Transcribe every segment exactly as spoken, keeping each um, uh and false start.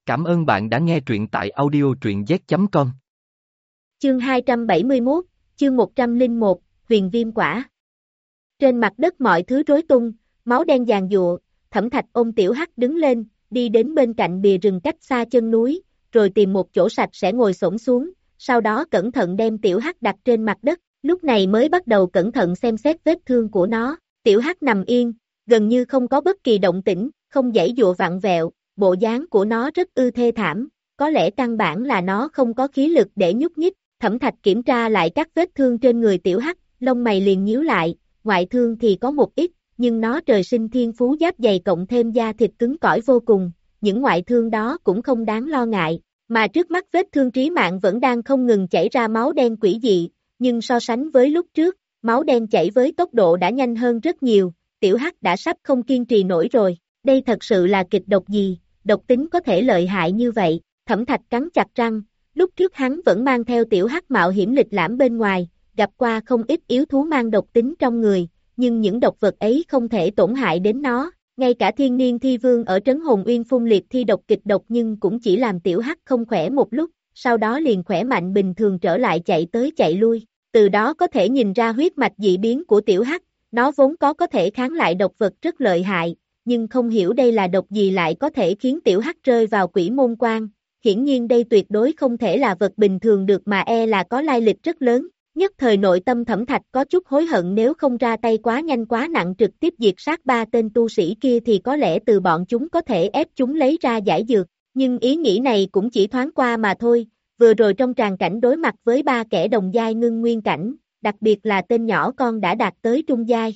Cảm ơn bạn đã nghe truyện tại audio truyện z chấm com. Chương hai trăm bảy mươi mốt, chương một trăm lẻ một, huyền viêm quả. Trên mặt đất mọi thứ rối tung, máu đen giàn giụa, Thẩm Thạch ôm Tiểu Hắc đứng lên, đi đến bên cạnh bìa rừng cách xa chân núi, rồi tìm một chỗ sạch sẽ ngồi xổm xuống, sau đó cẩn thận đem Tiểu Hắc đặt trên mặt đất, lúc này mới bắt đầu cẩn thận xem xét vết thương của nó. Tiểu Hắc nằm yên, gần như không có bất kỳ động tĩnh, không giãy giụa vặn vẹo, bộ dáng của nó rất ư thê thảm, có lẽ căn bản là nó không có khí lực để nhúc nhích. Thẩm Thạch kiểm tra lại các vết thương trên người Tiểu Hắc, lông mày liền nhíu lại, ngoại thương thì có một ít, nhưng nó trời sinh thiên phú giáp dày cộng thêm da thịt cứng cỏi vô cùng, những ngoại thương đó cũng không đáng lo ngại, mà trước mắt vết thương trí mạng vẫn đang không ngừng chảy ra máu đen quỷ dị, nhưng so sánh với lúc trước, máu đen chảy với tốc độ đã nhanh hơn rất nhiều, Tiểu Hắc đã sắp không kiên trì nổi rồi, đây thật sự là kịch độc gì, độc tính có thể lợi hại như vậy. Thẩm Thạch cắn chặt răng, lúc trước hắn vẫn mang theo Tiểu Hắc mạo hiểm lịch lãm bên ngoài, gặp qua không ít yếu thú mang độc tính trong người, nhưng những độc vật ấy không thể tổn hại đến nó, ngay cả thiên niên thi vương ở trấn Hồn Uyên phun liệt thi độc kịch độc nhưng cũng chỉ làm Tiểu Hắc không khỏe một lúc, sau đó liền khỏe mạnh bình thường trở lại chạy tới chạy lui, từ đó có thể nhìn ra huyết mạch dị biến của Tiểu Hắc, nó vốn có có thể kháng lại độc vật rất lợi hại, nhưng không hiểu đây là độc gì lại có thể khiến Tiểu Hắc rơi vào quỷ môn quan. Hiển nhiên đây tuyệt đối không thể là vật bình thường được mà e là có lai lịch rất lớn, nhất thời nội tâm Thẩm Thạch có chút hối hận nếu không ra tay quá nhanh quá nặng trực tiếp diệt sát ba tên tu sĩ kia thì có lẽ từ bọn chúng có thể ép chúng lấy ra giải dược, nhưng ý nghĩ này cũng chỉ thoáng qua mà thôi, vừa rồi trong tràng cảnh đối mặt với ba kẻ đồng giai ngưng nguyên cảnh, đặc biệt là tên nhỏ con đã đạt tới trung giai.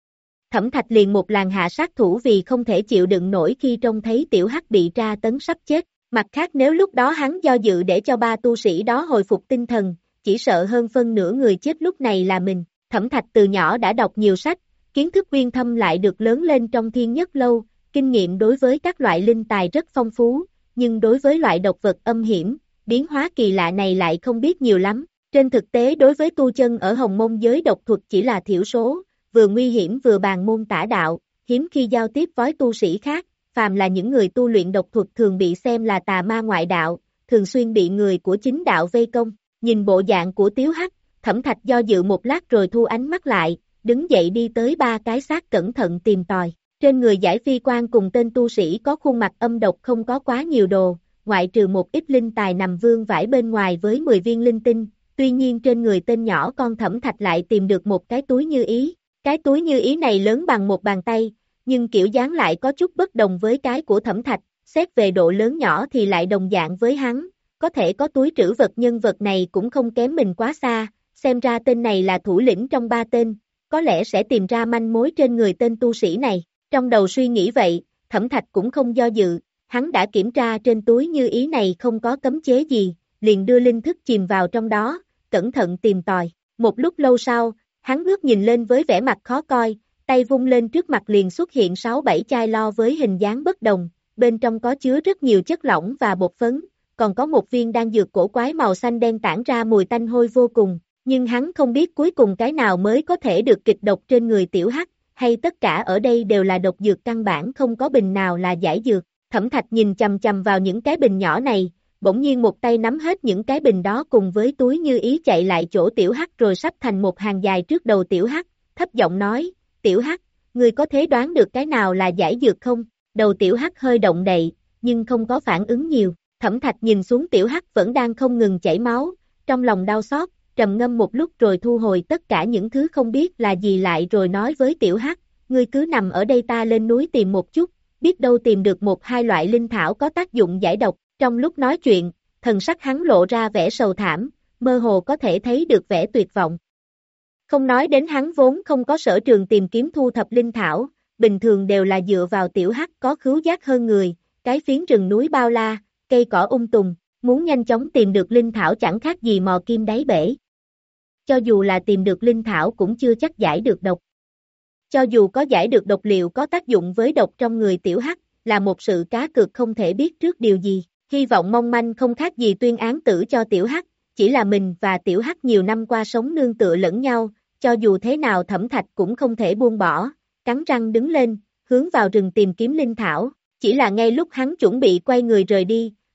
Thẩm Thạch liền một làn hạ sát thủ vì không thể chịu đựng nổi khi trông thấy Tiểu Hắc bị tra tấn sắp chết. Mặt khác nếu lúc đó hắn do dự để cho ba tu sĩ đó hồi phục tinh thần, chỉ sợ hơn phân nửa người chết lúc này là mình. Thẩm Thạch từ nhỏ đã đọc nhiều sách, kiến thức uyên thâm lại được lớn lên trong thiên nhất lâu, kinh nghiệm đối với các loại linh tài rất phong phú, nhưng đối với loại độc vật âm hiểm, biến hóa kỳ lạ này lại không biết nhiều lắm. Trên thực tế đối với tu chân ở Hồng Môn giới độc thuật chỉ là thiểu số, vừa nguy hiểm vừa bàn môn tả đạo, hiếm khi giao tiếp với tu sĩ khác. Phàm là những người tu luyện độc thuật thường bị xem là tà ma ngoại đạo, thường xuyên bị người của chính đạo vây công. Nhìn bộ dạng của Tiểu Hắc, Thẩm Thạch do dự một lát rồi thu ánh mắt lại, đứng dậy đi tới ba cái xác cẩn thận tìm tòi. Trên người Giải Phi Quan cùng tên tu sĩ có khuôn mặt âm độc không có quá nhiều đồ, ngoại trừ một ít linh tài nằm vương vãi bên ngoài với mười viên linh tinh. Tuy nhiên trên người tên nhỏ con Thẩm Thạch lại tìm được một cái túi như ý. Cái túi như ý này lớn bằng một bàn tay, nhưng kiểu dáng lại có chút bất đồng với cái của Thẩm Thạch, xét về độ lớn nhỏ thì lại đồng dạng với hắn, có thể có túi trữ vật nhân vật này cũng không kém mình quá xa, xem ra tên này là thủ lĩnh trong ba tên, có lẽ sẽ tìm ra manh mối trên người tên tu sĩ này, trong đầu suy nghĩ vậy, Thẩm Thạch cũng không do dự, hắn đã kiểm tra trên túi như ý này không có cấm chế gì, liền đưa linh thức chìm vào trong đó, cẩn thận tìm tòi, một lúc lâu sau, hắn ngước nhìn lên với vẻ mặt khó coi, tay vung lên trước mặt liền xuất hiện sáu bảy chai lo với hình dáng bất đồng, bên trong có chứa rất nhiều chất lỏng và bột phấn, còn có một viên đan dược cổ quái màu xanh đen tản ra mùi tanh hôi vô cùng, nhưng hắn không biết cuối cùng cái nào mới có thể được kịch độc trên người Tiểu Hắc, hay tất cả ở đây đều là độc dược căn bản không có bình nào là giải dược. Thẩm Thạch nhìn chằm chằm vào những cái bình nhỏ này, bỗng nhiên một tay nắm hết những cái bình đó cùng với túi như ý chạy lại chỗ Tiểu Hắc rồi sắp thành một hàng dài trước đầu Tiểu Hắc, thấp giọng nói, Tiểu Hắc, ngươi có thể đoán được cái nào là giải dược không? Đầu Tiểu Hắc hơi động đậy, nhưng không có phản ứng nhiều. Thẩm Thạch nhìn xuống Tiểu Hắc vẫn đang không ngừng chảy máu, trong lòng đau xót, trầm ngâm một lúc rồi thu hồi tất cả những thứ không biết là gì lại rồi nói với Tiểu Hắc, ngươi cứ nằm ở đây ta lên núi tìm một chút, biết đâu tìm được một hai loại linh thảo có tác dụng giải độc. Trong lúc nói chuyện, thần sắc hắn lộ ra vẻ sầu thảm, mơ hồ có thể thấy được vẻ tuyệt vọng. Không nói đến hắn vốn không có sở trường tìm kiếm thu thập linh thảo, bình thường đều là dựa vào Tiểu Hắc có khứu giác hơn người, cái phiến rừng núi bao la, cây cỏ um tùm, muốn nhanh chóng tìm được linh thảo chẳng khác gì mò kim đáy bể. Cho dù là tìm được linh thảo cũng chưa chắc giải được độc. Cho dù có giải được độc liệu có tác dụng với độc trong người Tiểu Hắc, là một sự cá cược không thể biết trước điều gì, hy vọng mong manh không khác gì tuyên án tử cho Tiểu Hắc, chỉ là mình và Tiểu Hắc nhiều năm qua sống nương tựa lẫn nhau, cho dù thế nào Thẩm Thạch cũng không thể buông bỏ, cắn răng đứng lên, hướng vào rừng tìm kiếm linh thảo, chỉ là ngay lúc hắn chuẩn bị quay người rời đi,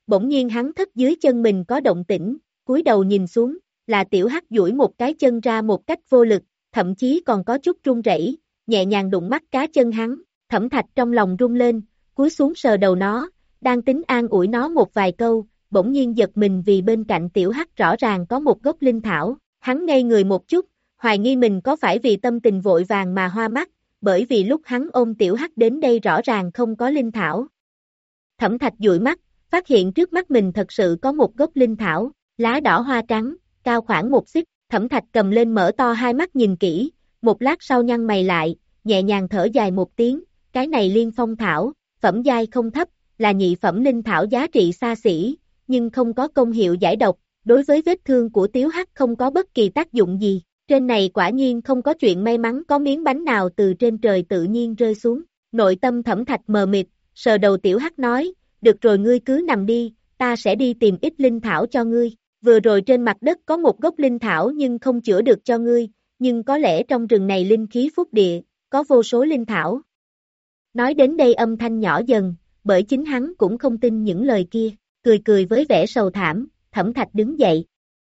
bỗng nhiên hắn thất dưới chân mình có động tĩnh, cúi đầu nhìn xuống, là Tiểu Hắc duỗi một cái chân ra một cách vô lực, thậm chí còn có chút run rẩy, nhẹ nhàng đụng mắt cá chân hắn, Thẩm Thạch trong lòng rung lên, cúi xuống sờ đầu nó, đang tính an ủi nó một vài câu, bỗng nhiên giật mình vì bên cạnh Tiểu Hắc rõ ràng có một gốc linh thảo, hắn ngây người một chút, hoài nghi mình có phải vì tâm tình vội vàng mà hoa mắt, bởi vì lúc hắn ôm Tiểu Hắc đến đây rõ ràng không có linh thảo. Thẩm Thạch dụi mắt, phát hiện trước mắt mình thật sự có một gốc linh thảo, lá đỏ hoa trắng, cao khoảng một xích, Thẩm Thạch cầm lên mở to hai mắt nhìn kỹ, một lát sau nhăn mày lại, nhẹ nhàng thở dài một tiếng, cái này liên phong thảo, phẩm giai không thấp, là nhị phẩm linh thảo giá trị xa xỉ, nhưng không có công hiệu giải độc, đối với vết thương của Tiểu Hắc không có bất kỳ tác dụng gì, trên này quả nhiên không có chuyện may mắn có miếng bánh nào từ trên trời tự nhiên rơi xuống, nội tâm Thẩm Thạch mờ mịt, sờ đầu Tiểu Hắc nói, được rồi ngươi cứ nằm đi, ta sẽ đi tìm ít linh thảo cho ngươi, vừa rồi trên mặt đất có một gốc linh thảo nhưng không chữa được cho ngươi, nhưng có lẽ trong rừng này linh khí phúc địa, có vô số linh thảo. Nói đến đây âm thanh nhỏ dần, bởi chính hắn cũng không tin những lời kia, cười cười với vẻ sầu thảm, Thẩm Thạch đứng dậy.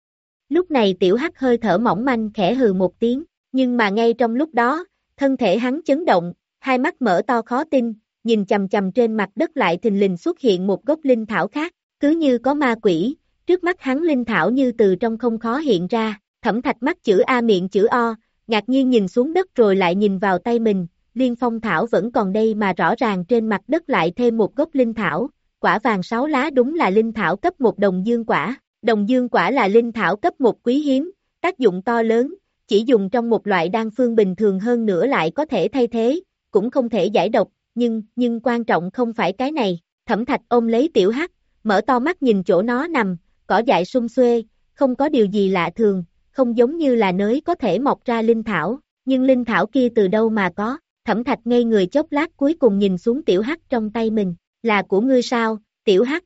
Lúc này Tiểu Hắc hơi thở mỏng manh khẽ hừ một tiếng, nhưng mà ngay trong lúc đó, thân thể hắn chấn động, hai mắt mở to khó tin, nhìn chằm chằm trên mặt đất lại thình lình xuất hiện một gốc linh thảo khác, cứ như có ma quỷ, trước mắt hắn linh thảo như từ trong không khó hiện ra, Thẩm Thạch mắt chữ A miệng chữ O, ngạc nhiên nhìn xuống đất rồi lại nhìn vào tay mình, liên phong thảo vẫn còn đây mà rõ ràng trên mặt đất lại thêm một gốc linh thảo, quả vàng sáu lá đúng là linh thảo cấp một đồng dương quả, đồng dương quả là linh thảo cấp một quý hiếm, tác dụng to lớn, chỉ dùng trong một loại đan phương bình thường hơn nữa lại có thể thay thế, cũng không thể giải độc, nhưng, nhưng quan trọng không phải cái này, Thẩm Thạch ôm lấy Tiểu Hắc, mở to mắt nhìn chỗ nó nằm, cỏ dại sum xuê, không có điều gì lạ thường, không giống như là nới có thể mọc ra linh thảo, nhưng linh thảo kia từ đâu mà có, Thẩm Thạch ngây người chốc lát cuối cùng nhìn xuống Tiểu Hắc trong tay mình, là của ngươi sao, Tiểu Hắc?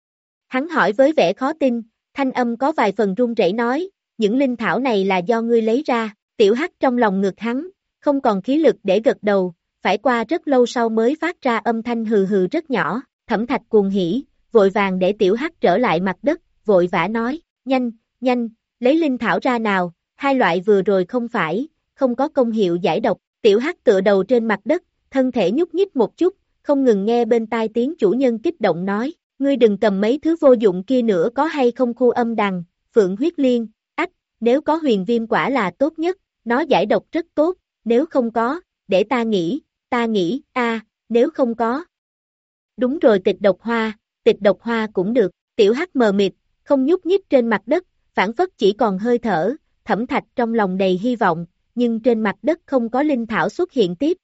Hắn hỏi với vẻ khó tin, thanh âm có vài phần run rẩy nói, những linh thảo này là do ngươi lấy ra, Tiểu Hắc trong lòng ngực hắn, không còn khí lực để gật đầu, phải qua rất lâu sau mới phát ra âm thanh hừ hừ rất nhỏ, Thẩm Thạch cuồng hỉ, vội vàng để Tiểu Hắc trở lại mặt đất, vội vã nói, nhanh, nhanh, lấy linh thảo ra nào, hai loại vừa rồi không phải, không có công hiệu giải độc, Tiểu Hắc tựa đầu trên mặt đất, thân thể nhúc nhích một chút, không ngừng nghe bên tai tiếng chủ nhân kích động nói, ngươi đừng cầm mấy thứ vô dụng kia nữa có hay không khu âm đằng, phượng huyết liên, ách, nếu có huyền viêm quả là tốt nhất, nó giải độc rất tốt, nếu không có, để ta nghĩ, ta nghĩ, a, nếu không có. Đúng rồi tịch độc hoa, tịch độc hoa cũng được, Tiểu Hắc mờ mịt, không nhúc nhích trên mặt đất, phản phất chỉ còn hơi thở, Thẩm Thạch trong lòng đầy hy vọng, nhưng trên mặt đất không có linh thảo xuất hiện tiếp.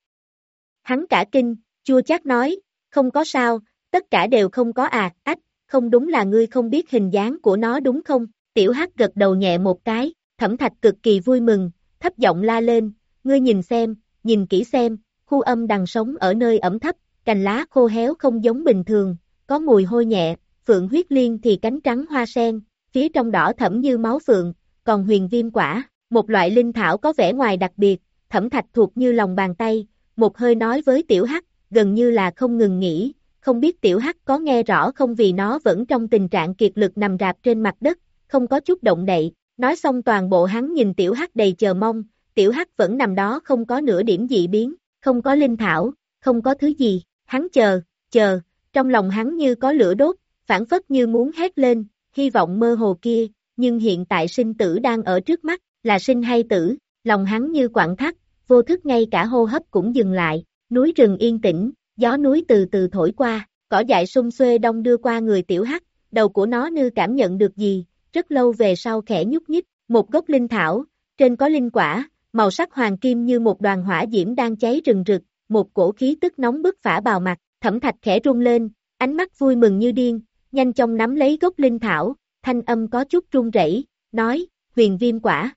Hắn cả kinh, chua chát nói, không có sao, tất cả đều không có à, ách, không đúng là ngươi không biết hình dáng của nó đúng không? Tiểu Hắc gật đầu nhẹ một cái, Thẩm Thạch cực kỳ vui mừng, thấp giọng la lên, ngươi nhìn xem, nhìn kỹ xem, khu âm đằng sống ở nơi ẩm thấp, cành lá khô héo không giống bình thường, có mùi hôi nhẹ, phượng huyết liên thì cánh trắng hoa sen, phía trong đỏ thẫm như máu phượng, còn huyền viêm quả, một loại linh thảo có vẻ ngoài đặc biệt, Thẩm Thạch thuộc như lòng bàn tay, một hơi nói với Tiểu Hắc, gần như là không ngừng nghỉ, không biết Tiểu Hắc có nghe rõ không vì nó vẫn trong tình trạng kiệt lực nằm rạp trên mặt đất, không có chút động đậy, nói xong toàn bộ hắn nhìn Tiểu Hắc đầy chờ mong, Tiểu Hắc vẫn nằm đó không có nửa điểm dị biến, không có linh thảo, không có thứ gì, hắn chờ, chờ, trong lòng hắn như có lửa đốt, phản phất như muốn hét lên, hy vọng mơ hồ kia, nhưng hiện tại sinh tử đang ở trước mắt, là sinh hay tử, lòng hắn như quặn thắt, vô thức ngay cả hô hấp cũng dừng lại, núi rừng yên tĩnh, gió núi từ từ thổi qua, cỏ dại sum xuê đông đưa qua người Tiểu Hắc, đầu của nó như cảm nhận được gì, rất lâu về sau khẽ nhúc nhích, một gốc linh thảo, trên có linh quả, màu sắc hoàng kim như một đoàn hỏa diễm đang cháy rừng rực, một cổ khí tức nóng bức phả vào mặt, Thẩm Thạch khẽ rung lên, ánh mắt vui mừng như điên, nhanh chóng nắm lấy gốc linh thảo, thanh âm có chút run rẩy, nói, huyền viêm quả.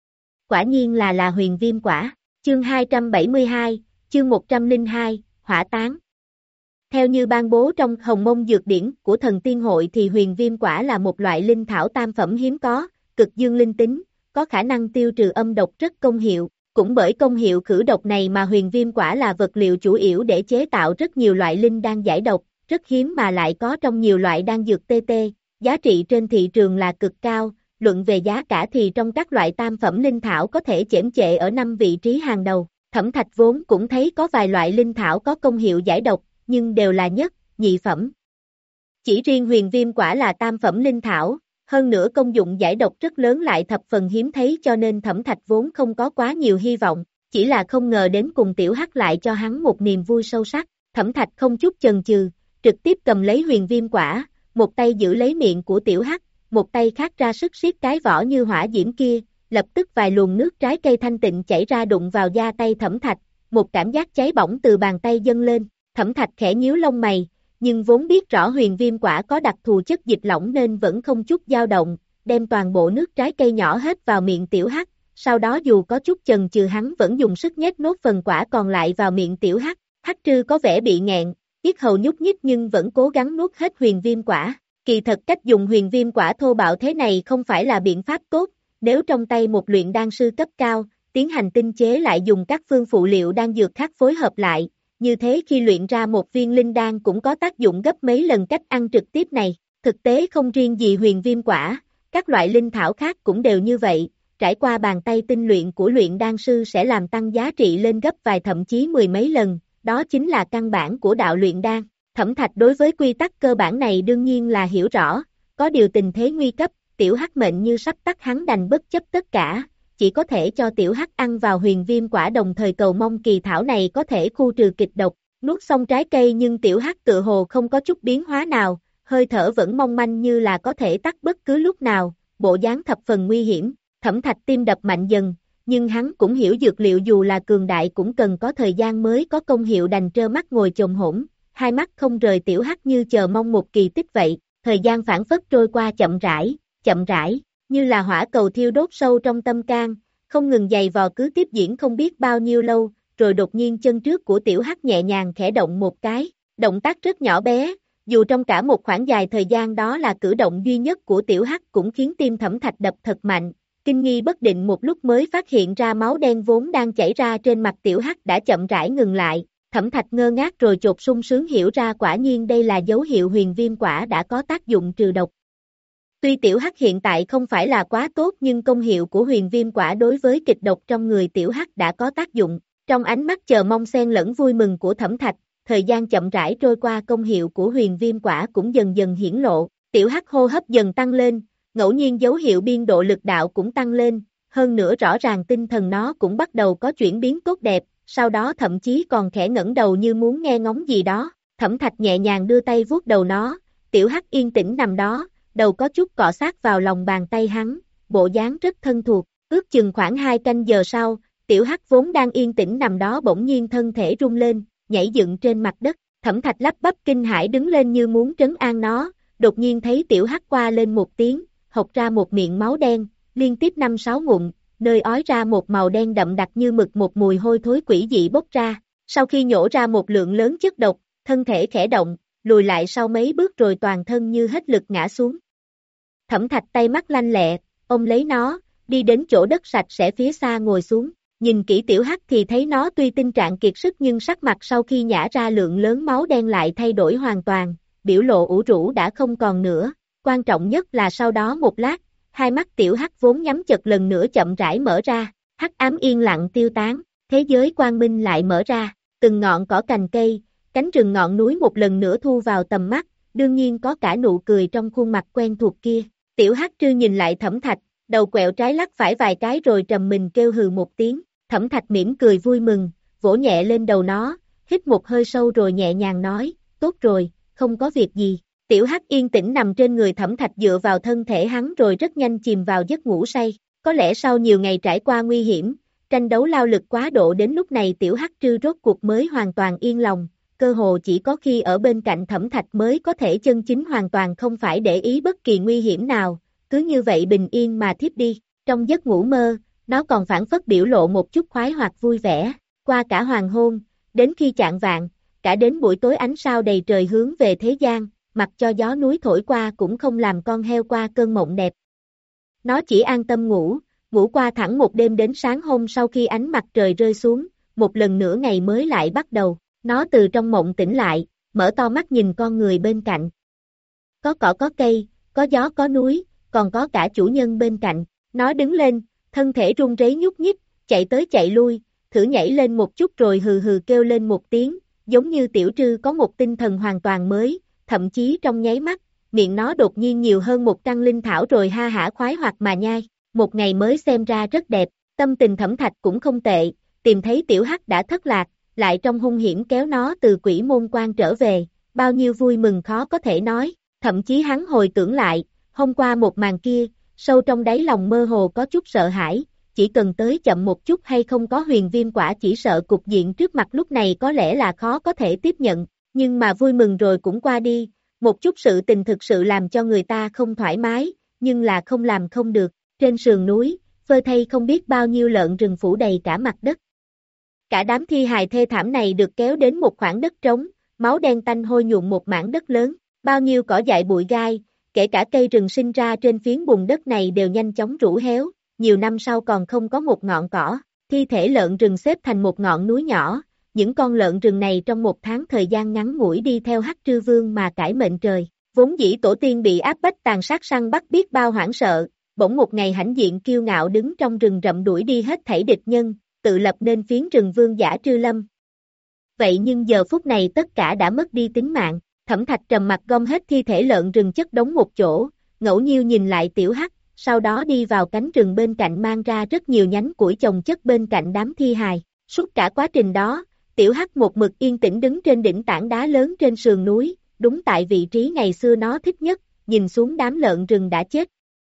Quả nhiên là là huyền viêm quả, chương hai trăm bảy mươi hai, chương một trăm lẻ hai, hỏa tán. Theo như ban bố trong Hồng Mông Dược Điển của Thần Tiên Hội thì huyền viêm quả là một loại linh thảo tam phẩm hiếm có, cực dương linh tính, có khả năng tiêu trừ âm độc rất công hiệu, cũng bởi công hiệu khử độc này mà huyền viêm quả là vật liệu chủ yếu để chế tạo rất nhiều loại linh đan giải độc, rất hiếm mà lại có trong nhiều loại đan dược tê tê, giá trị trên thị trường là cực cao, luận về giá cả thì trong các loại tam phẩm linh thảo có thể chễm chệ ở năm vị trí hàng đầu. Thẩm Thạch vốn cũng thấy có vài loại linh thảo có công hiệu giải độc, nhưng đều là nhất, nhị phẩm. Chỉ riêng huyền viêm quả là tam phẩm linh thảo, hơn nữa công dụng giải độc rất lớn lại thập phần hiếm thấy cho nên Thẩm Thạch vốn không có quá nhiều hy vọng, chỉ là không ngờ đến cùng Tiểu Hắc lại cho hắn một niềm vui sâu sắc. Thẩm Thạch không chút chần chừ, trực tiếp cầm lấy huyền viêm quả, một tay giữ lấy miệng của Tiểu Hắc, một tay khác ra sức siết cái vỏ như hỏa diễm kia, lập tức vài luồng nước trái cây thanh tịnh chảy ra đụng vào da tay Thẩm Thạch, một cảm giác cháy bỏng từ bàn tay dâng lên. Thẩm Thạch khẽ nhíu lông mày, nhưng vốn biết rõ huyền viêm quả có đặc thù chất dịch lỏng nên vẫn không chút dao động, đem toàn bộ nước trái cây nhỏ hết vào miệng Tiểu Hắc, sau đó dù có chút chần chừ hắn vẫn dùng sức nhét nốt phần quả còn lại vào miệng Tiểu Hắc. Hắc Trư có vẻ bị nghẹn, yết hầu nhúc nhích nhưng vẫn cố gắng nuốt hết huyền viêm quả. Kỳ thật cách dùng huyền viêm quả thô bạo thế này không phải là biện pháp tốt, nếu trong tay một luyện đan sư cấp cao, tiến hành tinh chế lại dùng các phương phụ liệu đan dược khác phối hợp lại, như thế khi luyện ra một viên linh đan cũng có tác dụng gấp mấy lần cách ăn trực tiếp này. Thực tế không riêng gì huyền viêm quả, các loại linh thảo khác cũng đều như vậy, trải qua bàn tay tinh luyện của luyện đan sư sẽ làm tăng giá trị lên gấp vài thậm chí mười mấy lần, đó chính là căn bản của đạo luyện đan. Thẩm Thạch đối với quy tắc cơ bản này đương nhiên là hiểu rõ, có điều tình thế nguy cấp, Tiểu Hắc mệnh như sắp tắt hắn đành bất chấp tất cả, chỉ có thể cho Tiểu Hắc ăn vào huyền viêm quả đồng thời cầu mong kỳ thảo này có thể khu trừ kịch độc. Nuốt xong trái cây nhưng Tiểu Hắc tựa hồ không có chút biến hóa nào, hơi thở vẫn mong manh như là có thể tắt bất cứ lúc nào, bộ dáng thập phần nguy hiểm. Thẩm Thạch tim đập mạnh dần, nhưng hắn cũng hiểu dược liệu dù là cường đại cũng cần có thời gian mới có công hiệu, đành trơ mắt ngồi chồm hổm, hai mắt không rời Tiểu Hắc như chờ mong một kỳ tích vậy. Thời gian phảng phất trôi qua chậm rãi, chậm rãi, như là hỏa cầu thiêu đốt sâu trong tâm can, không ngừng giày vò cứ tiếp diễn không biết bao nhiêu lâu, rồi đột nhiên chân trước của Tiểu Hắc nhẹ nhàng khẽ động một cái, động tác rất nhỏ bé, dù trong cả một khoảng dài thời gian đó là cử động duy nhất của Tiểu Hắc cũng khiến tim Thẩm Thạch đập thật mạnh, kinh nghi bất định một lúc mới phát hiện ra máu đen vốn đang chảy ra trên mặt Tiểu Hắc đã chậm rãi ngừng lại. Thẩm Thạch ngơ ngác rồi chột sung sướng hiểu ra quả nhiên đây là dấu hiệu huyền viêm quả đã có tác dụng trừ độc. Tuy Tiểu Hắc hiện tại không phải là quá tốt nhưng công hiệu của huyền viêm quả đối với kịch độc trong người Tiểu Hắc đã có tác dụng. Trong ánh mắt chờ mong xen lẫn vui mừng của Thẩm Thạch, thời gian chậm rãi trôi qua công hiệu của huyền viêm quả cũng dần dần hiển lộ. Tiểu Hắc hô hấp dần tăng lên, ngẫu nhiên dấu hiệu biên độ lực đạo cũng tăng lên, hơn nữa rõ ràng tinh thần nó cũng bắt đầu có chuyển biến tốt đẹp. Sau đó thậm chí còn khẽ ngẩng đầu như muốn nghe ngóng gì đó. Thẩm Thạch nhẹ nhàng đưa tay vuốt đầu nó, Tiểu Hắc yên tĩnh nằm đó, đầu có chút cọ sát vào lòng bàn tay hắn, bộ dáng rất thân thuộc. Ước chừng khoảng hai canh giờ sau, Tiểu Hắc vốn đang yên tĩnh nằm đó bỗng nhiên thân thể rung lên, nhảy dựng trên mặt đất. Thẩm Thạch lắp bắp kinh hãi đứng lên như muốn trấn an nó, đột nhiên thấy Tiểu Hắc qua lên một tiếng, hộc ra một miệng máu đen, liên tiếp năm sáu ngụm, nơi ói ra một màu đen đậm đặc như mực, một mùi hôi thối quỷ dị bốc ra. Sau khi nhổ ra một lượng lớn chất độc, thân thể khẽ động, lùi lại sau mấy bước rồi toàn thân như hết lực ngã xuống. Thẩm Thạch tay mắt lanh lẹ, ôm lấy nó, đi đến chỗ đất sạch sẽ phía xa ngồi xuống, nhìn kỹ Tiểu Hắc thì thấy nó tuy tình trạng kiệt sức nhưng sắc mặt sau khi nhả ra lượng lớn máu đen lại thay đổi hoàn toàn, biểu lộ ủ rũ đã không còn nữa, quan trọng nhất là sau đó một lát, hai mắt Tiểu Hắc vốn nhắm chặt lần nữa chậm rãi mở ra, hắc ám yên lặng tiêu tán, thế giới quang minh lại mở ra, từng ngọn cỏ cành cây, cánh rừng ngọn núi một lần nữa thu vào tầm mắt, đương nhiên có cả nụ cười trong khuôn mặt quen thuộc kia. Tiểu Hắc Trư nhìn lại Thẩm Thạch, đầu quẹo trái lắc phải vài cái rồi trầm mình kêu hừ một tiếng. Thẩm Thạch mỉm cười vui mừng, vỗ nhẹ lên đầu nó, hít một hơi sâu rồi nhẹ nhàng nói, tốt rồi, không có việc gì. Tiểu Hắc yên tĩnh nằm trên người Thẩm Thạch dựa vào thân thể hắn rồi rất nhanh chìm vào giấc ngủ say. Có lẽ sau nhiều ngày trải qua nguy hiểm, tranh đấu lao lực quá độ đến lúc này Tiểu Hắc Trư rốt cuộc mới hoàn toàn yên lòng, cơ hồ chỉ có khi ở bên cạnh Thẩm Thạch mới có thể chân chính hoàn toàn không phải để ý bất kỳ nguy hiểm nào, cứ như vậy bình yên mà thiếp đi. Trong giấc ngủ mơ, nó còn phảng phất biểu lộ một chút khoái hoặc vui vẻ, qua cả hoàng hôn, đến khi chạng vạng, cả đến buổi tối ánh sao đầy trời hướng về thế gian, mặc cho gió núi thổi qua cũng không làm con heo qua cơn mộng đẹp. Nó chỉ an tâm ngủ, ngủ qua thẳng một đêm đến sáng hôm sau khi ánh mặt trời rơi xuống, một lần nữa ngày mới lại bắt đầu. Nó từ trong mộng tỉnh lại, mở to mắt nhìn con người bên cạnh. Có cỏ có cây, có gió có núi, còn có cả chủ nhân bên cạnh. Nó đứng lên, thân thể run rẩy nhúc nhích, chạy tới chạy lui, thử nhảy lên một chút rồi hừ hừ kêu lên một tiếng, giống như tiểu trư có một tinh thần hoàn toàn mới, thậm chí trong nháy mắt, miệng nó đột nhiên nhiều hơn một căn linh thảo rồi ha hả khoái hoạt mà nhai. Một ngày mới xem ra rất đẹp, tâm tình Thẩm Thạch cũng không tệ, tìm thấy tiểu hắc đã thất lạc, lại trong hung hiểm kéo nó từ quỷ môn quan trở về, bao nhiêu vui mừng khó có thể nói, thậm chí hắn hồi tưởng lại, hôm qua một màn kia, sâu trong đáy lòng mơ hồ có chút sợ hãi, chỉ cần tới chậm một chút hay không có huyền viêm quả chỉ sợ cục diện trước mặt lúc này có lẽ là khó có thể tiếp nhận, nhưng mà vui mừng rồi cũng qua đi, một chút sự tình thực sự làm cho người ta không thoải mái, nhưng là không làm không được, trên sườn núi, phơi thay không biết bao nhiêu lợn rừng phủ đầy cả mặt đất. Cả đám thi hài thê thảm này được kéo đến một khoảng đất trống, máu đen tanh hôi nhuộm một mảng đất lớn, bao nhiêu cỏ dại bụi gai, kể cả cây rừng sinh ra trên phiến bùn đất này đều nhanh chóng rũ héo, nhiều năm sau còn không có một ngọn cỏ, thi thể lợn rừng xếp thành một ngọn núi nhỏ, những con lợn rừng này trong một tháng thời gian ngắn ngủi đi theo Hắc Trư Vương mà cải mệnh trời, vốn dĩ tổ tiên bị áp bách tàn sát săn bắt biết bao hoảng sợ, bỗng một ngày hãnh diện kiêu ngạo đứng trong rừng rậm đuổi đi hết thảy địch nhân, tự lập nên phiến rừng vương giả Trư Lâm. Vậy nhưng giờ phút này tất cả đã mất đi tính mạng, Thẩm Thạch trầm mặt gom hết thi thể lợn rừng chất đống một chỗ, ngẫu nhiêu nhìn lại tiểu hắc, sau đó đi vào cánh rừng bên cạnh mang ra rất nhiều nhánh củi chồng chất bên cạnh đám thi hài. Suốt cả quá trình đó, tiểu hắc một mực yên tĩnh đứng trên đỉnh tảng đá lớn trên sườn núi, đúng tại vị trí ngày xưa nó thích nhất, nhìn xuống đám lợn rừng đã chết.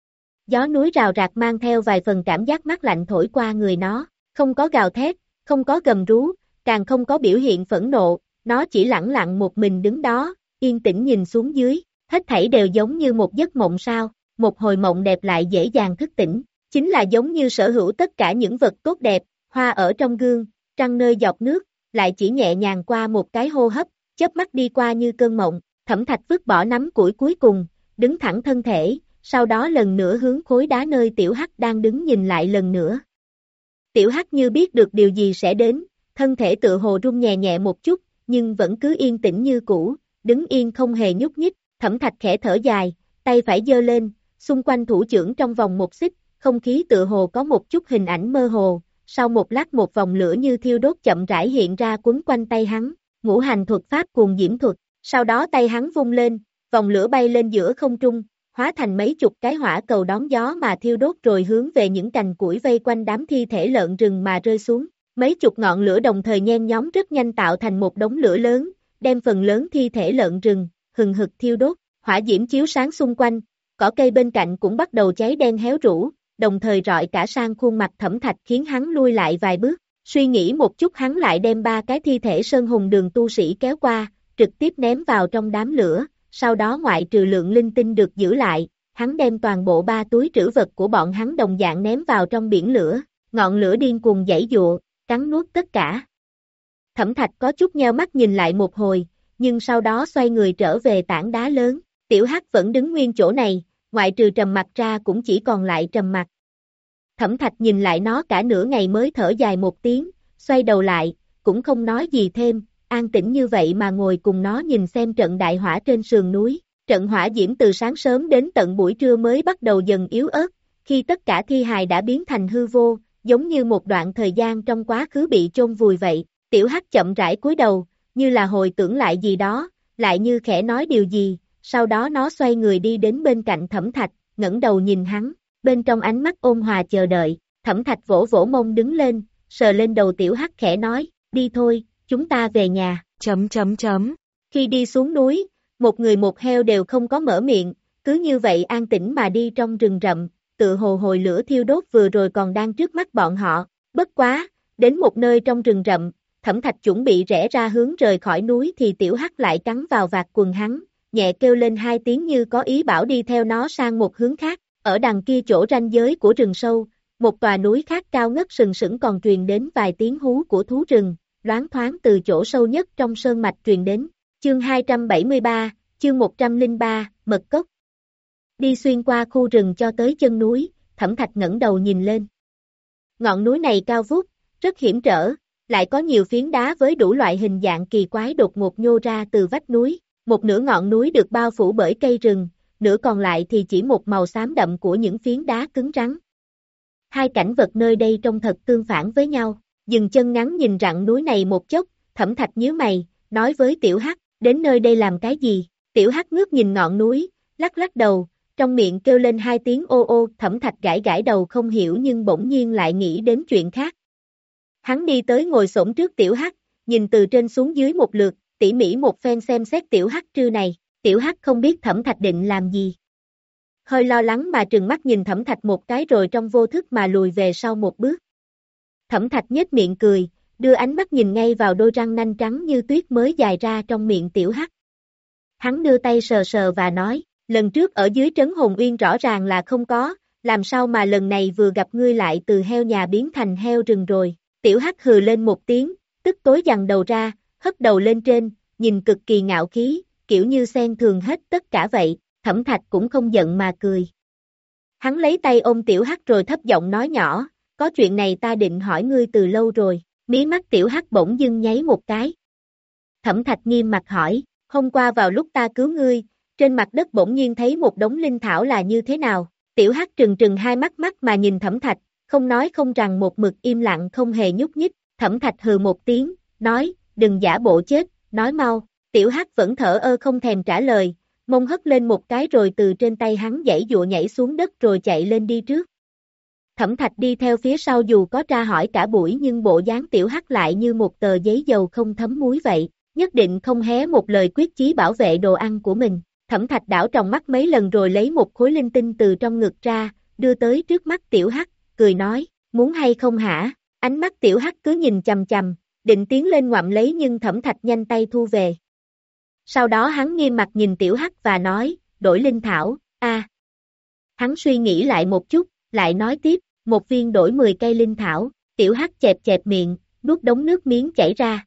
Gió núi rào rạc mang theo vài phần cảm giác mát lạnh thổi qua người nó, không có gào thét, không có gầm rú, càng không có biểu hiện phẫn nộ, nó chỉ lẳng lặng một mình đứng đó, yên tĩnh nhìn xuống dưới, hết thảy đều giống như một giấc mộng sao, một hồi mộng đẹp lại dễ dàng thức tỉnh, chính là giống như sở hữu tất cả những vật tốt đẹp, hoa ở trong gương, trăng nơi giọt nước, lại chỉ nhẹ nhàng qua một cái hô hấp, chớp mắt đi qua như cơn mộng. Thẩm Thạch vứt bỏ nắm củi cuối cùng, đứng thẳng thân thể, sau đó lần nữa hướng khối đá nơi tiểu hắc đang đứng nhìn lại lần nữa. Tiểu hắc như biết được điều gì sẽ đến, thân thể tựa hồ rung nhẹ nhẹ một chút, nhưng vẫn cứ yên tĩnh như cũ, đứng yên không hề nhúc nhích. Thẩm Thạch khẽ thở dài, tay phải giơ lên, xung quanh thủ trưởng trong vòng một xích, không khí tựa hồ có một chút hình ảnh mơ hồ, sau một lát một vòng lửa như thiêu đốt chậm rãi hiện ra quấn quanh tay hắn, ngũ hành thuật pháp cuồng diễm thuật, sau đó tay hắn vung lên, vòng lửa bay lên giữa không trung, hóa thành mấy chục cái hỏa cầu đón gió mà thiêu đốt rồi hướng về những cành củi vây quanh đám thi thể lợn rừng mà rơi xuống. Mấy chục ngọn lửa đồng thời nhen nhóm rất nhanh tạo thành một đống lửa lớn, đem phần lớn thi thể lợn rừng, hừng hực thiêu đốt, hỏa diễm chiếu sáng xung quanh, cỏ cây bên cạnh cũng bắt đầu cháy đen héo rũ, đồng thời rọi cả sang khuôn mặt Thẩm Thạch khiến hắn lui lại vài bước, suy nghĩ một chút hắn lại đem ba cái thi thể sơn hùng đường tu sĩ kéo qua, trực tiếp ném vào trong đám lửa, sau đó ngoại trừ lượng linh tinh được giữ lại, hắn đem toàn bộ ba túi trữ vật của bọn hắn đồng dạng ném vào trong biển lửa, ngọn lửa điên cuồng giãy giụa, cắn nuốt tất cả. Thẩm Thạch có chút nheo mắt nhìn lại một hồi, nhưng sau đó xoay người trở về tảng đá lớn, tiểu hắc vẫn đứng nguyên chỗ này, ngoại trừ trầm mặc ra cũng chỉ còn lại trầm mặc. Thẩm Thạch nhìn lại nó cả nửa ngày mới thở dài một tiếng, xoay đầu lại, cũng không nói gì thêm, an tĩnh như vậy mà ngồi cùng nó nhìn xem trận đại hỏa trên sườn núi. Trận hỏa diễm từ sáng sớm đến tận buổi trưa mới bắt đầu dần yếu ớt, khi tất cả thi hài đã biến thành hư vô, giống như một đoạn thời gian trong quá khứ bị chôn vùi vậy. Tiểu hắc chậm rãi cúi đầu, như là hồi tưởng lại gì đó, lại như khẽ nói điều gì, sau đó nó xoay người đi đến bên cạnh Thẩm Thạch, ngẩng đầu nhìn hắn, bên trong ánh mắt ôn hòa chờ đợi. Thẩm Thạch vỗ vỗ mông đứng lên, sờ lên đầu tiểu hắc khẽ nói, đi thôi, chúng ta về nhà, chấm chấm chấm. Khi đi xuống núi, một người một heo đều không có mở miệng, cứ như vậy an tĩnh mà đi trong rừng rậm, tự hồ hồi lửa thiêu đốt vừa rồi còn đang trước mắt bọn họ. Bất quá, đến một nơi trong rừng rậm, Thẩm Thạch chuẩn bị rẽ ra hướng rời khỏi núi thì tiểu hắc lại cắn vào vạt quần hắn, nhẹ kêu lên hai tiếng như có ý bảo đi theo nó sang một hướng khác. Ở đằng kia chỗ ranh giới của rừng sâu, một tòa núi khác cao ngất sừng sững còn truyền đến vài tiếng hú của thú rừng, loáng thoáng từ chỗ sâu nhất trong sơn mạch truyền đến. Chương hai trăm bảy mươi ba, chương một trăm lẻ ba, Mật Cốc. Đi xuyên qua khu rừng cho tới chân núi, Thẩm Thạch ngẩng đầu nhìn lên. Ngọn núi này cao vút, rất hiểm trở, lại có nhiều phiến đá với đủ loại hình dạng kỳ quái đột ngột nhô ra từ vách núi. Một nửa ngọn núi được bao phủ bởi cây rừng, nửa còn lại thì chỉ một màu xám đậm của những phiến đá cứng rắn. Hai cảnh vật nơi đây trông thật tương phản với nhau. Dừng chân ngắn nhìn rặng núi này một chốc, Thẩm Thạch nhíu mày, nói với Tiểu Hắc, đến nơi đây làm cái gì? Tiểu Hắc ngước nhìn ngọn núi, lắc lắc đầu, trong miệng kêu lên hai tiếng ô ô. Thẩm Thạch gãi gãi đầu không hiểu nhưng bỗng nhiên lại nghĩ đến chuyện khác. Hắn đi tới ngồi xổm trước Tiểu Hắc, nhìn từ trên xuống dưới một lượt, tỉ mỉ một phen xem xét Tiểu Hắc trư này. Tiểu Hắc không biết Thẩm Thạch định làm gì. Hơi lo lắng mà trừng mắt nhìn Thẩm Thạch một cái rồi trong vô thức mà lùi về sau một bước. Thẩm Thạch nhếch miệng cười, đưa ánh mắt nhìn ngay vào đôi răng nanh trắng như tuyết mới dài ra trong miệng Tiểu Hắc. Hắn đưa tay sờ sờ và nói, lần trước ở dưới trấn Hồn Uyên rõ ràng là không có, làm sao mà lần này vừa gặp ngươi lại từ heo nhà biến thành heo rừng rồi. Tiểu Hắc hừ lên một tiếng, tức tối giằng đầu ra, hất đầu lên trên, nhìn cực kỳ ngạo khí, kiểu như xem thường hết tất cả vậy. Thẩm Thạch cũng không giận mà cười. Hắn lấy tay ôm Tiểu Hắc rồi thấp giọng nói nhỏ, có chuyện này ta định hỏi ngươi từ lâu rồi. Mí mắt Tiểu Hắc bỗng dưng nháy một cái. Thẩm Thạch nghiêm mặt hỏi, hôm qua vào lúc ta cứu ngươi, trên mặt đất bỗng nhiên thấy một đống linh thảo là như thế nào? Tiểu Hắc trừng trừng hai mắt mắt mà nhìn Thẩm Thạch, không nói không rằng một mực im lặng không hề nhúc nhích. Thẩm Thạch hừ một tiếng, nói, đừng giả bộ chết, nói mau. Tiểu Hắc vẫn thở ơ không thèm trả lời, mông hất lên một cái rồi từ trên tay hắn giãy giụa nhảy xuống đất rồi chạy lên đi trước. Thẩm Thạch đi theo phía sau dù có tra hỏi cả buổi nhưng bộ dáng Tiểu Hắc lại như một tờ giấy dầu không thấm muối vậy, nhất định không hé một lời quyết chí bảo vệ đồ ăn của mình. Thẩm Thạch đảo tròng mắt mấy lần rồi lấy một khối linh tinh từ trong ngực ra, đưa tới trước mắt Tiểu Hắc, cười nói, muốn hay không hả? Ánh mắt Tiểu Hắc cứ nhìn chằm chằm, định tiến lên ngoạm lấy nhưng Thẩm Thạch nhanh tay thu về. Sau đó hắn nghiêm mặt nhìn Tiểu Hắc và nói, đổi linh thảo, a. À. Hắn suy nghĩ lại một chút, lại nói tiếp, một viên đổi mười cây linh thảo. Tiểu Hắc chẹp chẹp miệng, nuốt đống nước miếng chảy ra.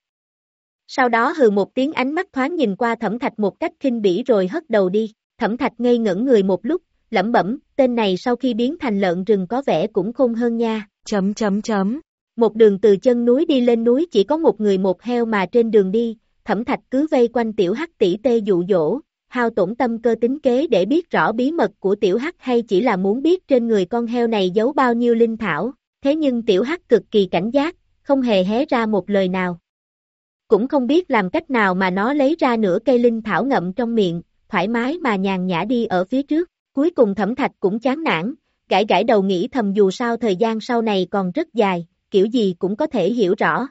Sau đó hừ một tiếng, ánh mắt thoáng nhìn qua Thẩm Thạch một cách khinh bỉ rồi hất đầu đi. Thẩm Thạch ngây ngẩn người một lúc, lẩm bẩm, tên này sau khi biến thành lợn rừng có vẻ cũng khôn hơn nha. Chấm chấm chấm. Một đường từ chân núi đi lên núi chỉ có một người một heo mà trên đường đi, Thẩm Thạch cứ vây quanh Tiểu Hắc tỉ tê dụ dỗ, hao tổn tâm cơ tính kế để biết rõ bí mật của Tiểu Hắc hay chỉ là muốn biết trên người con heo này giấu bao nhiêu linh thảo. Thế nhưng Tiểu Hắc cực kỳ cảnh giác, không hề hé ra một lời nào. Cũng không biết làm cách nào mà nó lấy ra nửa cây linh thảo ngậm trong miệng, thoải mái mà nhàn nhã đi ở phía trước. Cuối cùng Thẩm Thạch cũng chán nản, gãi gãi đầu nghĩ thầm dù sao thời gian sau này còn rất dài, kiểu gì cũng có thể hiểu rõ.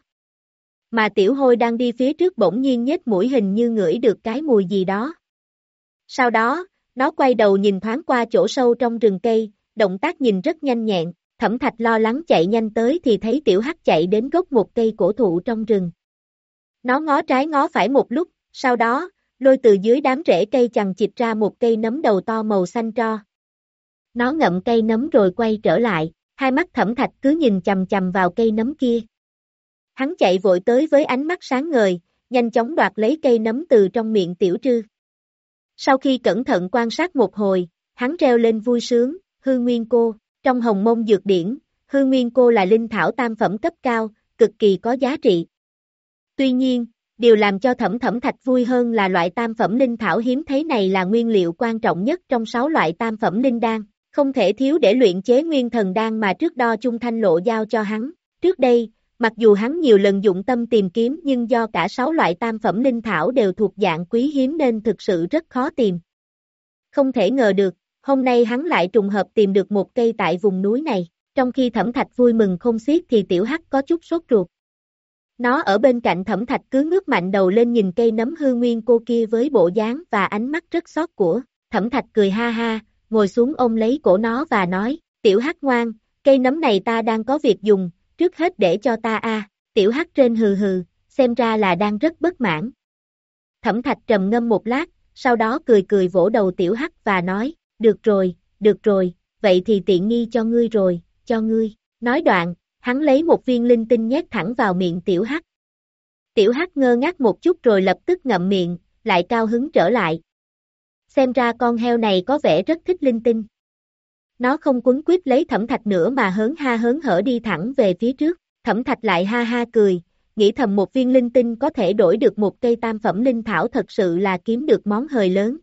Mà Tiểu Hôi đang đi phía trước bỗng nhiên nhếch mũi hình như ngửi được cái mùi gì đó. Sau đó, nó quay đầu nhìn thoáng qua chỗ sâu trong rừng cây, động tác nhìn rất nhanh nhẹn. Thẩm Thạch lo lắng chạy nhanh tới thì thấy Tiểu Hắc chạy đến gốc một cây cổ thụ trong rừng. Nó ngó trái ngó phải một lúc, sau đó, lôi từ dưới đám rễ cây chằng chịt ra một cây nấm đầu to màu xanh tro. Nó ngậm cây nấm rồi quay trở lại, hai mắt Thẩm Thạch cứ nhìn chằm chằm vào cây nấm kia. Hắn chạy vội tới với ánh mắt sáng ngời, nhanh chóng đoạt lấy cây nấm từ trong miệng Tiểu Trư. Sau khi cẩn thận quan sát một hồi, hắn reo lên vui sướng, Hư Nguyên Cô. Trong Hồng Mông Dược Điển, Hư Nguyên Cô là linh thảo tam phẩm cấp cao, cực kỳ có giá trị. Tuy nhiên, điều làm cho Thẩm Thẩm Thạch vui hơn là loại tam phẩm linh thảo hiếm thấy này là nguyên liệu quan trọng nhất trong sáu loại tam phẩm linh đan, không thể thiếu để luyện chế nguyên thần đan mà trước đó Chung Thanh Lộ giao cho hắn. Trước đây, mặc dù hắn nhiều lần dụng tâm tìm kiếm nhưng do cả sáu loại tam phẩm linh thảo đều thuộc dạng quý hiếm nên thực sự rất khó tìm. Không thể ngờ được, hôm nay hắn lại trùng hợp tìm được một cây tại vùng núi này. Trong khi Thẩm Thạch vui mừng không xiết thì Tiểu Hắc có chút sốt ruột. Nó ở bên cạnh Thẩm Thạch cứ ngước mạnh đầu lên nhìn cây nấm Hư Nguyên Cô kia với bộ dáng và ánh mắt rất xót của. Thẩm Thạch cười ha ha, ngồi xuống ôm lấy cổ nó và nói, Tiểu Hắc ngoan, cây nấm này ta đang có việc dùng, trước hết để cho ta a. À. Tiểu Hắc trên hừ hừ, xem ra là đang rất bất mãn. Thẩm Thạch trầm ngâm một lát, sau đó cười cười vỗ đầu Tiểu Hắc và nói, được rồi, được rồi, vậy thì tiện nghi cho ngươi rồi, cho ngươi. Nói đoạn, hắn lấy một viên linh tinh nhét thẳng vào miệng Tiểu Hắc. Tiểu Hắc ngơ ngác một chút rồi lập tức ngậm miệng, lại cao hứng trở lại. Xem ra con heo này có vẻ rất thích linh tinh. Nó không quấn quýt lấy Thẩm Thạch nữa mà hớn ha hớn hở đi thẳng về phía trước. Thẩm Thạch lại ha ha cười, nghĩ thầm một viên linh tinh có thể đổi được một cây tam phẩm linh thảo thật sự là kiếm được món hời lớn.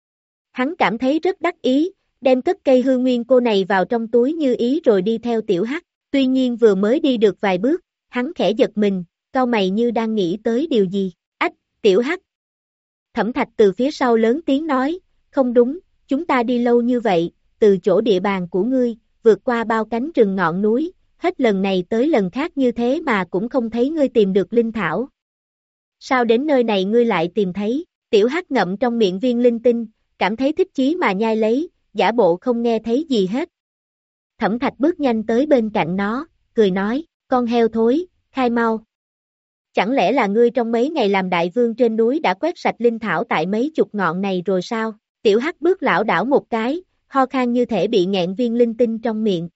Hắn cảm thấy rất đắc ý, đem cất cây hư nguyên cô này vào trong túi như ý rồi đi theo Tiểu Hắc. Tuy nhiên vừa mới đi được vài bước, hắn khẽ giật mình, cau mày như đang nghĩ tới điều gì. Ách, Tiểu Hắc. Thẩm Thạch từ phía sau lớn tiếng nói, không đúng, chúng ta đi lâu như vậy, từ chỗ địa bàn của ngươi, vượt qua bao cánh rừng ngọn núi, hết lần này tới lần khác như thế mà cũng không thấy ngươi tìm được linh thảo. Sao đến nơi này ngươi lại tìm thấy? Tiểu Hắc ngậm trong miệng viên linh tinh, cảm thấy thích chí mà nhai lấy, giả bộ không nghe thấy gì hết. Thẩm Thạch bước nhanh tới bên cạnh nó, cười nói, con heo thối, khai mau. Chẳng lẽ là ngươi trong mấy ngày làm đại vương trên núi đã quét sạch linh thảo tại mấy chục ngọn này rồi sao? Tiểu Hắc bước lảo đảo một cái, ho khan như thể bị nghẹn viên linh tinh trong miệng.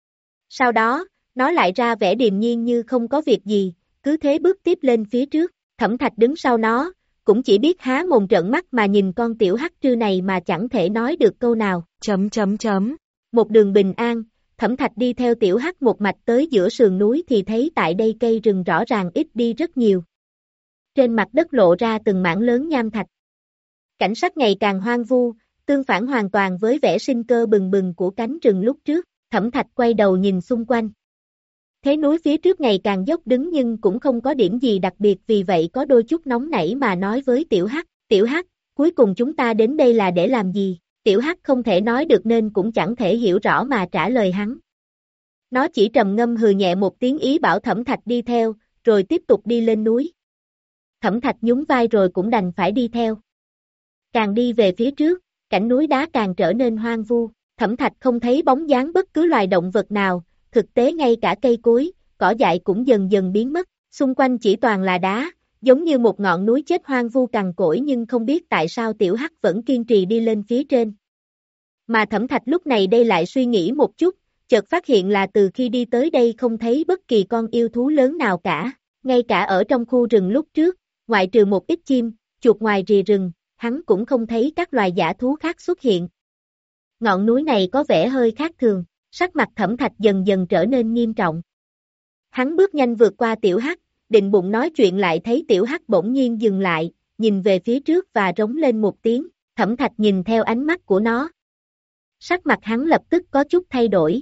Sau đó, nó lại ra vẻ điềm nhiên như không có việc gì, cứ thế bước tiếp lên phía trước. Thẩm Thạch đứng sau nó, cũng chỉ biết há mồm trợn mắt mà nhìn con tiểu hắc trư này mà chẳng thể nói được câu nào. Chấm chấm chấm. Một đường bình an, Thẩm Thạch đi theo tiểu hắc một mạch tới giữa sườn núi thì thấy tại đây cây rừng rõ ràng ít đi rất nhiều. Trên mặt đất lộ ra từng mảng lớn nham thạch. Cảnh sắc ngày càng hoang vu, tương phản hoàn toàn với vẻ sinh cơ bừng bừng của cánh rừng lúc trước. Thẩm Thạch quay đầu nhìn xung quanh. Thế núi phía trước ngày càng dốc đứng nhưng cũng không có điểm gì đặc biệt, vì vậy có đôi chút nóng nảy mà nói với Tiểu Hắc, Tiểu Hắc, cuối cùng chúng ta đến đây là để làm gì? Tiểu Hắc không thể nói được nên cũng chẳng thể hiểu rõ mà trả lời hắn. Nó chỉ trầm ngâm hừ nhẹ một tiếng ý bảo Thẩm Thạch đi theo, rồi tiếp tục đi lên núi. Thẩm Thạch nhún vai rồi cũng đành phải đi theo. Càng đi về phía trước, cảnh núi đá càng trở nên hoang vu. Thẩm Thạch không thấy bóng dáng bất cứ loài động vật nào, thực tế ngay cả cây cối, cỏ dại cũng dần dần biến mất, xung quanh chỉ toàn là đá, giống như một ngọn núi chết hoang vu cằn cỗi, nhưng không biết tại sao Tiểu Hắc vẫn kiên trì đi lên phía trên. Mà Thẩm Thạch lúc này đây lại suy nghĩ một chút, chợt phát hiện là từ khi đi tới đây không thấy bất kỳ con yêu thú lớn nào cả, ngay cả ở trong khu rừng lúc trước, ngoại trừ một ít chim, chuột ngoài rìa rừng, hắn cũng không thấy các loài dã thú khác xuất hiện. Ngọn núi này có vẻ hơi khác thường, sắc mặt Thẩm Thạch dần dần trở nên nghiêm trọng. Hắn bước nhanh vượt qua Tiểu Hắc, định bụng nói chuyện lại thấy Tiểu Hắc bỗng nhiên dừng lại, nhìn về phía trước và rống lên một tiếng. Thẩm Thạch nhìn theo ánh mắt của nó. Sắc mặt hắn lập tức có chút thay đổi.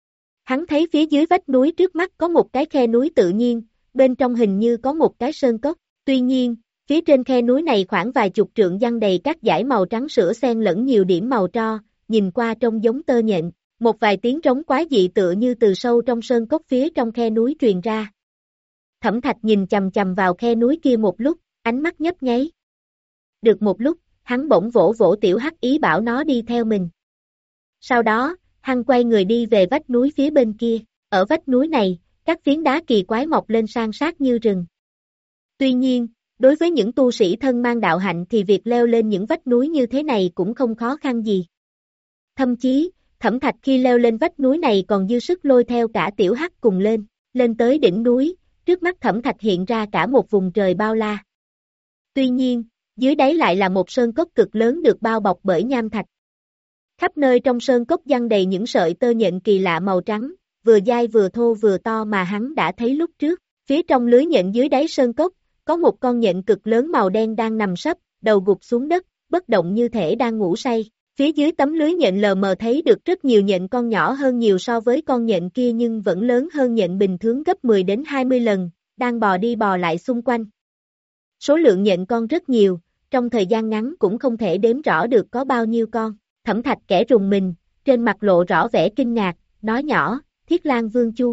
Hắn thấy phía dưới vách núi trước mắt có một cái khe núi tự nhiên, bên trong hình như có một cái sơn cốc. Tuy nhiên, phía trên khe núi này khoảng vài chục trượng giăng đầy các dải màu trắng sữa xen lẫn nhiều điểm màu tro, nhìn qua trông giống tơ nhện. Một vài tiếng trống quái dị tựa như từ sâu trong sơn cốc phía trong khe núi truyền ra. Thẩm Thạch nhìn chằm chằm vào khe núi kia một lúc, ánh mắt nhấp nháy. Được một lúc, hắn bỗng vỗ vỗ Tiểu Hắc ý bảo nó đi theo mình. Sau đó, hắn quay người đi về vách núi phía bên kia. Ở vách núi này, các phiến đá kỳ quái mọc lên san sát như rừng. Tuy nhiên, đối với những tu sĩ thân mang đạo hạnh thì việc leo lên những vách núi như thế này cũng không khó khăn gì. Thậm chí, Thẩm Thạch khi leo lên vách núi này còn dư sức lôi theo cả Tiểu Hắc cùng lên, lên tới đỉnh núi, trước mắt Thẩm Thạch hiện ra cả một vùng trời bao la. Tuy nhiên, dưới đáy lại là một sơn cốc cực lớn được bao bọc bởi nham thạch. Khắp nơi trong sơn cốc giăng đầy những sợi tơ nhện kỳ lạ màu trắng, vừa dai vừa thô vừa to mà hắn đã thấy lúc trước. Phía trong lưới nhện dưới đáy sơn cốc, có một con nhện cực lớn màu đen đang nằm sấp, đầu gục xuống đất, bất động như thể đang ngủ say. Phía dưới tấm lưới nhện lờ mờ thấy được rất nhiều nhện con nhỏ hơn nhiều so với con nhện kia nhưng vẫn lớn hơn nhện bình thường gấp mười đến hai mươi lần, đang bò đi bò lại xung quanh. Số lượng nhện con rất nhiều, trong thời gian ngắn cũng không thể đếm rõ được có bao nhiêu con. Thẩm Thạch kẻ rùng mình, trên mặt lộ rõ vẻ kinh ngạc, nói nhỏ, Thiết Lang Vương Chu.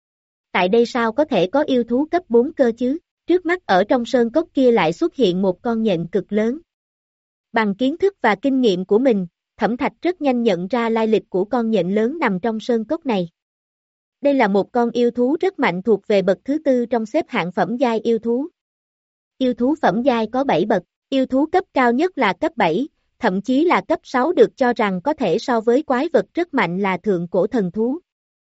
Tại đây sao có thể có yêu thú cấp bốn cơ chứ? Trước mắt ở trong sơn cốc kia lại xuất hiện một con nhện cực lớn. Bằng kiến thức và kinh nghiệm của mình, Thẩm Thạch rất nhanh nhận ra lai lịch của con nhện lớn nằm trong sơn cốc này. Đây là một con yêu thú rất mạnh thuộc về bậc thứ tư trong xếp hạng phẩm giai yêu thú. Yêu thú phẩm giai có bảy bậc, yêu thú cấp cao nhất là cấp bảy, thậm chí là cấp sáu được cho rằng có thể so với quái vật rất mạnh là thượng cổ thần thú.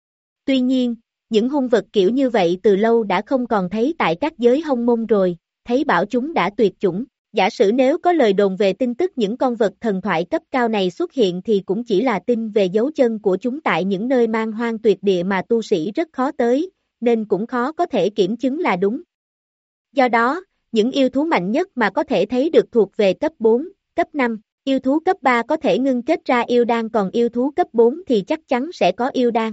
Tuy nhiên, những hung vật kiểu như vậy từ lâu đã không còn thấy tại các giới Hồng Mông rồi, thấy bảo chúng đã tuyệt chủng. Giả sử nếu có lời đồn về tin tức những con vật thần thoại cấp cao này xuất hiện thì cũng chỉ là tin về dấu chân của chúng tại những nơi man hoang tuyệt địa mà tu sĩ rất khó tới, nên cũng khó có thể kiểm chứng là đúng. Do đó, những yêu thú mạnh nhất mà có thể thấy được thuộc về cấp bốn, cấp năm. Yêu thú cấp ba có thể ngưng kết ra yêu đan, còn yêu thú cấp bốn thì chắc chắn sẽ có yêu đan.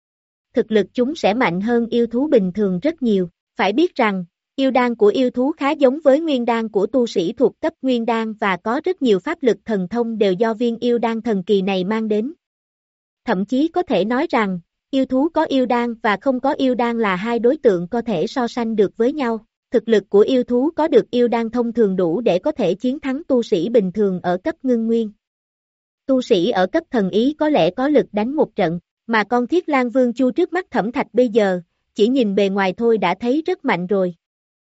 Thực lực chúng sẽ mạnh hơn yêu thú bình thường rất nhiều. Phải biết rằng, yêu đan của yêu thú khá giống với nguyên đan của tu sĩ thuộc cấp nguyên đan và có rất nhiều pháp lực thần thông đều do viên yêu đan thần kỳ này mang đến. Thậm chí có thể nói rằng, yêu thú có yêu đan và không có yêu đan là hai đối tượng có thể so sánh được với nhau. Thực lực của yêu thú có được yêu đan thông thường đủ để có thể chiến thắng tu sĩ bình thường ở cấp ngưng nguyên. Tu sĩ ở cấp thần ý có lẽ có lực đánh một trận, mà con Thiết Lang Vương Chu trước mắt Thẩm Thạch bây giờ, chỉ nhìn bề ngoài thôi đã thấy rất mạnh rồi.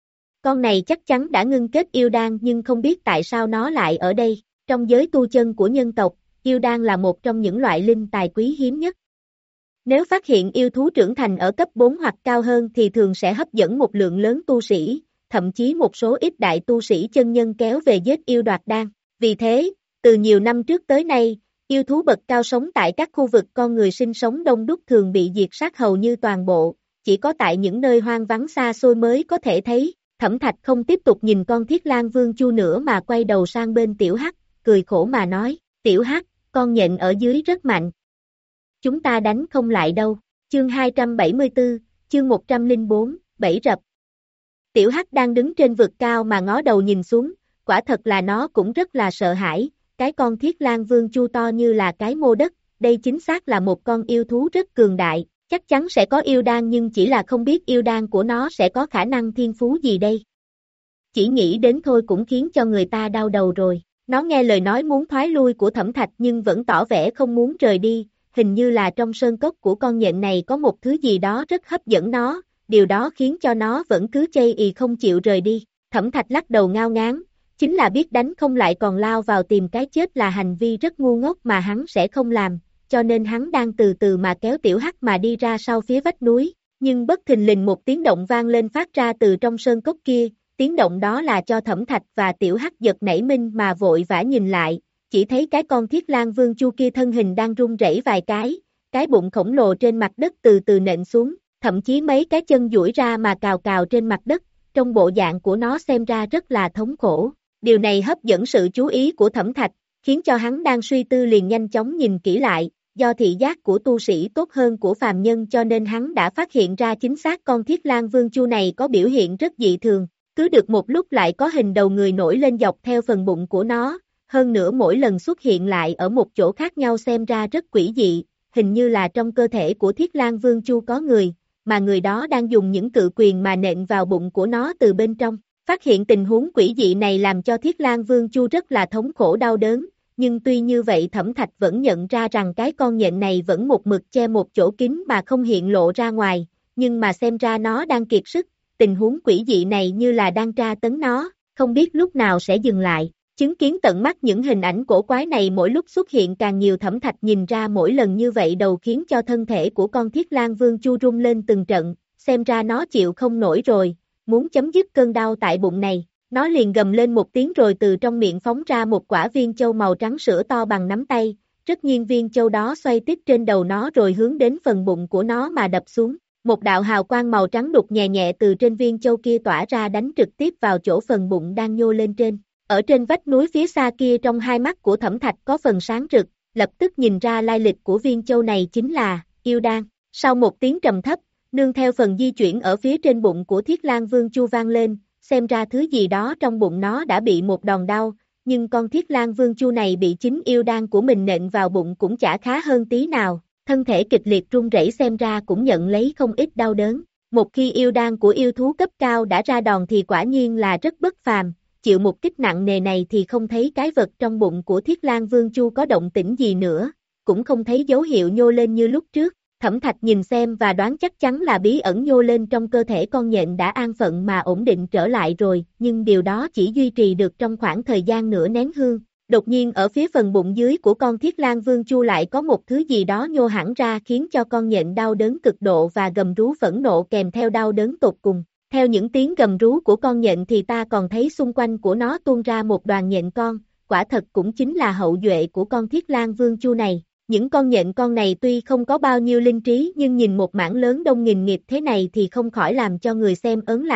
Con này chắc chắn đã ngưng kết yêu đan nhưng không biết tại sao nó lại ở đây. Trong giới tu chân của nhân tộc, yêu đan là một trong những loại linh tài quý hiếm nhất. Nếu phát hiện yêu thú trưởng thành ở cấp bốn hoặc cao hơn thì thường sẽ hấp dẫn một lượng lớn tu sĩ, thậm chí một số ít đại tu sĩ chân nhân kéo về giết yêu đoạt đan. Vì thế, từ nhiều năm trước tới nay, yêu thú bậc cao sống tại các khu vực con người sinh sống đông đúc thường bị diệt sát hầu như toàn bộ, chỉ có tại những nơi hoang vắng xa xôi mới có thể thấy. Thẩm Thạch không tiếp tục nhìn con Thiết Lang Vương Chu nữa mà quay đầu sang bên Tiểu Hắc, cười khổ mà nói, Tiểu Hắc, con nhện ở dưới rất mạnh. Chúng ta đánh không lại đâu. Chương hai trăm bảy mươi tư, chương một trăm lẻ bốn, bẫy rập. Tiểu Hắc đang đứng trên vực cao mà ngó đầu nhìn xuống, quả thật là nó cũng rất là sợ hãi, cái con Thiết Lang Vương Chu to như là cái mô đất, đây chính xác là một con yêu thú rất cường đại, chắc chắn sẽ có yêu đan nhưng chỉ là không biết yêu đan của nó sẽ có khả năng thiên phú gì đây. Chỉ nghĩ đến thôi cũng khiến cho người ta đau đầu rồi, nó nghe lời nói muốn thoái lui của Thẩm Thạch nhưng vẫn tỏ vẻ không muốn rời đi, hình như là trong sơn cốc của con nhện này có một thứ gì đó rất hấp dẫn nó, điều đó khiến cho nó vẫn cứ chây ì không chịu rời đi. Thẩm Thạch lắc đầu ngao ngán, chính là biết đánh không lại còn lao vào tìm cái chết là hành vi rất ngu ngốc mà hắn sẽ không làm, cho nên hắn đang từ từ mà kéo Tiểu Hắc mà đi ra sau phía vách núi, nhưng bất thình lình một tiếng động vang lên phát ra từ trong sơn cốc kia, tiếng động đó là cho Thẩm Thạch và Tiểu Hắc giật nảy mình mà vội vã nhìn lại, chỉ thấy cái con Thiết Lang Vương Chu kia thân hình đang run rẩy vài cái, cái bụng khổng lồ trên mặt đất từ từ nện xuống, thậm chí mấy cái chân duỗi ra mà cào cào trên mặt đất, trong bộ dạng của nó xem ra rất là thống khổ. Điều này hấp dẫn sự chú ý của Thẩm Thạch, khiến cho hắn đang suy tư liền nhanh chóng nhìn kỹ lại, do thị giác của tu sĩ tốt hơn của phàm nhân cho nên hắn đã phát hiện ra chính xác con Thiết Lang Vương Chu này có biểu hiện rất dị thường, cứ được một lúc lại có hình đầu người nổi lên dọc theo phần bụng của nó, hơn nữa mỗi lần xuất hiện lại ở một chỗ khác nhau xem ra rất quỷ dị, hình như là trong cơ thể của Thiết Lang Vương Chu có người, mà người đó đang dùng những cự quyền mà nện vào bụng của nó từ bên trong. Phát hiện tình huống quỷ dị này làm cho Thiết Lang Vương Chu rất là thống khổ đau đớn, nhưng tuy như vậy Thẩm Thạch vẫn nhận ra rằng cái con nhện này vẫn một mực che một chỗ kín mà không hiện lộ ra ngoài, nhưng mà xem ra nó đang kiệt sức, tình huống quỷ dị này như là đang tra tấn nó, không biết lúc nào sẽ dừng lại. Chứng kiến tận mắt những hình ảnh cổ quái này mỗi lúc xuất hiện càng nhiều, Thẩm Thạch nhìn ra mỗi lần như vậy đầu khiến cho thân thể của con Thiết Lang Vương Chu rung lên từng trận, xem ra nó chịu không nổi rồi, muốn chấm dứt cơn đau tại bụng này, nó liền gầm lên một tiếng rồi từ trong miệng phóng ra một quả viên châu màu trắng sữa to bằng nắm tay, rất nhiên viên châu đó xoay tiếp trên đầu nó rồi hướng đến phần bụng của nó mà đập xuống, một đạo hào quang màu trắng đục nhẹ nhẹ từ trên viên châu kia tỏa ra đánh trực tiếp vào chỗ phần bụng đang nhô lên trên. Ở trên vách núi phía xa kia trong hai mắt của Thẩm Thạch có phần sáng rực, lập tức nhìn ra lai lịch của viên châu này chính là yêu đan. Sau một tiếng trầm thấp, nương theo phần di chuyển ở phía trên bụng của Thiết Lang Vương Chu vang lên, xem ra thứ gì đó trong bụng nó đã bị một đòn đau, nhưng con Thiết Lang Vương Chu này bị chính yêu đan của mình nện vào bụng cũng chả khá hơn tí nào, thân thể kịch liệt run rẩy xem ra cũng nhận lấy không ít đau đớn. Một khi yêu đan của yêu thú cấp cao đã ra đòn thì quả nhiên là rất bất phàm. Chịu một kích nặng nề này thì không thấy cái vật trong bụng của Thiết Lang Vương Chu có động tĩnh gì nữa, cũng không thấy dấu hiệu nhô lên như lúc trước. Thẩm Thạch nhìn xem và đoán chắc chắn là bí ẩn nhô lên trong cơ thể con nhện đã an phận mà ổn định trở lại rồi, nhưng điều đó chỉ duy trì được trong khoảng thời gian nửa nén hương. Đột nhiên ở phía phần bụng dưới của con Thiết Lang Vương Chu lại có một thứ gì đó nhô hẳn ra khiến cho con nhện đau đớn cực độ và gầm rú phẫn nộ kèm theo đau đớn tột cùng. Theo những tiếng gầm rú của con nhện thì ta còn thấy xung quanh của nó tuôn ra một đoàn nhện con, quả thật cũng chính là hậu duệ của con Thiết Lang Vương Chu này. Những con nhện con này tuy không có bao nhiêu linh trí nhưng nhìn một mảng lớn đông nghìn nghịt thế này thì không khỏi làm cho người xem ớn lạnh,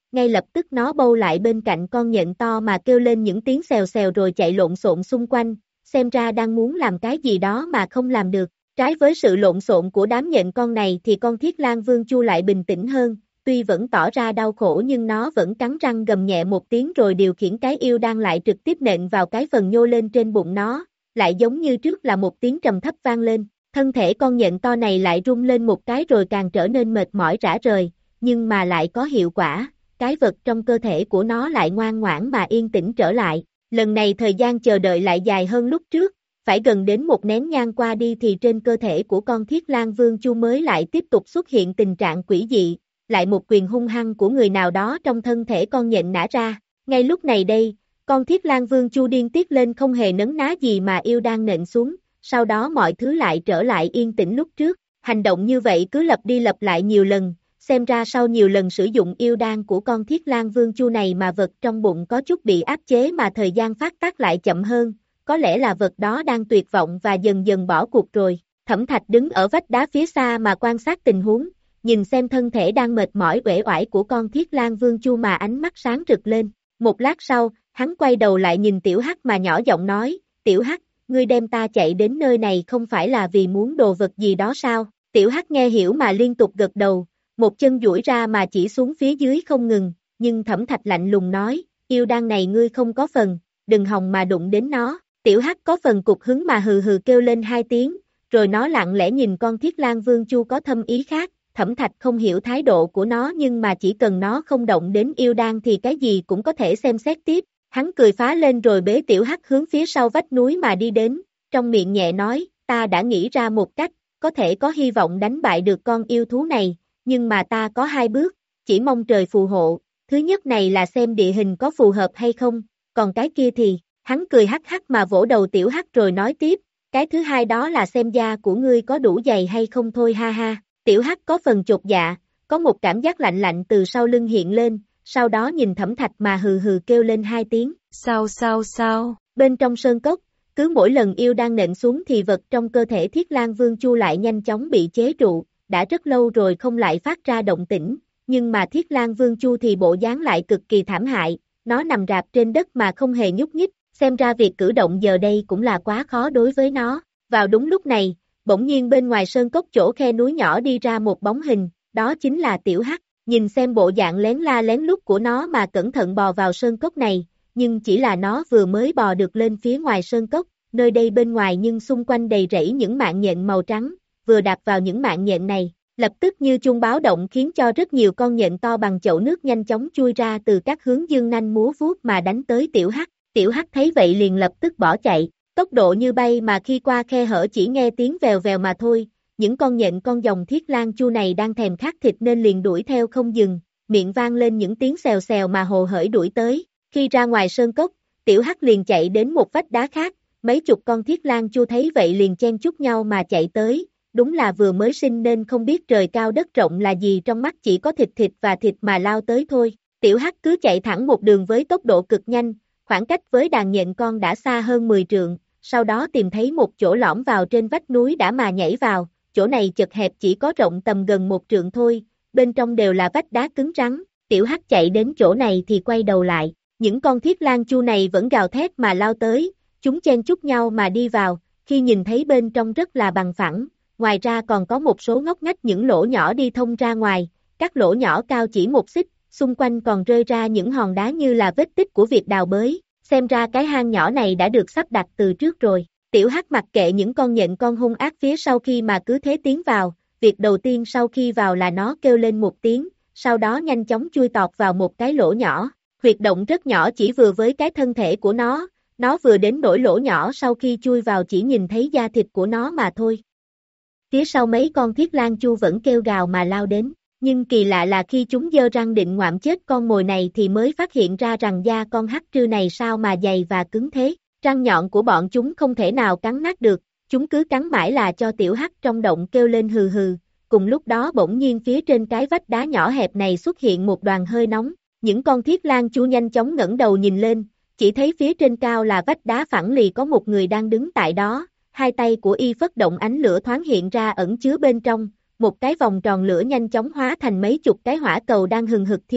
ngay lập tức nó bâu lại bên cạnh con nhện to mà kêu lên những tiếng xèo xèo rồi chạy lộn xộn xung quanh, xem ra đang muốn làm cái gì đó mà không làm được. Trái với sự lộn xộn của đám nhện con này thì con Thiết Lang Vương Chu lại bình tĩnh hơn, tuy vẫn tỏ ra đau khổ nhưng nó vẫn cắn răng gầm nhẹ một tiếng rồi điều khiển cái yêu đang lại trực tiếp nện vào cái phần nhô lên trên bụng nó, lại giống như trước là một tiếng trầm thấp vang lên. Thân thể con nhện to này lại rung lên một cái rồi càng trở nên mệt mỏi rã rời, nhưng mà lại có hiệu quả, cái vật trong cơ thể của nó lại ngoan ngoãn mà yên tĩnh trở lại. Lần này thời gian chờ đợi lại dài hơn lúc trước, phải gần đến một nén nhang qua đi thì trên cơ thể của con Thiết Lang Vương Chu mới lại tiếp tục xuất hiện tình trạng quỷ dị, lại một quyền hung hăng của người nào đó trong thân thể con nhện nã ra. Ngay lúc này đây, con Thiết Lang Vương Chu điên tiết lên không hề nấn ná gì mà yêu đang nện xuống, sau đó mọi thứ lại trở lại yên tĩnh lúc trước. Hành động như vậy cứ lặp đi lặp lại nhiều lần, xem ra sau nhiều lần sử dụng yêu đan của con Thiết Lang Vương Chu này mà vật trong bụng có chút bị áp chế mà thời gian phát tác lại chậm hơn, có lẽ là vật đó đang tuyệt vọng và dần dần bỏ cuộc rồi. Thẩm Thạch đứng ở vách đá phía xa mà quan sát tình huống, nhìn xem thân thể đang mệt mỏi uể oải của con Thiết Lang Vương Chu mà ánh mắt sáng rực lên. Một lát sau, hắn quay đầu lại nhìn Tiểu Hắc mà nhỏ giọng nói, Tiểu Hắc, ngươi đem ta chạy đến nơi này không phải là vì muốn đồ vật gì đó sao? Tiểu Hắc nghe hiểu mà liên tục gật đầu, một chân duỗi ra mà chỉ xuống phía dưới không ngừng, nhưng Thẩm Thạch lạnh lùng nói, yêu đan này ngươi không có phần, đừng hòng mà đụng đến nó. Tiểu Hắc có phần cục hứng mà hừ hừ kêu lên hai tiếng, rồi nó lặng lẽ nhìn con Thiết Lang Vương Chu có thâm ý khác. Thẩm Thạch không hiểu thái độ của nó nhưng mà chỉ cần nó không động đến yêu đan thì cái gì cũng có thể xem xét tiếp. Hắn cười phá lên rồi bế Tiểu Hắc hướng phía sau vách núi mà đi đến, trong miệng nhẹ nói, ta đã nghĩ ra một cách, có thể có hy vọng đánh bại được con yêu thú này, nhưng mà ta có hai bước, chỉ mong trời phù hộ. Thứ nhất này là xem địa hình có phù hợp hay không, còn cái kia thì, hắn cười hắc hắc mà vỗ đầu Tiểu Hắc rồi nói tiếp, cái thứ hai đó là xem da của ngươi có đủ dày hay không thôi ha ha. Tiểu Hắc có phần chột dạ, có một cảm giác lạnh lạnh từ sau lưng hiện lên, sau đó nhìn Thẩm Thạch mà hừ hừ kêu lên hai tiếng, sao sao sao. Bên trong sơn cốc, cứ mỗi lần yêu đang nện xuống thì vật trong cơ thể Thiết Lang Vương Chu lại nhanh chóng bị chế trụ, đã rất lâu rồi không lại phát ra động tĩnh, nhưng mà Thiết Lang Vương Chu thì bộ dáng lại cực kỳ thảm hại, nó nằm rạp trên đất mà không hề nhúc nhích, xem ra việc cử động giờ đây cũng là quá khó đối với nó. Vào đúng lúc này, bỗng nhiên bên ngoài sơn cốc chỗ khe núi nhỏ đi ra một bóng hình, đó chính là Tiểu Hắc. Nhìn xem bộ dạng lén la lén lút của nó mà cẩn thận bò vào sơn cốc này, nhưng chỉ là nó vừa mới bò được lên phía ngoài sơn cốc, nơi đây bên ngoài nhưng xung quanh đầy rẫy những mạng nhện màu trắng, vừa đạp vào những mạng nhện này, lập tức như chuông báo động khiến cho rất nhiều con nhện to bằng chậu nước nhanh chóng chui ra từ các hướng dương nanh múa vuốt mà đánh tới Tiểu Hắc. Tiểu Hắc thấy vậy liền lập tức bỏ chạy, tốc độ như bay mà khi qua khe hở chỉ nghe tiếng vèo vèo mà thôi. Những con nhện con dòng Thiết Lang Chu này đang thèm khát thịt nên liền đuổi theo không dừng, miệng vang lên những tiếng xèo xèo mà hồ hởi đuổi tới. Khi ra ngoài sơn cốc, Tiểu Hắc liền chạy đến một vách đá khác, mấy chục con Thiết Lang Chu thấy vậy liền chen chúc nhau mà chạy tới, đúng là vừa mới sinh nên không biết trời cao đất rộng là gì, trong mắt chỉ có thịt thịt và thịt mà lao tới thôi. Tiểu Hắc cứ chạy thẳng một đường với tốc độ cực nhanh, khoảng cách với đàn nhện con đã xa hơn mười trượng, sau đó tìm thấy một chỗ lõm vào trên vách núi đã mà nhảy vào. Chỗ này chật hẹp chỉ có rộng tầm gần một trượng thôi, bên trong đều là vách đá cứng rắn. Tiểu Hắc chạy đến chỗ này thì quay đầu lại, những con Thiết Lang Chu này vẫn gào thét mà lao tới, chúng chen chúc nhau mà đi vào, khi nhìn thấy bên trong rất là bằng phẳng, ngoài ra còn có một số ngóc ngách những lỗ nhỏ đi thông ra ngoài, các lỗ nhỏ cao chỉ một xích, xung quanh còn rơi ra những hòn đá như là vết tích của việc đào bới, xem ra cái hang nhỏ này đã được sắp đặt từ trước rồi. Tiểu Hắc mặc kệ những con nhện con hung ác phía sau khi mà cứ thế tiến vào, việc đầu tiên sau khi vào là nó kêu lên một tiếng, sau đó nhanh chóng chui tọt vào một cái lỗ nhỏ, huyệt động rất nhỏ chỉ vừa với cái thân thể của nó, nó vừa đến nỗi lỗ nhỏ sau khi chui vào chỉ nhìn thấy da thịt của nó mà thôi. Phía sau mấy con Thiết Lang Chu vẫn kêu gào mà lao đến, nhưng kỳ lạ là khi chúng giơ răng định ngoạm chết con mồi này thì mới phát hiện ra rằng da con hắc trư này sao mà dày và cứng thế. Răng nhọn của bọn chúng không thể nào cắn nát được, chúng cứ cắn mãi là cho Tiểu Hắc trong động kêu lên hừ hừ, cùng lúc đó bỗng nhiên phía trên cái vách đá nhỏ hẹp này xuất hiện một đoàn hơi nóng, những con Thiết Lang Chu nhanh chóng ngẩng đầu nhìn lên, chỉ thấy phía trên cao là vách đá phẳng lì có một người đang đứng tại đó, hai tay của y phất động ánh lửa thoáng hiện ra ẩn chứa bên trong, một cái vòng tròn lửa nhanh chóng hóa thành mấy chục cái hỏa cầu đang hừng hực thiêu đốt,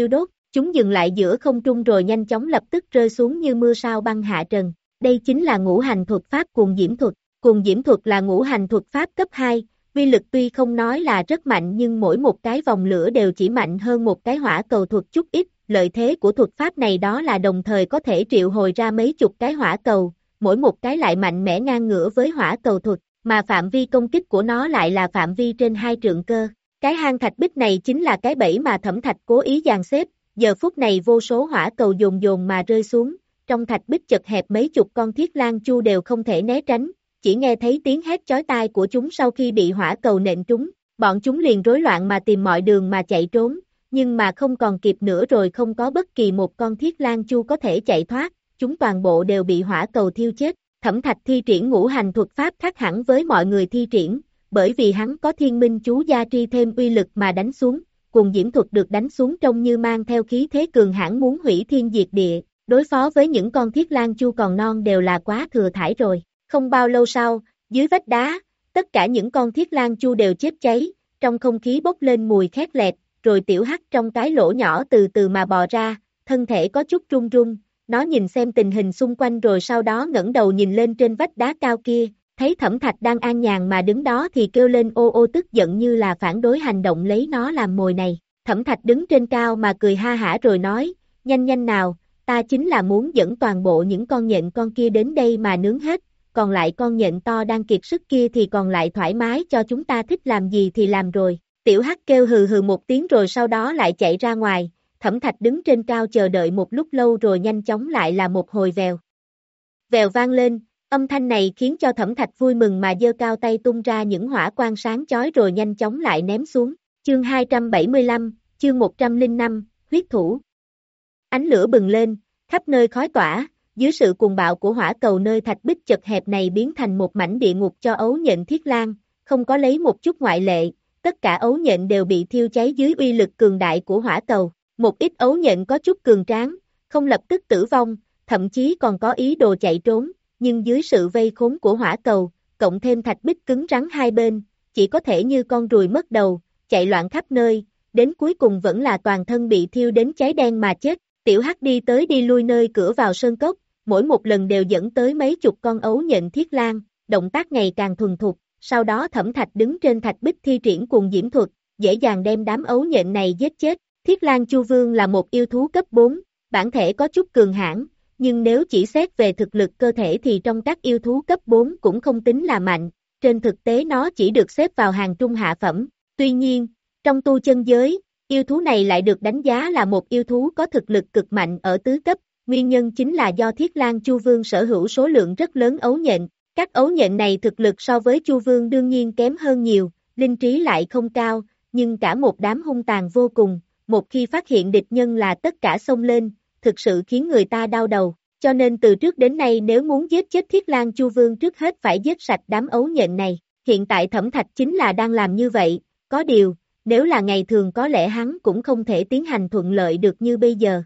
Chúng dừng lại giữa không trung rồi nhanh chóng lập tức rơi xuống như mưa sao băng hạ trần. Đây chính là ngũ hành thuật pháp cuồng diễm thuật. Cuồng diễm thuật là ngũ hành thuật pháp cấp hai, uy lực tuy không nói là rất mạnh nhưng mỗi một cái vòng lửa đều chỉ mạnh hơn một cái hỏa cầu thuật chút ít. Lợi thế của thuật pháp này đó là đồng thời có thể triệu hồi ra mấy chục cái hỏa cầu, mỗi một cái lại mạnh mẽ ngang ngửa với hỏa cầu thuật, mà phạm vi công kích của nó lại là phạm vi trên hai trượng cơ. Cái hang thạch bích này chính là cái bẫy mà Thẩm Thạch cố ý dàn xếp, giờ phút này vô số hỏa cầu dồn dồn mà rơi xuống, trong thạch bích chật hẹp mấy chục con thiết lang chu đều không thể né tránh, chỉ nghe thấy tiếng hét chói tai của chúng sau khi bị hỏa cầu nện trúng, bọn chúng liền rối loạn mà tìm mọi đường mà chạy trốn, nhưng mà không còn kịp nữa rồi, không có bất kỳ một con thiết lang chu có thể chạy thoát, chúng toàn bộ đều bị hỏa cầu thiêu chết. Thẩm Thạch thi triển ngũ hành thuật pháp khác hẳn với mọi người thi triển, bởi vì hắn có thiên minh chú gia tri thêm uy lực mà đánh xuống, cuồng diễm thuật được đánh xuống trông như mang theo khí thế cường hãn muốn hủy thiên diệt địa, đối phó với những con thiết lang chu còn non đều là quá thừa thãi rồi. Không bao lâu sau, dưới vách đá, tất cả những con thiết lang chu đều chết cháy, trong không khí bốc lên mùi khét lẹt, rồi tiểu hắc trong cái lỗ nhỏ từ từ mà bò ra, thân thể có chút run run, nó nhìn xem tình hình xung quanh rồi sau đó ngẩng đầu nhìn lên trên vách đá cao kia, thấy Thẩm Thạch đang an nhàn mà đứng đó thì kêu lên ô ô tức giận như là phản đối hành động lấy nó làm mồi này. Thẩm Thạch đứng trên cao mà cười ha hả rồi nói, nhanh nhanh nào, ta chính là muốn dẫn toàn bộ những con nhện con kia đến đây mà nướng hết, còn lại con nhện to đang kiệt sức kia thì còn lại thoải mái cho chúng ta thích làm gì thì làm rồi. Tiểu Hắc kêu hừ hừ một tiếng rồi sau đó lại chạy ra ngoài, Thẩm Thạch đứng trên cao chờ đợi một lúc lâu rồi nhanh chóng lại là một hồi vèo. Vèo vang lên, âm thanh này khiến cho Thẩm Thạch vui mừng mà giơ cao tay tung ra những hỏa quang sáng chói rồi nhanh chóng lại ném xuống. Chương hai trăm bảy mươi lăm, chương một trăm lẻ năm, huyết thủ. Ánh lửa bừng lên, khắp nơi khói tỏa, dưới sự cuồng bạo của hỏa cầu nơi thạch bích chật hẹp này biến thành một mảnh địa ngục cho ấu nhện thiết lang, không có lấy một chút ngoại lệ, tất cả ấu nhện đều bị thiêu cháy dưới uy lực cường đại của hỏa cầu. Một ít ấu nhện có chút cường tráng, không lập tức tử vong, thậm chí còn có ý đồ chạy trốn, nhưng dưới sự vây khốn của hỏa cầu, cộng thêm thạch bích cứng rắn hai bên, chỉ có thể như con ruồi mất đầu, chạy loạn khắp nơi, đến cuối cùng vẫn là toàn thân bị thiêu đến cháy đen mà chết. Tiểu Hắc đi tới đi lui nơi cửa vào sơn cốc, mỗi một lần đều dẫn tới mấy chục con ấu nhện thiết lang, động tác ngày càng thuần thục, sau đó Thẩm Thạch đứng trên thạch bích thi triển cuồng diễm thuật, dễ dàng đem đám ấu nhện này giết chết. Thiết lang chu vương là một yêu thú cấp bốn, bản thể có chút cường hãn, nhưng nếu chỉ xét về thực lực cơ thể thì trong các yêu thú cấp bốn cũng không tính là mạnh, trên thực tế nó chỉ được xếp vào hàng trung hạ phẩm. Tuy nhiên, trong tu chân giới, yêu thú này lại được đánh giá là một yêu thú có thực lực cực mạnh ở tứ cấp, nguyên nhân chính là do Thiết lang chu vương sở hữu số lượng rất lớn ấu nhện. Các ấu nhện này thực lực so với chu vương đương nhiên kém hơn nhiều, linh trí lại không cao, nhưng cả một đám hung tàn vô cùng. Một khi phát hiện địch nhân là tất cả xông lên, thực sự khiến người ta đau đầu, cho nên từ trước đến nay nếu muốn giết chết Thiết lang chu vương trước hết phải giết sạch đám ấu nhện này, hiện tại Thẩm Thạch chính là đang làm như vậy, có điều, nếu là ngày thường có lẽ hắn cũng không thể tiến hành thuận lợi được như bây giờ.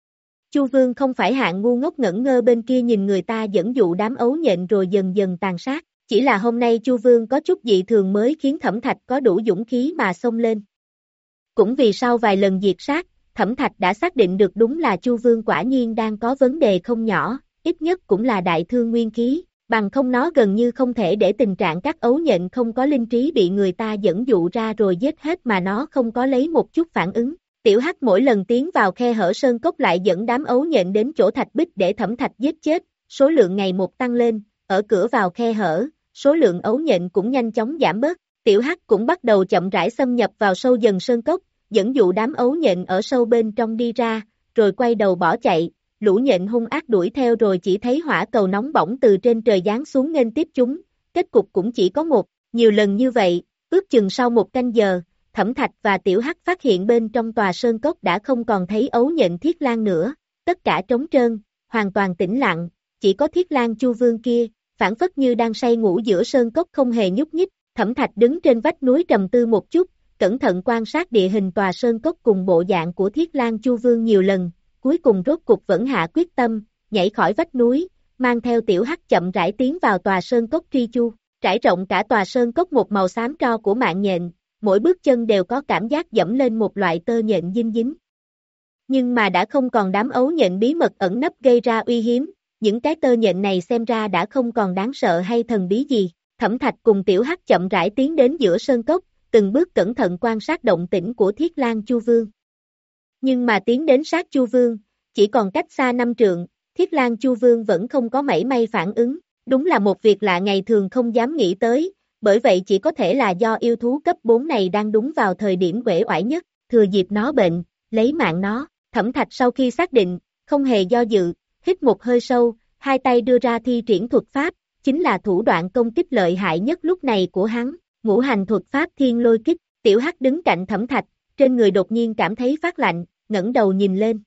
Chu vương không phải hạng ngu ngốc ngẩn ngơ bên kia nhìn người ta dẫn dụ đám ấu nhện rồi dần dần tàn sát, chỉ là hôm nay Chu vương có chút dị thường mới khiến Thẩm Thạch có đủ dũng khí mà xông lên. Cũng vì sau vài lần diệt sát, Thẩm Thạch đã xác định được đúng là Chu vương quả nhiên đang có vấn đề không nhỏ, ít nhất cũng là đại thương nguyên khí, bằng không nó gần như không thể để tình trạng các ấu nhện không có linh trí bị người ta dẫn dụ ra rồi giết hết mà nó không có lấy một chút phản ứng. Tiểu Hắc mỗi lần tiến vào khe hở sơn cốc lại dẫn đám ấu nhện đến chỗ thạch bích để Thẩm Thạch giết chết, số lượng ngày một tăng lên, ở cửa vào khe hở, số lượng ấu nhện cũng nhanh chóng giảm bớt. Tiểu Hắc cũng bắt đầu chậm rãi xâm nhập vào sâu dần sơn cốc, dẫn dụ đám ấu nhện ở sâu bên trong đi ra, rồi quay đầu bỏ chạy, lũ nhện hung ác đuổi theo rồi chỉ thấy hỏa cầu nóng bỏng từ trên trời giáng xuống nghênh tiếp chúng, kết cục cũng chỉ có một, nhiều lần như vậy, ước chừng sau một canh giờ, Thẩm Thạch và Tiểu Hắc phát hiện bên trong tòa sơn cốc đã không còn thấy ấu nhện thiết lang nữa, tất cả trống trơn, hoàn toàn tĩnh lặng, chỉ có Thiết lang chu vương kia, phản phất như đang say ngủ giữa sơn cốc không hề nhúc nhích. Thẩm Thạch đứng trên vách núi trầm tư một chút, cẩn thận quan sát địa hình tòa sơn cốc cùng bộ dạng của Thiết lang chu vương nhiều lần, cuối cùng rốt cục vẫn hạ quyết tâm, nhảy khỏi vách núi, mang theo Tiểu Hắc chậm rãi tiến vào tòa sơn cốc tri chu, trải rộng cả tòa sơn cốc một màu xám tro của mạng nhện, mỗi bước chân đều có cảm giác dẫm lên một loại tơ nhện dinh dính. Nhưng mà đã không còn đám ấu nhện bí mật ẩn nấp gây ra uy hiếp, những cái tơ nhện này xem ra đã không còn đáng sợ hay thần bí gì. Thẩm Thạch cùng Tiểu Hắc chậm rãi tiến đến giữa sơn cốc, từng bước cẩn thận quan sát động tĩnh của Thiết Lang Chu Vương. Nhưng mà tiến đến sát Chu Vương, chỉ còn cách xa năm trượng, Thiết Lang Chu Vương vẫn không có mảy may phản ứng, đúng là một việc lạ ngày thường không dám nghĩ tới, bởi vậy chỉ có thể là do yêu thú cấp bốn này đang đúng vào thời điểm uể oải nhất, thừa dịp nó bệnh, lấy mạng nó. Thẩm Thạch sau khi xác định, không hề do dự, hít một hơi sâu, hai tay đưa ra thi triển thuật pháp, chính là thủ đoạn công kích lợi hại nhất lúc này của hắn, ngũ hành thuật pháp thiên lôi kích. Tiểu Hắc đứng cạnh Thẩm Thạch, trên người đột nhiên cảm thấy phát lạnh, ngẩng đầu nhìn lên.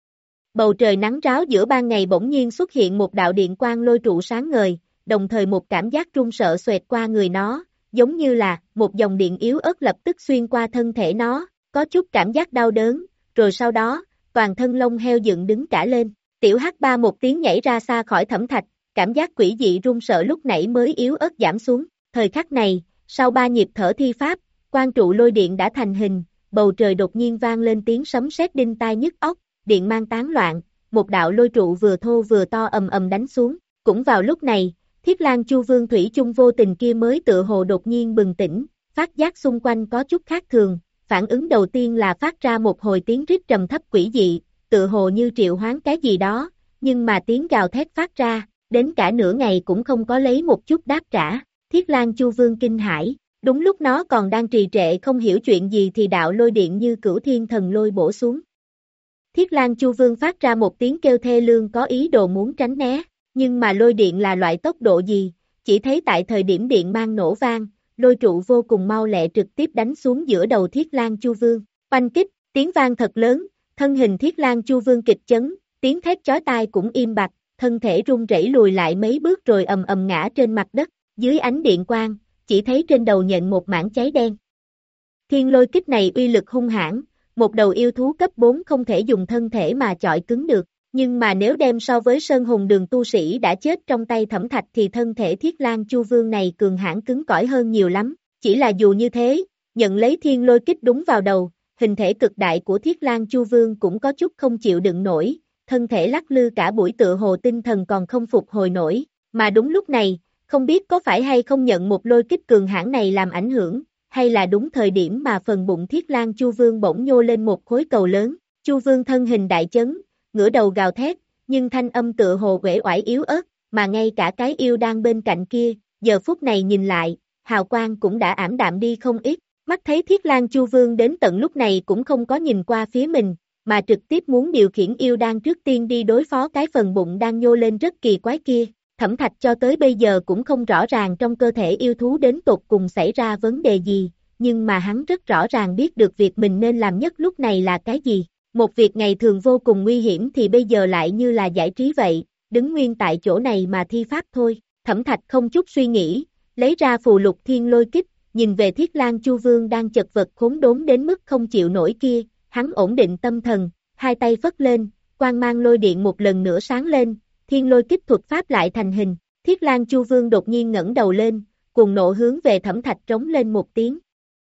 Bầu trời nắng ráo giữa ban ngày bỗng nhiên xuất hiện một đạo điện quang lôi trụ sáng ngời, đồng thời một cảm giác run sợ xoẹt qua người nó, giống như là một dòng điện yếu ớt lập tức xuyên qua thân thể nó, có chút cảm giác đau đớn, rồi sau đó, toàn thân lông heo dựng đứng cả lên. Tiểu Hắc ba một tiếng nhảy ra xa khỏi Thẩm Thạch, cảm giác quỷ dị run sợ lúc nãy mới yếu ớt giảm xuống. Thời khắc này, sau ba nhịp thở thi pháp, quang trụ lôi điện đã thành hình, bầu trời đột nhiên vang lên tiếng sấm sét đinh tai nhức óc, điện mang tán loạn, một đạo lôi trụ vừa thô vừa to ầm ầm đánh xuống. Cũng vào lúc này, Thiết Lang Chu Vương thủy chung vô tình kia mới tựa hồ đột nhiên bừng tỉnh, phát giác xung quanh có chút khác thường, phản ứng đầu tiên là phát ra một hồi tiếng rít trầm thấp quỷ dị, tựa hồ như triệu hoán cái gì đó, nhưng mà tiếng gào thét phát ra, đến cả nửa ngày cũng không có lấy một chút đáp trả. Thiết Lang Chu Vương kinh hãi, đúng lúc nó còn đang trì trệ không hiểu chuyện gì thì đạo lôi điện như cửu thiên thần lôi bổ xuống. Thiết Lang Chu Vương phát ra một tiếng kêu thê lương có ý đồ muốn tránh né, nhưng mà lôi điện là loại tốc độ gì, chỉ thấy tại thời điểm điện mang nổ vang, lôi trụ vô cùng mau lẹ trực tiếp đánh xuống giữa đầu Thiết Lang Chu Vương, oanh kích, tiếng vang thật lớn, thân hình Thiết Lang Chu Vương kịch chấn, tiếng thét chói tai cũng im bặt, thân thể run rẩy lùi lại mấy bước rồi ầm ầm ngã trên mặt đất, dưới ánh điện quang, chỉ thấy trên đầu nhận một mảng cháy đen. Thiên lôi kích này uy lực hung hãn, một đầu yêu thú cấp bốn không thể dùng thân thể mà chọi cứng được, nhưng mà nếu đem so với Sơn Hùng Đường tu sĩ đã chết trong tay Thẩm Thạch thì thân thể Thiết Lang Chu Vương này cường hãn cứng cỏi hơn nhiều lắm, chỉ là dù như thế, nhận lấy thiên lôi kích đúng vào đầu, hình thể cực đại của Thiết Lang Chu Vương cũng có chút không chịu đựng nổi, thân thể lắc lư cả buổi tựa hồ tinh thần còn không phục hồi nổi, mà đúng lúc này, không biết có phải hay không nhận một lôi kích cường hãn này làm ảnh hưởng, hay là đúng thời điểm mà phần bụng Thiết Lang Chu Vương bỗng nhô lên một khối cầu lớn, Chu Vương thân hình đại chấn, ngửa đầu gào thét, nhưng thanh âm tựa hồ uể oải yếu ớt, mà ngay cả cái yêu đang bên cạnh kia, giờ phút này nhìn lại, hào quang cũng đã ảm đạm đi không ít, mắt thấy Thiết Lang Chu Vương đến tận lúc này cũng không có nhìn qua phía mình, mà trực tiếp muốn điều khiển yêu đang trước tiên đi đối phó cái phần bụng đang nhô lên rất kỳ quái kia. Thẩm Thạch cho tới bây giờ cũng không rõ ràng trong cơ thể yêu thú đến tột cùng xảy ra vấn đề gì, nhưng mà hắn rất rõ ràng biết được việc mình nên làm nhất lúc này là cái gì. Một việc ngày thường vô cùng nguy hiểm thì bây giờ lại như là giải trí vậy, đứng nguyên tại chỗ này mà thi pháp thôi. Thẩm Thạch không chút suy nghĩ, lấy ra phù lục thiên lôi kích, nhìn về Thiết Lang Chu Vương đang chật vật khốn đốn đến mức không chịu nổi kia, hắn ổn định tâm thần, hai tay phất lên, quang mang lôi điện một lần nữa sáng lên, thiên lôi kích thuật pháp lại thành hình. Thiết Lang Chu Vương đột nhiên ngẩng đầu lên, cuồng nộ hướng về Thẩm Thạch trống lên một tiếng.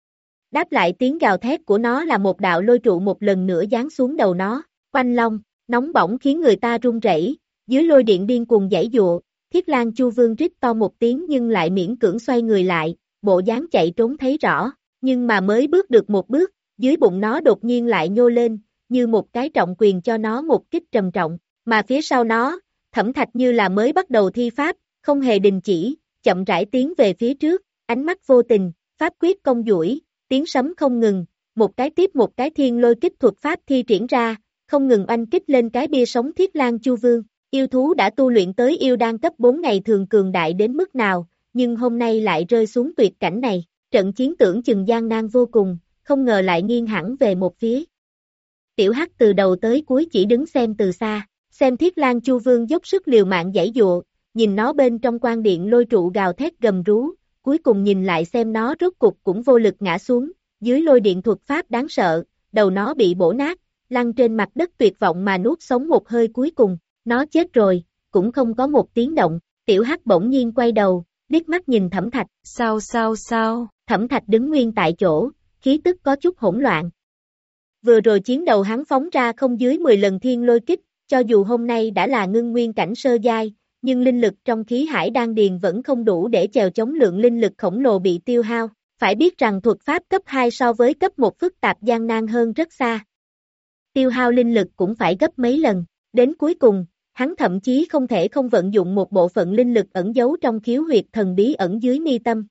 Đáp lại tiếng gào thét của nó là một đạo lôi trụ một lần nữa giáng xuống đầu nó, oanh long, nóng bỏng khiến người ta run rẩy, dưới lôi điện điên cuồng giãy giụa, Thiết Lang Chu Vương rít to một tiếng nhưng lại miễn cưỡng xoay người lại, bộ dáng chạy trốn thấy rõ, nhưng mà mới bước được một bước, dưới bụng nó đột nhiên lại nhô lên, như một cái trọng quyền cho nó một kích trầm trọng, mà phía sau nó, Thẩm Thạch như là mới bắt đầu thi pháp, không hề đình chỉ, chậm rãi tiến về phía trước, ánh mắt vô tình, pháp quyết công duỗi, tiếng sấm không ngừng, một cái tiếp một cái thiên lôi kích thuật pháp thi triển ra, không ngừng oanh kích lên cái bia sống Thiết Lang Chu Vương. Yêu thú đã tu luyện tới yêu đan cấp bốn ngày thường cường đại đến mức nào, nhưng hôm nay lại rơi xuống tuyệt cảnh này, trận chiến tưởng chừng gian nan vô cùng, không ngờ lại nghiêng hẳn về một phía. Tiểu Hắc từ đầu tới cuối chỉ đứng xem từ xa, xem Thiết Lang Chu Vương dốc sức liều mạng giãy giụa, nhìn nó bên trong quan điện lôi trụ gào thét gầm rú, cuối cùng nhìn lại xem nó rốt cục cũng vô lực ngã xuống, dưới lôi điện thuật pháp đáng sợ, đầu nó bị bổ nát, lăn trên mặt đất tuyệt vọng mà nuốt sống một hơi cuối cùng, nó chết rồi, cũng không có một tiếng động. Tiểu Hắc bỗng nhiên quay đầu, liếc mắt nhìn Thẩm Thạch, sao sao sao, Thẩm Thạch đứng nguyên tại chỗ, khí tức có chút hỗn loạn. Vừa rồi chiến đầu hắn phóng ra không dưới mười lần thiên lôi kích, cho dù hôm nay đã là ngưng nguyên cảnh sơ giai, nhưng linh lực trong khí hải đan điền vẫn không đủ để chèo chống lượng linh lực khổng lồ bị tiêu hao. Phải biết rằng thuật pháp cấp hai so với cấp một phức tạp gian nan hơn rất xa. Tiêu hao linh lực cũng phải gấp mấy lần. Đến cuối cùng, hắn thậm chí không thể không vận dụng một bộ phận linh lực ẩn giấu trong khiếu huyệt thần bí ẩn dưới mi tâm.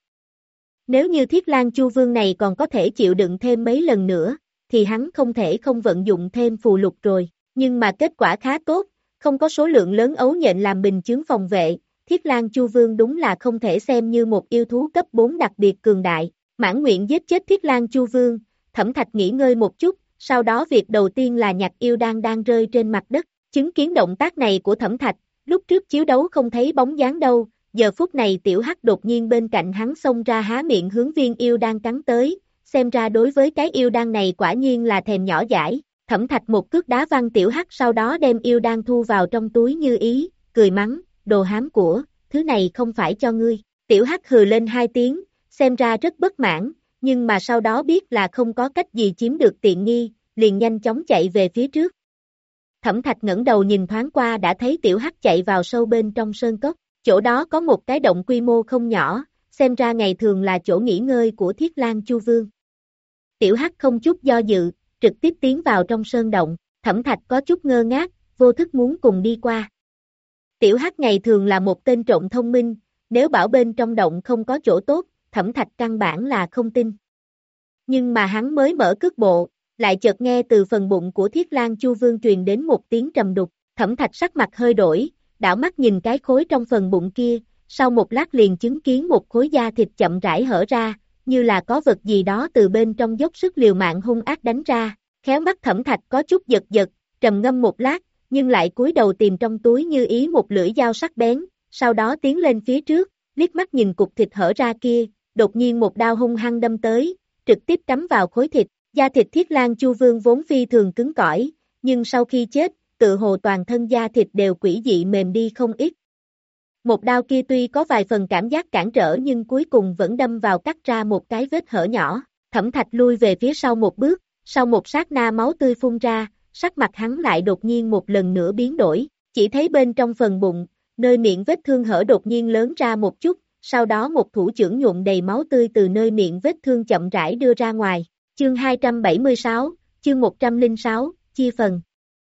Nếu như Thiết Lang Chu Vương này còn có thể chịu đựng thêm mấy lần nữa, thì hắn không thể không vận dụng thêm phù lục rồi. Nhưng mà kết quả khá tốt, không có số lượng lớn ấu nhện làm bình chướng phòng vệ, Thiết Lang Chu Vương đúng là không thể xem như một yêu thú cấp bốn đặc biệt cường đại. Mãn nguyện giết chết Thiết Lang Chu Vương, Thẩm Thạch nghỉ ngơi một chút, sau đó việc đầu tiên là nhặt yêu đan đang rơi trên mặt đất. Chứng kiến động tác này của Thẩm Thạch, lúc trước chiếu đấu không thấy bóng dáng đâu, giờ phút này Tiểu Hắc đột nhiên bên cạnh hắn xông ra há miệng hướng viên yêu đan cắn tới, xem ra đối với cái yêu đan này quả nhiên là thèm nhỏ dãi. Thẩm Thạch một cước đá văng Tiểu Hắc sau đó đem yêu đan thu vào trong túi như ý, cười mắng, đồ hám của, thứ này không phải cho ngươi. Tiểu Hắc hừ lên hai tiếng, xem ra rất bất mãn, nhưng mà sau đó biết là không có cách gì chiếm được tiện nghi, liền nhanh chóng chạy về phía trước. Thẩm Thạch ngẩng đầu nhìn thoáng qua đã thấy Tiểu Hắc chạy vào sâu bên trong sơn cốc, chỗ đó có một cái động quy mô không nhỏ, xem ra ngày thường là chỗ nghỉ ngơi của Thiết Lang Chu Vương. Tiểu Hắc không chút do dự, trực tiếp tiến vào trong sơn động, Thẩm Thạch có chút ngơ ngác, vô thức muốn cùng đi qua. Tiểu Hắc ngày thường là một tên trộm thông minh, nếu bảo bên trong động không có chỗ tốt, Thẩm Thạch căn bản là không tin. Nhưng mà hắn mới mở cước bộ, lại chợt nghe từ phần bụng của Thiết Lang Chu Vương truyền đến một tiếng trầm đục, Thẩm Thạch sắc mặt hơi đổi, đảo mắt nhìn cái khối trong phần bụng kia, sau một lát liền chứng kiến một khối da thịt chậm rãi hở ra, như là có vật gì đó từ bên trong dốc sức liều mạng hung ác đánh ra, khéo mắt Thẩm Thạch có chút giật giật, trầm ngâm một lát, nhưng lại cúi đầu tìm trong túi như ý một lưỡi dao sắc bén, sau đó tiến lên phía trước, liếc mắt nhìn cục thịt hở ra kia, đột nhiên một đao hung hăng đâm tới, trực tiếp cắm vào khối thịt. Da thịt Thiết Lang Chu Vương vốn phi thường cứng cỏi, nhưng sau khi chết, tự hồ toàn thân da thịt đều quỷ dị mềm đi không ít. Một đao kia tuy có vài phần cảm giác cản trở nhưng cuối cùng vẫn đâm vào cắt ra một cái vết hở nhỏ. Thẩm Thạch lui về phía sau một bước, sau một sát na máu tươi phun ra, sắc mặt hắn lại đột nhiên một lần nữa biến đổi, chỉ thấy bên trong phần bụng, nơi miệng vết thương hở đột nhiên lớn ra một chút, sau đó một thủ chưởng nhuộm đầy máu tươi từ nơi miệng vết thương chậm rãi đưa ra ngoài. Chương hai trăm bảy mươi sáu, chương một trăm lẻ sáu, chia phần.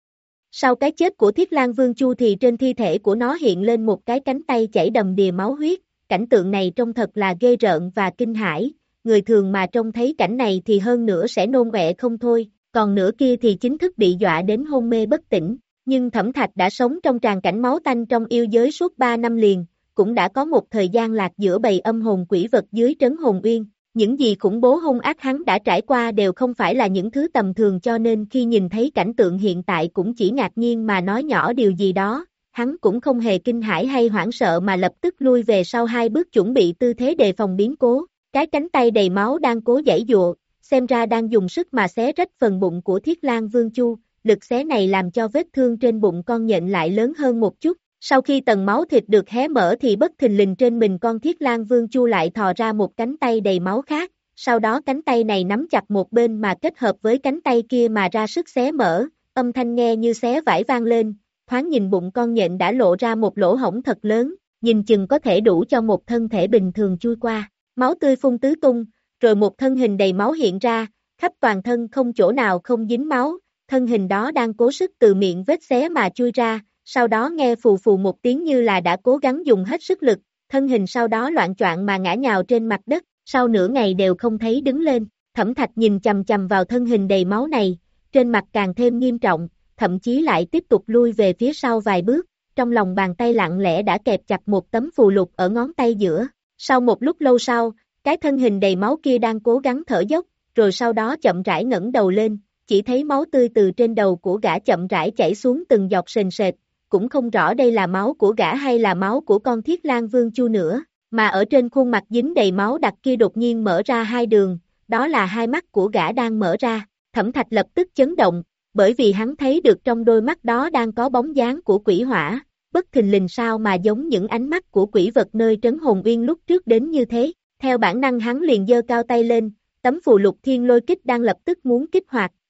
Sau cái chết của Thiết Lang Vương Chu thì trên thi thể của nó hiện lên một cái cánh tay chảy đầm đìa máu huyết, cảnh tượng này trông thật là ghê rợn và kinh hãi, người thường mà trông thấy cảnh này thì hơn nữa sẽ nôn ọe không thôi, còn nửa kia thì chính thức bị dọa đến hôn mê bất tỉnh, nhưng Thẩm Thạch đã sống trong tràn cảnh máu tanh trong yêu giới suốt ba năm liền, cũng đã có một thời gian lạc giữa bầy âm hồn quỷ vật dưới trấn Hồn Uyên. Những gì khủng bố hung ác hắn đã trải qua đều không phải là những thứ tầm thường cho nên khi nhìn thấy cảnh tượng hiện tại cũng chỉ ngạc nhiên mà nói nhỏ điều gì đó, hắn cũng không hề kinh hãi hay hoảng sợ mà lập tức lui về sau hai bước chuẩn bị tư thế đề phòng biến cố, cái cánh tay đầy máu đang cố giãy giụa, xem ra đang dùng sức mà xé rách phần bụng của Thiết Lang Vương Chu, lực xé này làm cho vết thương trên bụng con nhện lại lớn hơn một chút. Sau khi tầng máu thịt được hé mở thì bất thình lình trên mình con Thiết Lang Vương Chu lại thò ra một cánh tay đầy máu khác, sau đó cánh tay này nắm chặt một bên mà kết hợp với cánh tay kia mà ra sức xé mở, âm thanh nghe như xé vải vang lên, thoáng nhìn bụng con nhện đã lộ ra một lỗ hổng thật lớn, nhìn chừng có thể đủ cho một thân thể bình thường chui qua, máu tươi phun tứ tung, rồi một thân hình đầy máu hiện ra, khắp toàn thân không chỗ nào không dính máu, thân hình đó đang cố sức từ miệng vết xé mà chui ra. Sau đó nghe phù phù một tiếng như là đã cố gắng dùng hết sức lực, thân hình sau đó loạng choạng mà ngã nhào trên mặt đất, sau nửa ngày đều không thấy đứng lên. Thẩm Thạch nhìn chằm chằm vào thân hình đầy máu này, trên mặt càng thêm nghiêm trọng, thậm chí lại tiếp tục lui về phía sau vài bước, trong lòng bàn tay lặng lẽ đã kẹp chặt một tấm phù lục ở ngón tay giữa. Sau một lúc lâu sau, cái thân hình đầy máu kia đang cố gắng thở dốc, rồi sau đó chậm rãi ngẩng đầu lên, chỉ thấy máu tươi từ trên đầu của gã chậm rãi chảy xuống từng giọt sền sệt. Cũng không rõ đây là máu của gã hay là máu của con Thiết Lang Vương Chu nữa, mà ở trên khuôn mặt dính đầy máu đặc kia đột nhiên mở ra hai đường, đó là hai mắt của gã đang mở ra. Thẩm Thạch lập tức chấn động, bởi vì hắn thấy được trong đôi mắt đó đang có bóng dáng của quỷ hỏa, bất thình lình sao mà giống những ánh mắt của quỷ vật nơi trấn Hồn Uyên lúc trước đến như thế. Theo bản năng hắn liền giơ cao tay lên, tấm phù lục thiên lôi kích đang lập tức muốn kích hoạt,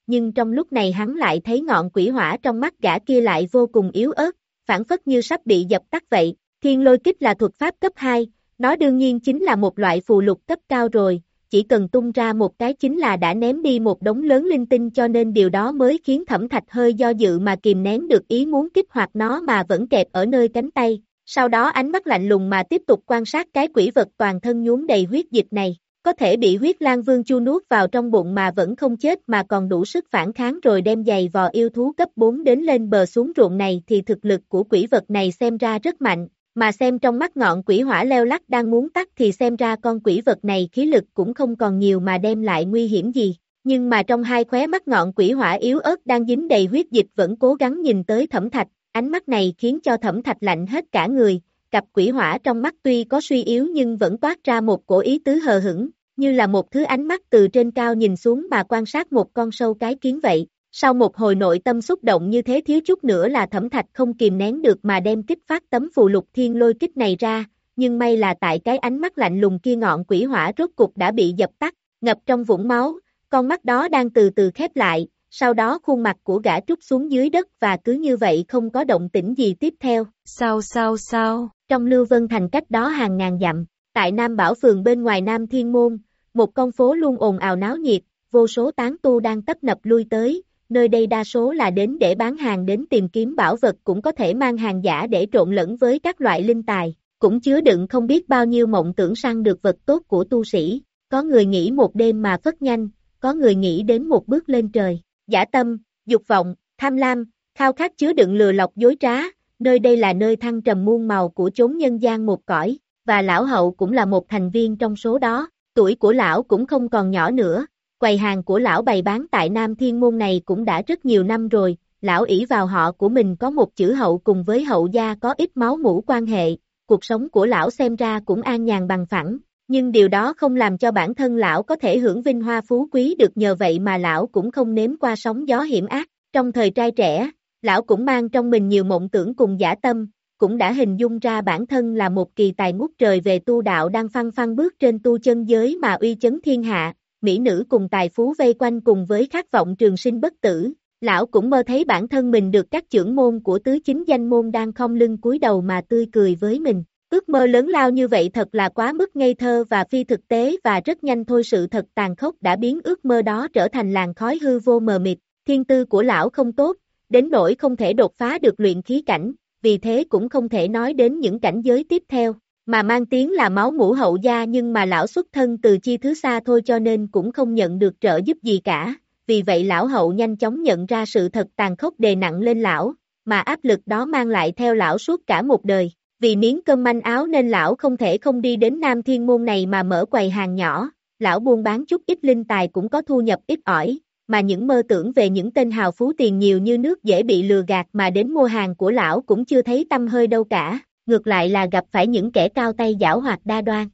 nhưng trong lúc này hắn lại thấy ngọn quỷ hỏa trong mắt gã kia lại vô cùng yếu ớt, phản phất như sắp bị dập tắt vậy. Thiên lôi kích là thuật pháp cấp hai, nó đương nhiên chính là một loại phù lục cấp cao rồi, chỉ cần tung ra một cái chính là đã ném đi một đống lớn linh tinh, cho nên điều đó mới khiến Thẩm Thạch hơi do dự mà kìm nén được ý muốn kích hoạt nó mà vẫn kẹp ở nơi cánh tay. Sau đó ánh mắt lạnh lùng mà tiếp tục quan sát cái quỷ vật toàn thân nhuốm đầy huyết dịch này. Có thể bị huyết lang vương chu nuốt vào trong bụng mà vẫn không chết mà còn đủ sức phản kháng rồi đem giày vò yêu thú cấp bốn đến lên bờ xuống ruộng này thì thực lực của quỷ vật này xem ra rất mạnh, mà xem trong mắt ngọn quỷ hỏa leo lắc đang muốn tắt thì xem ra con quỷ vật này khí lực cũng không còn nhiều mà đem lại nguy hiểm gì. Nhưng mà trong hai khóe mắt ngọn quỷ hỏa yếu ớt đang dính đầy huyết dịch vẫn cố gắng nhìn tới Thẩm Thạch, ánh mắt này khiến cho Thẩm Thạch lạnh hết cả người, cặp quỷ hỏa trong mắt tuy có suy yếu nhưng vẫn toát ra một cổ ý tứ hờ hững, như là một thứ ánh mắt từ trên cao nhìn xuống mà quan sát một con sâu cái kiến vậy. Sau một hồi nội tâm xúc động như thế thiếu chút nữa là Thẩm Thạch không kìm nén được mà đem kích phát tấm phù lục thiên lôi kích này ra, nhưng may là tại cái ánh mắt lạnh lùng kia ngọn quỷ hỏa rốt cục đã bị dập tắt, ngập trong vũng máu, con mắt đó đang từ từ khép lại, sau đó khuôn mặt của gã trút xuống dưới đất và cứ như vậy không có động tĩnh gì tiếp theo. Sao sao sao? Trong Lưu Vân Thành cách đó hàng ngàn dặm, tại Nam Bảo Phường bên ngoài Nam Thiên Môn, một con phố luôn ồn ào náo nhiệt, vô số tán tu đang tấp nập lui tới, nơi đây đa số là đến để bán hàng đến tìm kiếm bảo vật, cũng có thể mang hàng giả để trộn lẫn với các loại linh tài, cũng chứa đựng không biết bao nhiêu mộng tưởng săn được vật tốt của tu sĩ, có người nghĩ một đêm mà phất nhanh, có người nghĩ đến một bước lên trời. Dã tâm, dục vọng, tham lam, khao khát chứa đựng lừa lọc dối trá, nơi đây là nơi thăng trầm muôn màu của chốn nhân gian một cõi, và lão hậu cũng là một thành viên trong số đó. Tuổi của lão cũng không còn nhỏ nữa, quầy hàng của lão bày bán tại Nam Thiên Môn này cũng đã rất nhiều năm rồi, lão ỷ vào họ của mình có một chữ hậu cùng với hậu gia có ít máu mủ quan hệ, cuộc sống của lão xem ra cũng an nhàn bằng phẳng, nhưng điều đó không làm cho bản thân lão có thể hưởng vinh hoa phú quý được, nhờ vậy mà lão cũng không nếm qua sóng gió hiểm ác. Trong thời trai trẻ, lão cũng mang trong mình nhiều mộng tưởng cùng dã tâm, cũng đã hình dung ra bản thân là một kỳ tài ngút trời về tu đạo đang phăng phăng bước trên tu chân giới mà uy chấn thiên hạ, mỹ nữ cùng tài phú vây quanh cùng với khát vọng trường sinh bất tử. Lão cũng mơ thấy bản thân mình được các trưởng môn của tứ chính danh môn đang khom lưng cúi đầu mà tươi cười với mình. Ước mơ lớn lao như vậy thật là quá mức ngây thơ và phi thực tế, và rất nhanh thôi sự thật tàn khốc đã biến ước mơ đó trở thành làn khói hư vô mờ mịt. Thiên tư của lão không tốt, đến nỗi không thể đột phá được luyện khí cảnh, vì thế cũng không thể nói đến những cảnh giới tiếp theo, mà mang tiếng là máu mủ hậu gia, nhưng mà lão xuất thân từ chi thứ xa thôi cho nên cũng không nhận được trợ giúp gì cả, vì vậy lão hậu nhanh chóng nhận ra sự thật tàn khốc đè nặng lên lão, mà áp lực đó mang lại theo lão suốt cả một đời. Vì miếng cơm manh áo nên lão không thể không đi đến Nam Thiên Môn này mà mở quầy hàng nhỏ, lão buôn bán chút ít linh tài cũng có thu nhập ít ỏi, mà những mơ tưởng về những tên hào phú tiền nhiều như nước dễ bị lừa gạt mà đến mua hàng của lão cũng chưa thấy tăm hơi đâu cả, ngược lại là gặp phải những kẻ cao tay giảo hoạt đa đoan.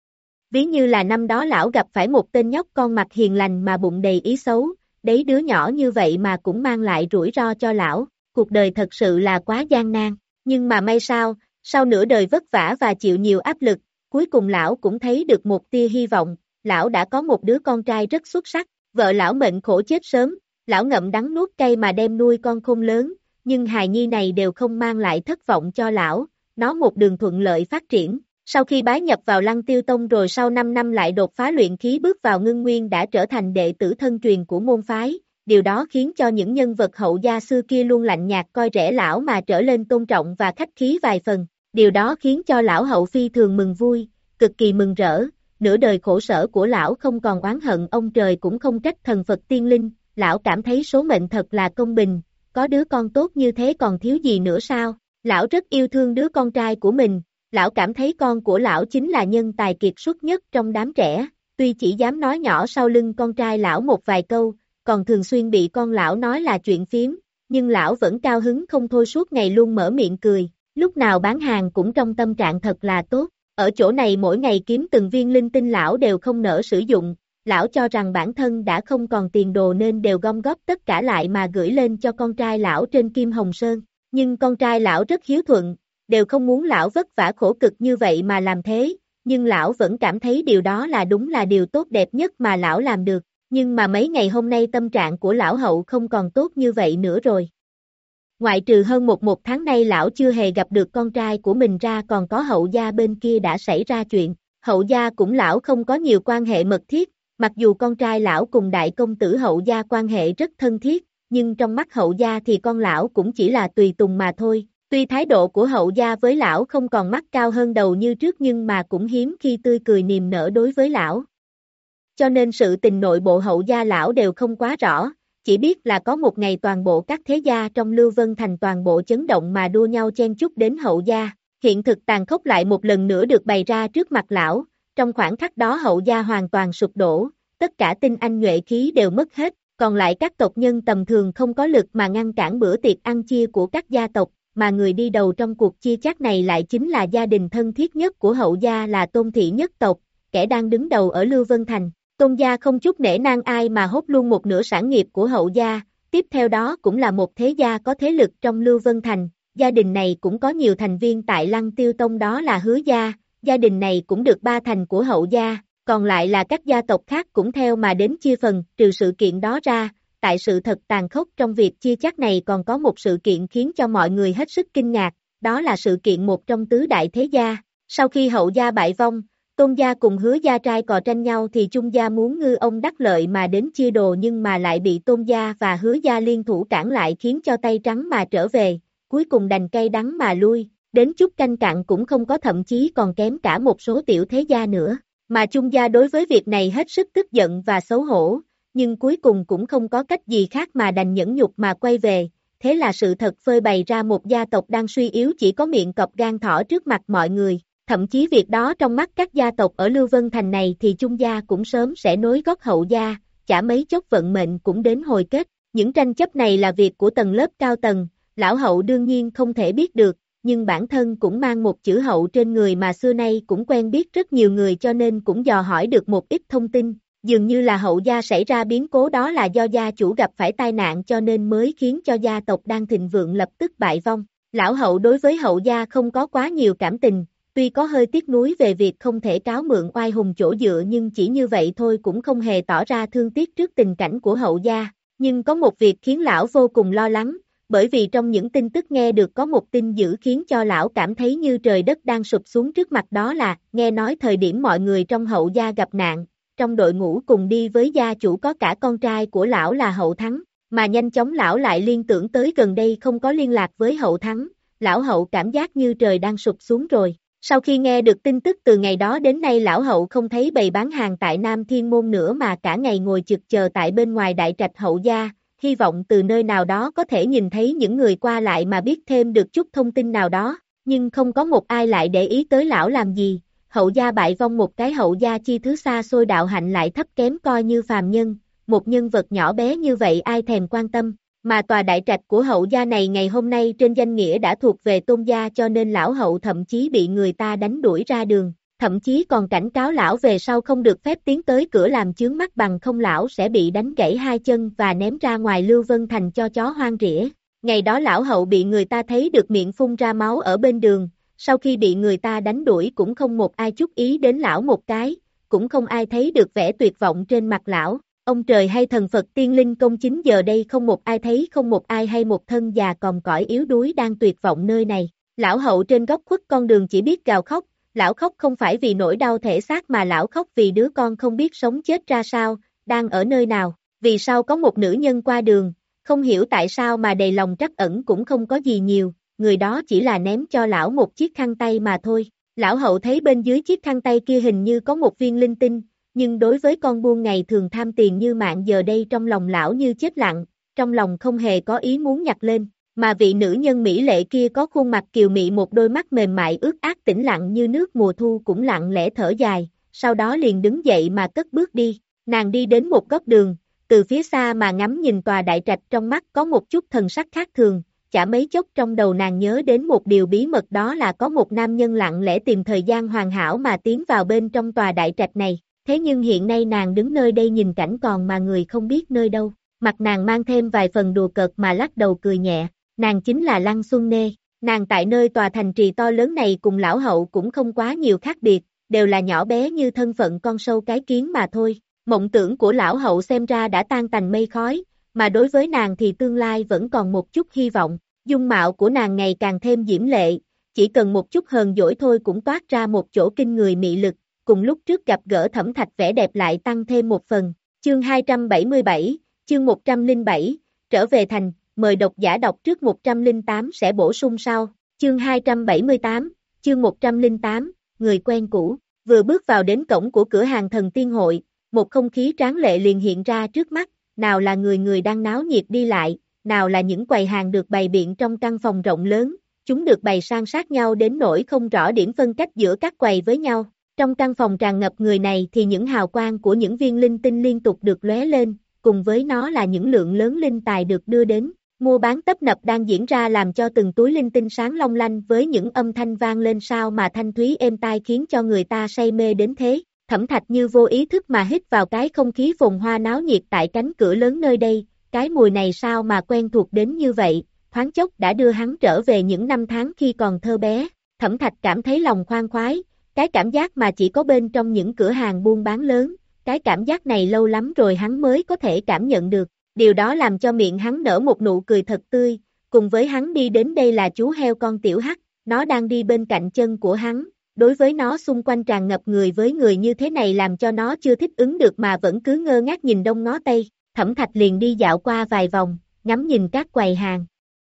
Ví như là năm đó lão gặp phải một tên nhóc con mặt hiền lành mà bụng đầy ý xấu, đấy đứa nhỏ như vậy mà cũng mang lại rủi ro cho lão, cuộc đời thật sự là quá gian nan, nhưng mà may sao, sau nửa đời vất vả và chịu nhiều áp lực, cuối cùng lão cũng thấy được một tia hy vọng, lão đã có một đứa con trai rất xuất sắc, vợ lão mệnh khổ chết sớm, lão ngậm đắng nuốt cay mà đem nuôi con khôn lớn, nhưng hài nhi này đều không mang lại thất vọng cho lão, nó một đường thuận lợi phát triển. Sau khi bái nhập vào Lăng Tiêu Tông rồi sau năm năm lại đột phá luyện khí bước vào ngưng nguyên đã trở thành đệ tử thân truyền của môn phái, điều đó khiến cho những nhân vật hậu gia xưa kia luôn lạnh nhạt coi rẻ lão mà trở lên tôn trọng và khách khí vài phần, điều đó khiến cho lão hậu phi thường mừng vui, cực kỳ mừng rỡ, nửa đời khổ sở của lão không còn oán hận ông trời cũng không trách thần Phật tiên linh, lão cảm thấy số mệnh thật là công bình, có đứa con tốt như thế còn thiếu gì nữa sao, lão rất yêu thương đứa con trai của mình. Lão cảm thấy con của lão chính là nhân tài kiệt xuất nhất trong đám trẻ, tuy chỉ dám nói nhỏ sau lưng con trai lão một vài câu, còn thường xuyên bị con lão nói là chuyện phiếm, nhưng lão vẫn cao hứng không thôi, suốt ngày luôn mở miệng cười, lúc nào bán hàng cũng trong tâm trạng thật là tốt. Ở chỗ này mỗi ngày kiếm từng viên linh tinh lão đều không nỡ sử dụng, lão cho rằng bản thân đã không còn tiền đồ nên đều gom góp tất cả lại mà gửi lên cho con trai lão trên Kim Hồng Sơn, nhưng con trai lão rất hiếu thuận, đều không muốn lão vất vả khổ cực như vậy mà làm thế, nhưng lão vẫn cảm thấy điều đó là đúng, là điều tốt đẹp nhất mà lão làm được. Nhưng mà mấy ngày hôm nay tâm trạng của lão hậu không còn tốt như vậy nữa rồi. Ngoại trừ hơn một một tháng nay lão chưa hề gặp được con trai của mình ra, còn có hậu gia bên kia đã xảy ra chuyện. Hậu gia cũng lão không có nhiều quan hệ mật thiết, mặc dù con trai lão cùng đại công tử hậu gia quan hệ rất thân thiết, nhưng trong mắt hậu gia thì con lão cũng chỉ là tùy tùng mà thôi. Tuy thái độ của hậu gia với lão không còn mắt cao hơn đầu như trước, nhưng mà cũng hiếm khi tươi cười niềm nở đối với lão. Cho nên sự tình nội bộ hậu gia lão đều không quá rõ, chỉ biết là có một ngày toàn bộ các thế gia trong Lưu Vân Thành toàn bộ chấn động mà đua nhau chen chúc đến hậu gia. Hiện thực tàn khốc lại một lần nữa được bày ra trước mặt lão, trong khoảnh khắc đó hậu gia hoàn toàn sụp đổ, tất cả tinh anh nhuệ khí đều mất hết, còn lại các tộc nhân tầm thường không có lực mà ngăn cản bữa tiệc ăn chia của các gia tộc, mà người đi đầu trong cuộc chia chác này lại chính là gia đình thân thiết nhất của hậu gia là Tôn thị nhất tộc, kẻ đang đứng đầu ở Lưu Vân Thành. Tôn gia không chút nể nang ai mà hốt luôn một nửa sản nghiệp của hậu gia, tiếp theo đó cũng là một thế gia có thế lực trong Lưu Vân Thành. Gia đình này cũng có nhiều thành viên tại Lăng Tiêu Tông, đó là Hứa gia, gia đình này cũng được ba thành của hậu gia, còn lại là các gia tộc khác cũng theo mà đến chia phần. Trừ sự kiện đó ra, tại sự thật tàn khốc trong việc chia chác này còn có một sự kiện khiến cho mọi người hết sức kinh ngạc, đó là sự kiện một trong tứ đại thế gia. Sau khi hậu gia bại vong, Tôn gia cùng Hứa gia trai cò tranh nhau thì Chung gia muốn ngư ông đắc lợi mà đến chia đồ, nhưng mà lại bị Tôn gia và Hứa gia liên thủ cản lại khiến cho tay trắng mà trở về, cuối cùng đành cay đắng mà lui, đến chút canh cặn cũng không có, thậm chí còn kém cả một số tiểu thế gia nữa. Mà Chung gia đối với việc này hết sức tức giận và xấu hổ, nhưng cuối cùng cũng không có cách gì khác mà đành nhẫn nhục mà quay về. Thế là sự thật phơi bày ra một gia tộc đang suy yếu chỉ có miệng cọp gan thỏ trước mặt mọi người. Thậm chí việc đó trong mắt các gia tộc ở Lưu Vân Thành này thì Chung gia cũng sớm sẽ nối gót hậu gia, chả mấy chốc vận mệnh cũng đến hồi kết. Những tranh chấp này là việc của tầng lớp cao tầng, lão hậu đương nhiên không thể biết được, nhưng bản thân cũng mang một chữ hậu trên người mà xưa nay cũng quen biết rất nhiều người, cho nên cũng dò hỏi được một ít thông tin. Dường như là hậu gia xảy ra biến cố, đó là do gia chủ gặp phải tai nạn cho nên mới khiến cho gia tộc đang thịnh vượng lập tức bại vong. Lão hậu đối với hậu gia không có quá nhiều cảm tình, tuy có hơi tiếc nuối về việc không thể cáo mượn oai hùng chỗ dựa, nhưng chỉ như vậy thôi cũng không hề tỏ ra thương tiếc trước tình cảnh của hậu gia. Nhưng có một việc khiến lão vô cùng lo lắng, bởi vì trong những tin tức nghe được có một tin dữ khiến cho lão cảm thấy như trời đất đang sụp xuống trước mặt, đó là nghe nói thời điểm mọi người trong hậu gia gặp nạn, trong đội ngũ cùng đi với gia chủ có cả con trai của lão là Hậu Thắng, mà nhanh chóng lão lại liên tưởng tới gần đây không có liên lạc với Hậu Thắng, lão hậu cảm giác như trời đang sụp xuống rồi. Sau khi nghe được tin tức, từ ngày đó đến nay lão hậu không thấy bày bán hàng tại Nam Thiên Môn nữa mà cả ngày ngồi chực chờ tại bên ngoài đại trạch hậu gia, hy vọng từ nơi nào đó có thể nhìn thấy những người qua lại mà biết thêm được chút thông tin nào đó, nhưng không có một ai lại để ý tới lão làm gì. Hậu gia bại vong, một cái hậu gia chi thứ xa xôi đạo hạnh lại thấp kém coi như phàm nhân, một nhân vật nhỏ bé như vậy ai thèm quan tâm, mà tòa đại trạch của hậu gia này ngày hôm nay trên danh nghĩa đã thuộc về Tôn gia, cho nên lão hậu thậm chí bị người ta đánh đuổi ra đường, thậm chí còn cảnh cáo lão về sau không được phép tiến tới cửa làm chướng mắt, bằng không lão sẽ bị đánh gãy hai chân và ném ra ngoài Lưu Vân Thành cho chó hoang rỉa. Ngày đó lão hậu bị người ta thấy được miệng phun ra máu ở bên đường, sau khi bị người ta đánh đuổi cũng không một ai chú ý đến lão một cái, cũng không ai thấy được vẻ tuyệt vọng trên mặt lão. Ông trời hay thần Phật tiên linh công chính, giờ đây không một ai thấy, không một ai hay một thân già còm cõi yếu đuối đang tuyệt vọng nơi này. Lão hậu trên góc khuất con đường chỉ biết gào khóc, lão khóc không phải vì nỗi đau thể xác mà lão khóc vì đứa con không biết sống chết ra sao, đang ở nơi nào. Vì sao có một nữ nhân qua đường, không hiểu tại sao mà đầy lòng trắc ẩn cũng không có gì nhiều, người đó chỉ là ném cho lão một chiếc khăn tay mà thôi. Lão hậu thấy bên dưới chiếc khăn tay kia hình như có một viên linh tinh, nhưng đối với con buôn ngày thường tham tiền như mạng, giờ đây trong lòng lão như chết lặng, trong lòng không hề có ý muốn nhặt lên, mà vị nữ nhân mỹ lệ kia có khuôn mặt kiều mị, một đôi mắt mềm mại ướt át tĩnh lặng như nước mùa thu cũng lặng lẽ thở dài, sau đó liền đứng dậy mà cất bước đi. Nàng đi đến một góc đường, từ phía xa mà ngắm nhìn tòa đại trạch, trong mắt có một chút thần sắc khác thường, chả mấy chốc trong đầu nàng nhớ đến một điều bí mật, đó là có một nam nhân lặng lẽ tìm thời gian hoàn hảo mà tiến vào bên trong tòa đại trạch này. Thế nhưng hiện nay nàng đứng nơi đây nhìn cảnh còn mà người không biết nơi đâu, mặt nàng mang thêm vài phần đùa cợt mà lắc đầu cười nhẹ, nàng chính là Lăng Xuân Nê. Nàng tại nơi tòa thành trì to lớn này cùng lão hậu cũng không quá nhiều khác biệt, đều là nhỏ bé như thân phận con sâu cái kiến mà thôi. Mộng tưởng của lão hậu xem ra đã tan tành mây khói, mà đối với nàng thì tương lai vẫn còn một chút hy vọng. Dung mạo của nàng ngày càng thêm diễm lệ, chỉ cần một chút hờn dỗi thôi cũng toát ra một chỗ kinh người mị lực, cùng lúc trước gặp gỡ Thẩm Thạch vẻ đẹp lại tăng thêm một phần. Chương hai trăm bảy mươi bảy, chương một trăm lẻ bảy, trở về thành, mời độc giả đọc trước một trăm lẻ tám sẽ bổ sung sau. Chương hai trăm bảy mươi tám, chương một trăm lẻ tám, người quen cũ. Vừa bước vào đến cổng của cửa hàng Thần Tiên Hội, một không khí tráng lệ liền hiện ra trước mắt, nào là người người đang náo nhiệt đi lại, nào là những quầy hàng được bày biện trong căn phòng rộng lớn, chúng được bày san sát nhau đến nỗi không rõ điểm phân cách giữa các quầy với nhau. Trong căn phòng tràn ngập người này thì những hào quang của những viên linh tinh liên tục được lóe lên, cùng với nó là những lượng lớn linh tài được đưa đến. Mua bán tấp nập đang diễn ra làm cho từng túi linh tinh sáng long lanh với những âm thanh vang lên sao mà thanh thúy êm tai khiến cho người ta say mê đến thế. Thẩm Thạch như vô ý thức mà hít vào cái không khí phồn hoa náo nhiệt tại cánh cửa lớn nơi đây, cái mùi này sao mà quen thuộc đến như vậy, thoáng chốc đã đưa hắn trở về những năm tháng khi còn thơ bé. Thẩm Thạch cảm thấy lòng khoan khoái, cái cảm giác mà chỉ có bên trong những cửa hàng buôn bán lớn, cái cảm giác này lâu lắm rồi hắn mới có thể cảm nhận được. Điều đó làm cho miệng hắn nở một nụ cười thật tươi, cùng với hắn đi đến đây là chú heo con Tiểu Hắc, nó đang đi bên cạnh chân của hắn, đối với nó xung quanh tràn ngập người với người như thế này làm cho nó chưa thích ứng được mà vẫn cứ ngơ ngác nhìn đông ngó tây. Thẩm Thạch liền đi dạo qua vài vòng, ngắm nhìn các quầy hàng.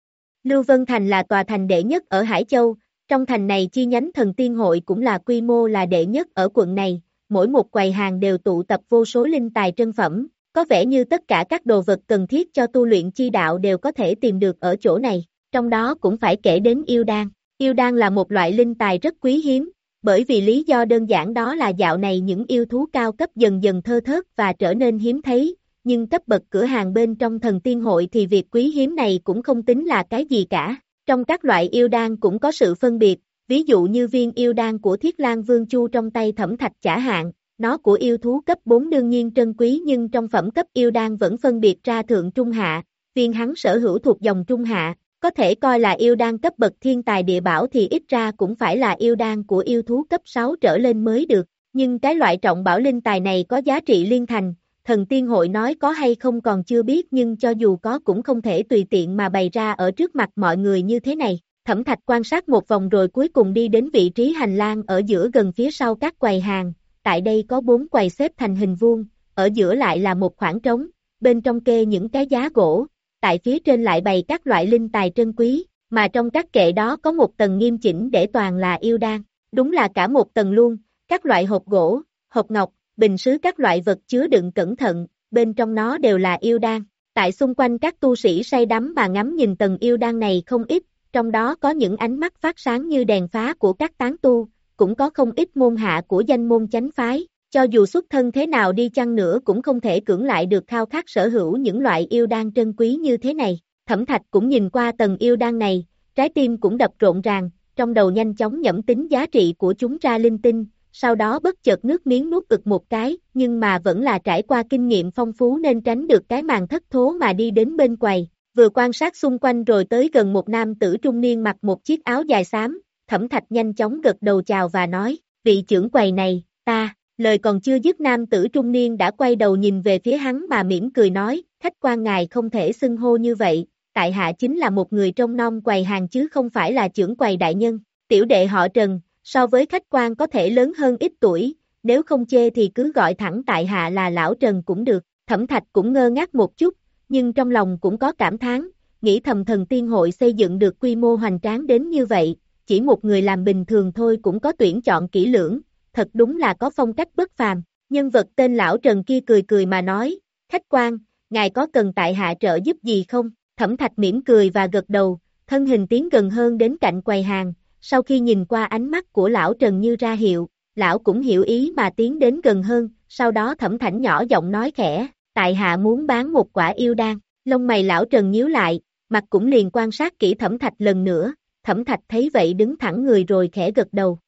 Lưu Vân Thành là tòa thành đệ nhất ở Hải Châu, trong thành này chi nhánh Thần Tiên Hội cũng là quy mô là đệ nhất ở quận này, mỗi một quầy hàng đều tụ tập vô số linh tài trân phẩm. Có vẻ như tất cả các đồ vật cần thiết cho tu luyện chi đạo đều có thể tìm được ở chỗ này, trong đó cũng phải kể đến yêu đan. Yêu đan là một loại linh tài rất quý hiếm, bởi vì lý do đơn giản đó là dạo này những yêu thú cao cấp dần dần thưa thớt và trở nên hiếm thấy, nhưng cấp bậc cửa hàng bên trong Thần Tiên Hội thì việc quý hiếm này cũng không tính là cái gì cả. Trong các loại yêu đan cũng có sự phân biệt, ví dụ như viên yêu đan của Thiết Lang Vương Chu trong tay Thẩm Thạch chả hạn. Nó của yêu thú cấp bốn đương nhiên trân quý nhưng trong phẩm cấp yêu đan vẫn phân biệt ra thượng trung hạ, viên hắn sở hữu thuộc dòng trung hạ, có thể coi là yêu đan cấp bậc thiên tài địa bảo thì ít ra cũng phải là yêu đan của yêu thú cấp sáu trở lên mới được, nhưng cái loại trọng bảo linh tài này có giá trị liên thành, Thần Tiên Hội nói có hay không còn chưa biết nhưng cho dù có cũng không thể tùy tiện mà bày ra ở trước mặt mọi người như thế này. Thẩm Thạch quan sát một vòng rồi cuối cùng đi đến vị trí hành lang ở giữa gần phía sau các quầy hàng. Tại đây có bốn quầy xếp thành hình vuông, ở giữa lại là một khoảng trống, bên trong kê những cái giá gỗ, tại phía trên lại bày các loại linh tài trân quý, mà trong các kệ đó có một tầng nghiêm chỉnh để toàn là yêu đan, đúng là cả một tầng luôn, các loại hộp gỗ, hộp ngọc, bình sứ các loại vật chứa đựng cẩn thận, bên trong nó đều là yêu đan. Tại xung quanh các tu sĩ say đắm mà ngắm nhìn tầng yêu đan này không ít, trong đó có những ánh mắt phát sáng như đèn phá của các tán tu. Cũng có không ít môn hạ của danh môn chánh phái, cho dù xuất thân thế nào đi chăng nữa cũng không thể cưỡng lại được khao khát sở hữu những loại yêu đan trân quý như thế này. Thẩm Thạch cũng nhìn qua tầng yêu đan này, trái tim cũng đập rộn ràng, trong đầu nhanh chóng nhẩm tính giá trị của chúng ra linh tinh, sau đó bất chợt nước miếng nuốt ực một cái, nhưng mà vẫn là trải qua kinh nghiệm phong phú nên tránh được cái màn thất thố mà đi đến bên quầy, vừa quan sát xung quanh rồi tới gần một nam tử trung niên mặc một chiếc áo dài xám. Thẩm Thạch nhanh chóng gật đầu chào và nói, vị trưởng quầy này, ta, lời còn chưa dứt nam tử trung niên đã quay đầu nhìn về phía hắn mà mỉm cười nói, khách quan ngài không thể xưng hô như vậy, tại hạ chính là một người trông nom quầy hàng chứ không phải là trưởng quầy đại nhân, tiểu đệ họ Trần, so với khách quan có thể lớn hơn ít tuổi, nếu không chê thì cứ gọi thẳng tại hạ là lão Trần cũng được. Thẩm Thạch cũng ngơ ngác một chút, nhưng trong lòng cũng có cảm thán, nghĩ thầm Thần Tiên Hội xây dựng được quy mô hoành tráng đến như vậy. Chỉ một người làm bình thường thôi cũng có tuyển chọn kỹ lưỡng, thật đúng là có phong cách bất phàm. Nhân vật tên lão Trần kia cười cười mà nói, khách quan, ngài có cần tại hạ trợ giúp gì không? Thẩm Thạch mỉm cười và gật đầu, thân hình tiến gần hơn đến cạnh quầy hàng, sau khi nhìn qua ánh mắt của lão Trần như ra hiệu, lão cũng hiểu ý mà tiến đến gần hơn, sau đó Thẩm Thạch nhỏ giọng nói khẽ, tại hạ muốn bán một quả yêu đan. Lông mày lão Trần nhíu lại, mặt cũng liền quan sát kỹ Thẩm Thạch lần nữa. Thẩm Thạch thấy vậy đứng thẳng người rồi khẽ gật đầu.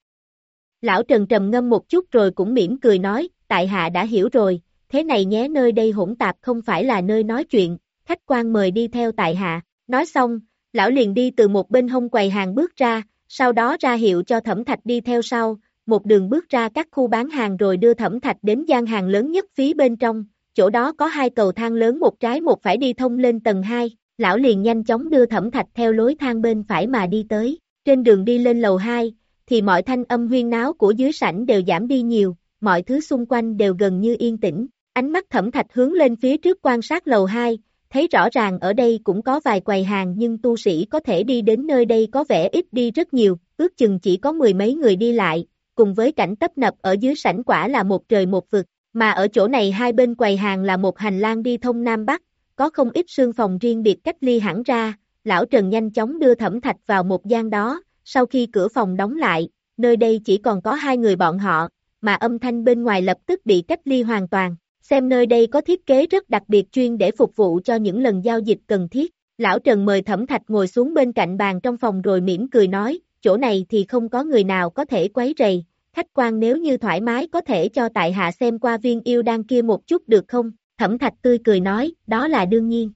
Lão Trần trầm ngâm một chút rồi cũng mỉm cười nói, tại hạ đã hiểu rồi, thế này nhé, nơi đây hỗn tạp không phải là nơi nói chuyện, khách quan mời đi theo tại hạ. Nói xong, lão liền đi từ một bên hông quầy hàng bước ra, sau đó ra hiệu cho Thẩm Thạch đi theo sau, một đường bước ra các khu bán hàng rồi đưa Thẩm Thạch đến gian hàng lớn nhất phía bên trong, chỗ đó có hai cầu thang lớn một trái một phải đi thông lên tầng hai, lão liền nhanh chóng đưa Thẩm Thạch theo lối thang bên phải mà đi tới, trên đường đi lên lầu hai, thì mọi thanh âm huyên náo của dưới sảnh đều giảm đi nhiều, mọi thứ xung quanh đều gần như yên tĩnh, ánh mắt Thẩm Thạch hướng lên phía trước quan sát lầu hai, thấy rõ ràng ở đây cũng có vài quầy hàng nhưng tu sĩ có thể đi đến nơi đây có vẻ ít đi rất nhiều, ước chừng chỉ có mười mấy người đi lại, cùng với cảnh tấp nập ở dưới sảnh quả là một trời một vực, mà ở chỗ này hai bên quầy hàng là một hành lang đi thông Nam Bắc, có không ít sương phòng riêng biệt cách ly hẳn ra, lão Trần nhanh chóng đưa Thẩm Thạch vào một gian đó, sau khi cửa phòng đóng lại, nơi đây chỉ còn có hai người bọn họ, mà âm thanh bên ngoài lập tức bị cách ly hoàn toàn. Xem nơi đây có thiết kế rất đặc biệt chuyên để phục vụ cho những lần giao dịch cần thiết. Lão Trần mời Thẩm Thạch ngồi xuống bên cạnh bàn trong phòng rồi mỉm cười nói, chỗ này thì không có người nào có thể quấy rầy, khách quan nếu như thoải mái có thể cho tại hạ xem qua viên yêu đan kia một chút được không? Thẩm Thạch tươi cười nói, đó là đương nhiên.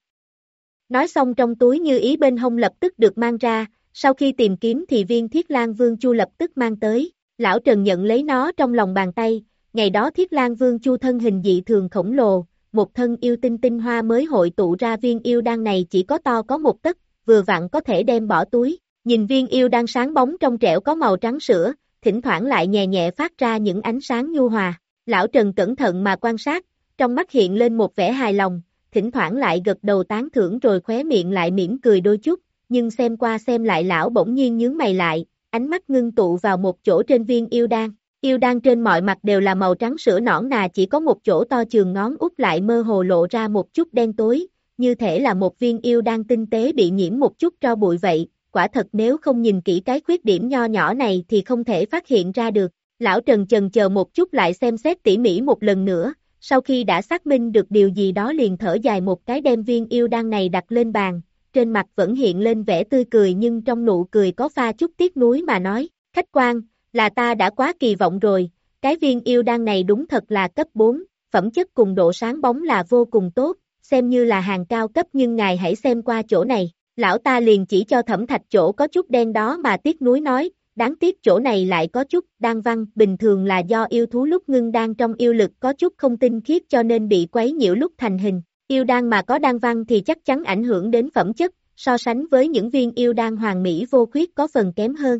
Nói xong trong túi như ý bên hông lập tức được mang ra, sau khi tìm kiếm thì viên Thiết Lang Vương Chu lập tức mang tới, lão Trần nhận lấy nó trong lòng bàn tay. Ngày đó Thiết Lang Vương Chu thân hình dị thường khổng lồ, một thân yêu tinh tinh hoa mới hội tụ ra viên yêu đan này chỉ có to có một tấc, vừa vặn có thể đem bỏ túi. Nhìn viên yêu đan sáng bóng trong trẻo có màu trắng sữa, thỉnh thoảng lại nhẹ nhẹ phát ra những ánh sáng nhu hòa. Lão Trần cẩn thận mà quan sát, trong mắt hiện lên một vẻ hài lòng, thỉnh thoảng lại gật đầu tán thưởng rồi khóe miệng lại mỉm cười đôi chút, nhưng xem qua xem lại lão bỗng nhiên nhướng mày lại, ánh mắt ngưng tụ vào một chỗ trên viên yêu đan. Yêu đan trên mọi mặt đều là màu trắng sữa nõn nà chỉ có một chỗ to chừng ngón út lại mơ hồ lộ ra một chút đen tối, như thể là một viên yêu đan tinh tế bị nhiễm một chút tro bụi vậy, quả thật nếu không nhìn kỹ cái khuyết điểm nho nhỏ này thì không thể phát hiện ra được. Lão Trần chần chờ một chút lại xem xét tỉ mỉ một lần nữa, sau khi đã xác minh được điều gì đó liền thở dài một cái đem viên yêu đan này đặt lên bàn, trên mặt vẫn hiện lên vẻ tươi cười nhưng trong nụ cười có pha chút tiếc nuối mà nói, khách quan, là ta đã quá kỳ vọng rồi, cái viên yêu đan này đúng thật là cấp bốn, phẩm chất cùng độ sáng bóng là vô cùng tốt, xem như là hàng cao cấp nhưng ngài hãy xem qua chỗ này, lão ta liền chỉ cho Thẩm Thạch chỗ có chút đen đó mà tiếc nuối nói, đáng tiếc chỗ này lại có chút đan văn, bình thường là do yêu thú lúc ngưng đan trong yêu lực có chút không tinh khiết cho nên bị quấy nhiễu lúc thành hình, yêu đan mà có đan văn thì chắc chắn ảnh hưởng đến phẩm chất, so sánh với những viên yêu đan hoàn mỹ vô khuyết có phần kém hơn.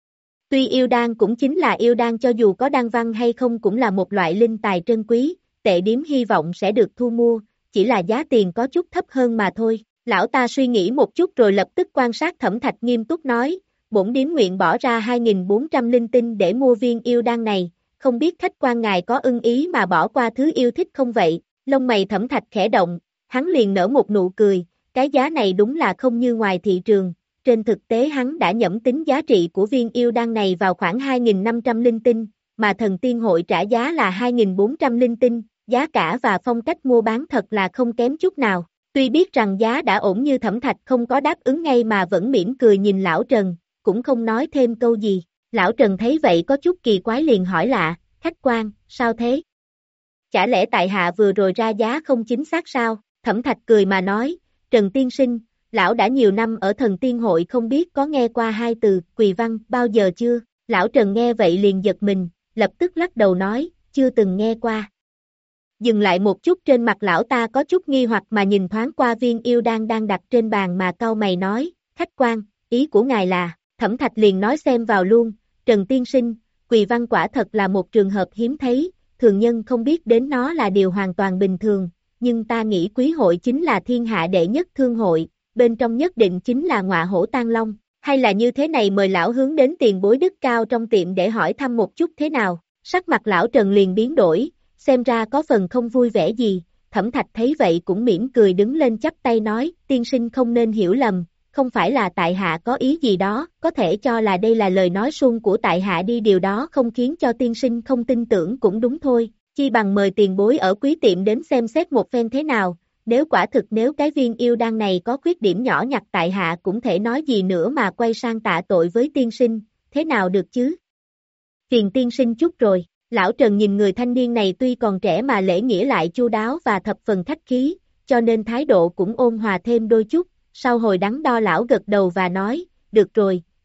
Tuy yêu đan cũng chính là yêu đan cho dù có đan văn hay không cũng là một loại linh tài trân quý, tệ điếm hy vọng sẽ được thu mua, chỉ là giá tiền có chút thấp hơn mà thôi. Lão ta suy nghĩ một chút rồi lập tức quan sát Thẩm Thạch nghiêm túc nói, bổn điếm nguyện bỏ ra hai nghìn bốn trăm linh tinh để mua viên yêu đan này, không biết khách quan ngài có ưng ý mà bỏ qua thứ yêu thích không vậy? Lông mày Thẩm Thạch khẽ động, hắn liền nở một nụ cười, cái giá này đúng là không như ngoài thị trường. Trên thực tế hắn đã nhẩm tính giá trị của viên yêu đan này vào khoảng hai nghìn năm trăm linh tinh, mà thần tiên hội trả giá là hai nghìn bốn trăm linh tinh, giá cả và phong cách mua bán thật là không kém chút nào. Tuy biết rằng giá đã ổn như Thẩm Thạch không có đáp ứng ngay mà vẫn mỉm cười nhìn lão Trần, cũng không nói thêm câu gì. Lão Trần thấy vậy có chút kỳ quái liền hỏi lạ, khách quan, sao thế? Chả lẽ tại hạ vừa rồi ra giá không chính xác sao? Thẩm Thạch cười mà nói, Trần tiên sinh, lão đã nhiều năm ở thần tiên hội không biết có nghe qua hai từ, quỳ văn, bao giờ chưa? Lão Trần nghe vậy liền giật mình, lập tức lắc đầu nói, chưa từng nghe qua. Dừng lại một chút trên mặt lão ta có chút nghi hoặc mà nhìn thoáng qua viên yêu đan đang đặt trên bàn mà cau mày nói, khách quan, ý của ngài là, Thẩm Thạch liền nói xem vào luôn, Trần tiên sinh, quỳ văn quả thật là một trường hợp hiếm thấy, thường nhân không biết đến nó là điều hoàn toàn bình thường, nhưng ta nghĩ quý hội chính là thiên hạ đệ nhất thương hội, bên trong nhất định chính là ngọa hổ tang long, hay là như thế này mời lão hướng đến tiền bối đức cao trong tiệm để hỏi thăm một chút thế nào, sắc mặt lão Trần liền biến đổi, xem ra có phần không vui vẻ gì, Thẩm Thạch thấy vậy cũng mỉm cười đứng lên chắp tay nói, tiên sinh không nên hiểu lầm, không phải là tại hạ có ý gì đó, có thể cho là đây là lời nói suông của tại hạ đi điều đó không khiến cho tiên sinh không tin tưởng cũng đúng thôi, chi bằng mời tiền bối ở quý tiệm đến xem xét một phen thế nào, nếu quả thực nếu cái viên yêu đan này có khuyết điểm nhỏ nhặt tại hạ cũng thể nói gì nữa mà quay sang tạ tội với tiên sinh, thế nào được chứ? Phiền tiên sinh chút rồi. Lão Trần nhìn người thanh niên này tuy còn trẻ mà lễ nghĩa lại chu đáo và thập phần khách khí, cho nên thái độ cũng ôn hòa thêm đôi chút, sau hồi đắn đo lão gật đầu và nói, được rồi,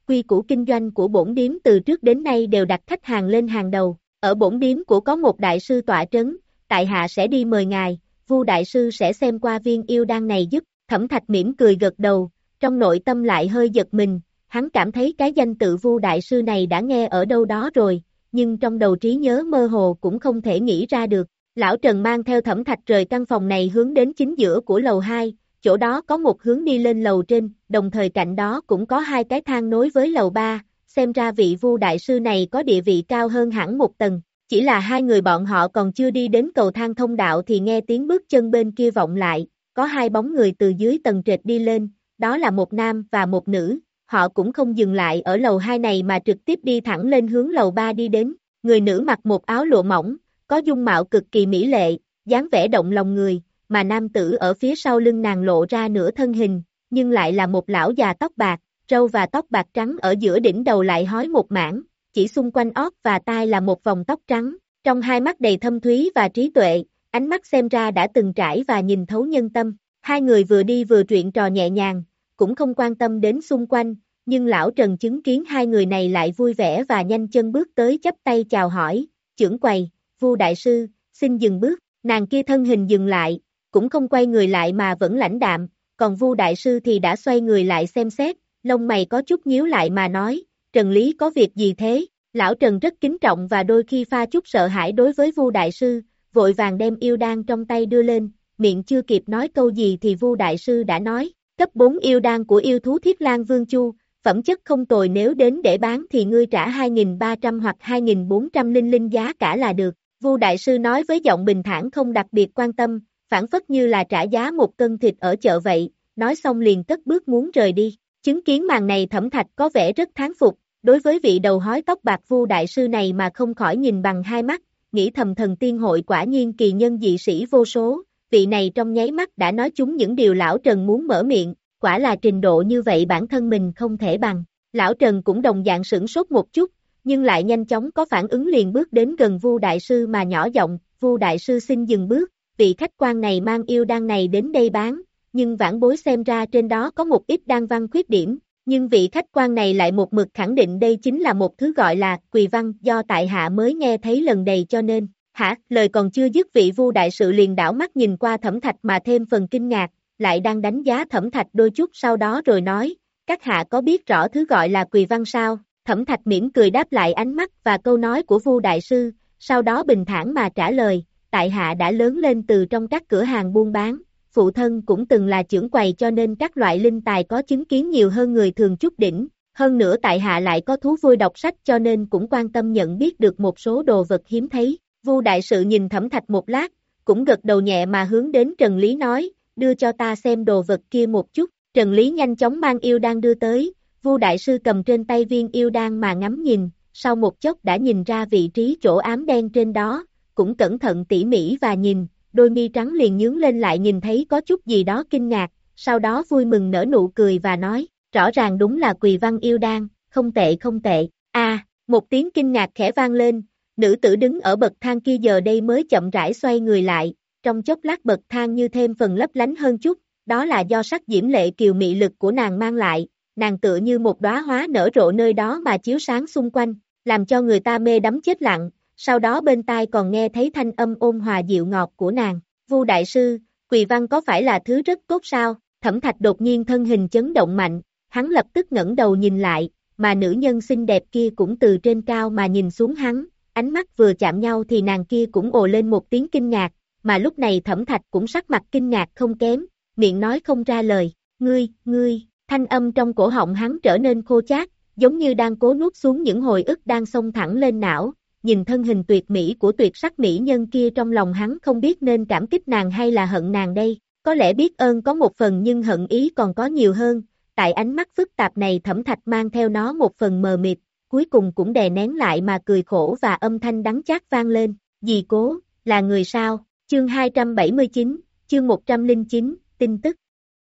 quy củ kinh doanh của bổn điếm từ trước đến nay đều đặt khách hàng lên hàng đầu, ở bổn điếm của có một đại sư tọa trấn, tại hạ sẽ đi mời ngài, Vu đại sư sẽ xem qua viên yêu đan này giúp, Thẩm Thạch mỉm cười gật đầu, trong nội tâm lại hơi giật mình, hắn cảm thấy cái danh tự Vu đại sư này đã nghe ở đâu đó rồi, nhưng trong đầu trí nhớ mơ hồ cũng không thể nghĩ ra được. Lão Trần mang theo Thẩm Thạch rời căn phòng này hướng đến chính giữa của lầu hai, chỗ đó có một hướng đi lên lầu trên, đồng thời cạnh đó cũng có hai cái thang nối với lầu ba, xem ra vị Vu đại sư này có địa vị cao hơn hẳn một tầng. Chỉ là hai người bọn họ còn chưa đi đến cầu thang thông đạo thì nghe tiếng bước chân bên kia vọng lại, có hai bóng người từ dưới tầng trệt đi lên, đó là một nam và một nữ, họ cũng không dừng lại ở lầu hai này mà trực tiếp đi thẳng lên hướng lầu ba đi đến, người nữ mặc một áo lụa mỏng, có dung mạo cực kỳ mỹ lệ, dáng vẻ động lòng người, mà nam tử ở phía sau lưng nàng lộ ra nửa thân hình, nhưng lại là một lão già tóc bạc, râu và tóc bạc trắng ở giữa đỉnh đầu lại hói một mảng, chỉ xung quanh ót và tai là một vòng tóc trắng, trong hai mắt đầy thâm thúy và trí tuệ, ánh mắt xem ra đã từng trải và nhìn thấu nhân tâm. Hai người vừa đi vừa chuyện trò nhẹ nhàng, cũng không quan tâm đến xung quanh, nhưng lão Trần chứng kiến hai người này lại vui vẻ và nhanh chân bước tới chắp tay chào hỏi, trưởng quầy, Vu đại sư, xin dừng bước, nàng kia thân hình dừng lại, cũng không quay người lại mà vẫn lãnh đạm, còn Vu đại sư thì đã xoay người lại xem xét, lông mày có chút nhíu lại mà nói, Trần Lý có việc gì thế? Lão Trần rất kính trọng và đôi khi pha chút sợ hãi đối với Vu đại sư, vội vàng đem yêu đan trong tay đưa lên, miệng chưa kịp nói câu gì thì Vu đại sư đã nói, cấp bốn yêu đan của yêu thú Thiết Lang Vương Chu, phẩm chất không tồi, nếu đến để bán thì ngươi trả hai nghìn ba trăm hoặc hai nghìn bốn trăm linh linh giá cả là được. Vu đại sư nói với giọng bình thản không đặc biệt quan tâm, phản phất như là trả giá một cân thịt ở chợ vậy, nói xong liền cất bước muốn rời đi. Chứng kiến màn này Thẩm Thạch có vẻ rất thán phục, đối với vị đầu hói tóc bạc Vu đại sư này mà không khỏi nhìn bằng hai mắt, nghĩ thầm thần tiên hội quả nhiên kỳ nhân dị sĩ vô số, vị này trong nháy mắt đã nói trúng những điều lão Trần muốn mở miệng, quả là trình độ như vậy bản thân mình không thể bằng. Lão Trần cũng đồng dạng sửng sốt một chút, nhưng lại nhanh chóng có phản ứng, liền bước đến gần Vu đại sư mà nhỏ giọng, Vu đại sư xin dừng bước, vị khách quan này mang yêu đan này đến đây bán, nhưng vãn bối xem ra trên đó có một ít đan văn khuyết điểm, nhưng vị khách quan này lại một mực khẳng định đây chính là một thứ gọi là quỳ văn, do tại hạ mới nghe thấy lần đầy cho nên, hả, lời còn chưa dứt vị Vu đại sự liền đảo mắt nhìn qua Thẩm Thạch mà thêm phần kinh ngạc, lại đang đánh giá Thẩm Thạch đôi chút sau đó rồi nói, các hạ có biết rõ thứ gọi là quỳ văn sao? Thẩm Thạch mỉm cười đáp lại ánh mắt và câu nói của Vu đại sư, sau đó bình thản mà trả lời, tại hạ đã lớn lên từ trong các cửa hàng buôn bán, phụ thân cũng từng là trưởng quầy cho nên các loại linh tài có chứng kiến nhiều hơn người thường chút đỉnh, hơn nữa tại hạ lại có thú vui đọc sách cho nên cũng quan tâm nhận biết được một số đồ vật hiếm thấy. Vu đại sự nhìn Thẩm Thạch một lát, cũng gật đầu nhẹ mà hướng đến Trần Lý nói, đưa cho ta xem đồ vật kia một chút. Trần Lý nhanh chóng mang yêu đan đưa tới, Vu đại sư cầm trên tay viên yêu đan mà ngắm nhìn, sau một chốc đã nhìn ra vị trí chỗ ám đen trên đó, cũng cẩn thận tỉ mỉ và nhìn, đôi mi trắng liền nhướng lên lại nhìn thấy có chút gì đó kinh ngạc, sau đó vui mừng nở nụ cười và nói, rõ ràng đúng là quỳ văn yêu đan, không tệ không tệ. A, à, một tiếng kinh ngạc khẽ vang lên, nữ tử đứng ở bậc thang kia giờ đây mới chậm rãi xoay người lại, trong chốc lát bậc thang như thêm phần lấp lánh hơn chút, đó là do sắc diễm lệ kiều mị lực của nàng mang lại, nàng tựa như một đóa hoa nở rộ nơi đó mà chiếu sáng xung quanh, làm cho người ta mê đắm chết lặng, sau đó bên tai còn nghe thấy thanh âm ôn hòa dịu ngọt của nàng. Vu đại sư, quỳ văn có phải là thứ rất tốt sao? Thẩm Thạch đột nhiên thân hình chấn động mạnh, hắn lập tức ngẩng đầu nhìn lại, mà nữ nhân xinh đẹp kia cũng từ trên cao mà nhìn xuống hắn, ánh mắt vừa chạm nhau thì nàng kia cũng ồ lên một tiếng kinh ngạc, mà lúc này Thẩm Thạch cũng sắc mặt kinh ngạc không kém, miệng nói không ra lời, ngươi, ngươi, thanh âm trong cổ họng hắn trở nên khô chát, giống như đang cố nuốt xuống những hồi ức đang xông thẳng lên não, nhìn thân hình tuyệt mỹ của tuyệt sắc mỹ nhân kia trong lòng hắn không biết nên cảm kích nàng hay là hận nàng đây, có lẽ biết ơn có một phần nhưng hận ý còn có nhiều hơn, tại ánh mắt phức tạp này Thẩm Thạch mang theo nó một phần mờ mịt, cuối cùng cũng đè nén lại mà cười khổ và âm thanh đắng chát vang lên, dì Cố, là người sao? Chương hai trăm bảy mươi chín, chương một trăm lẻ chín, tin tức.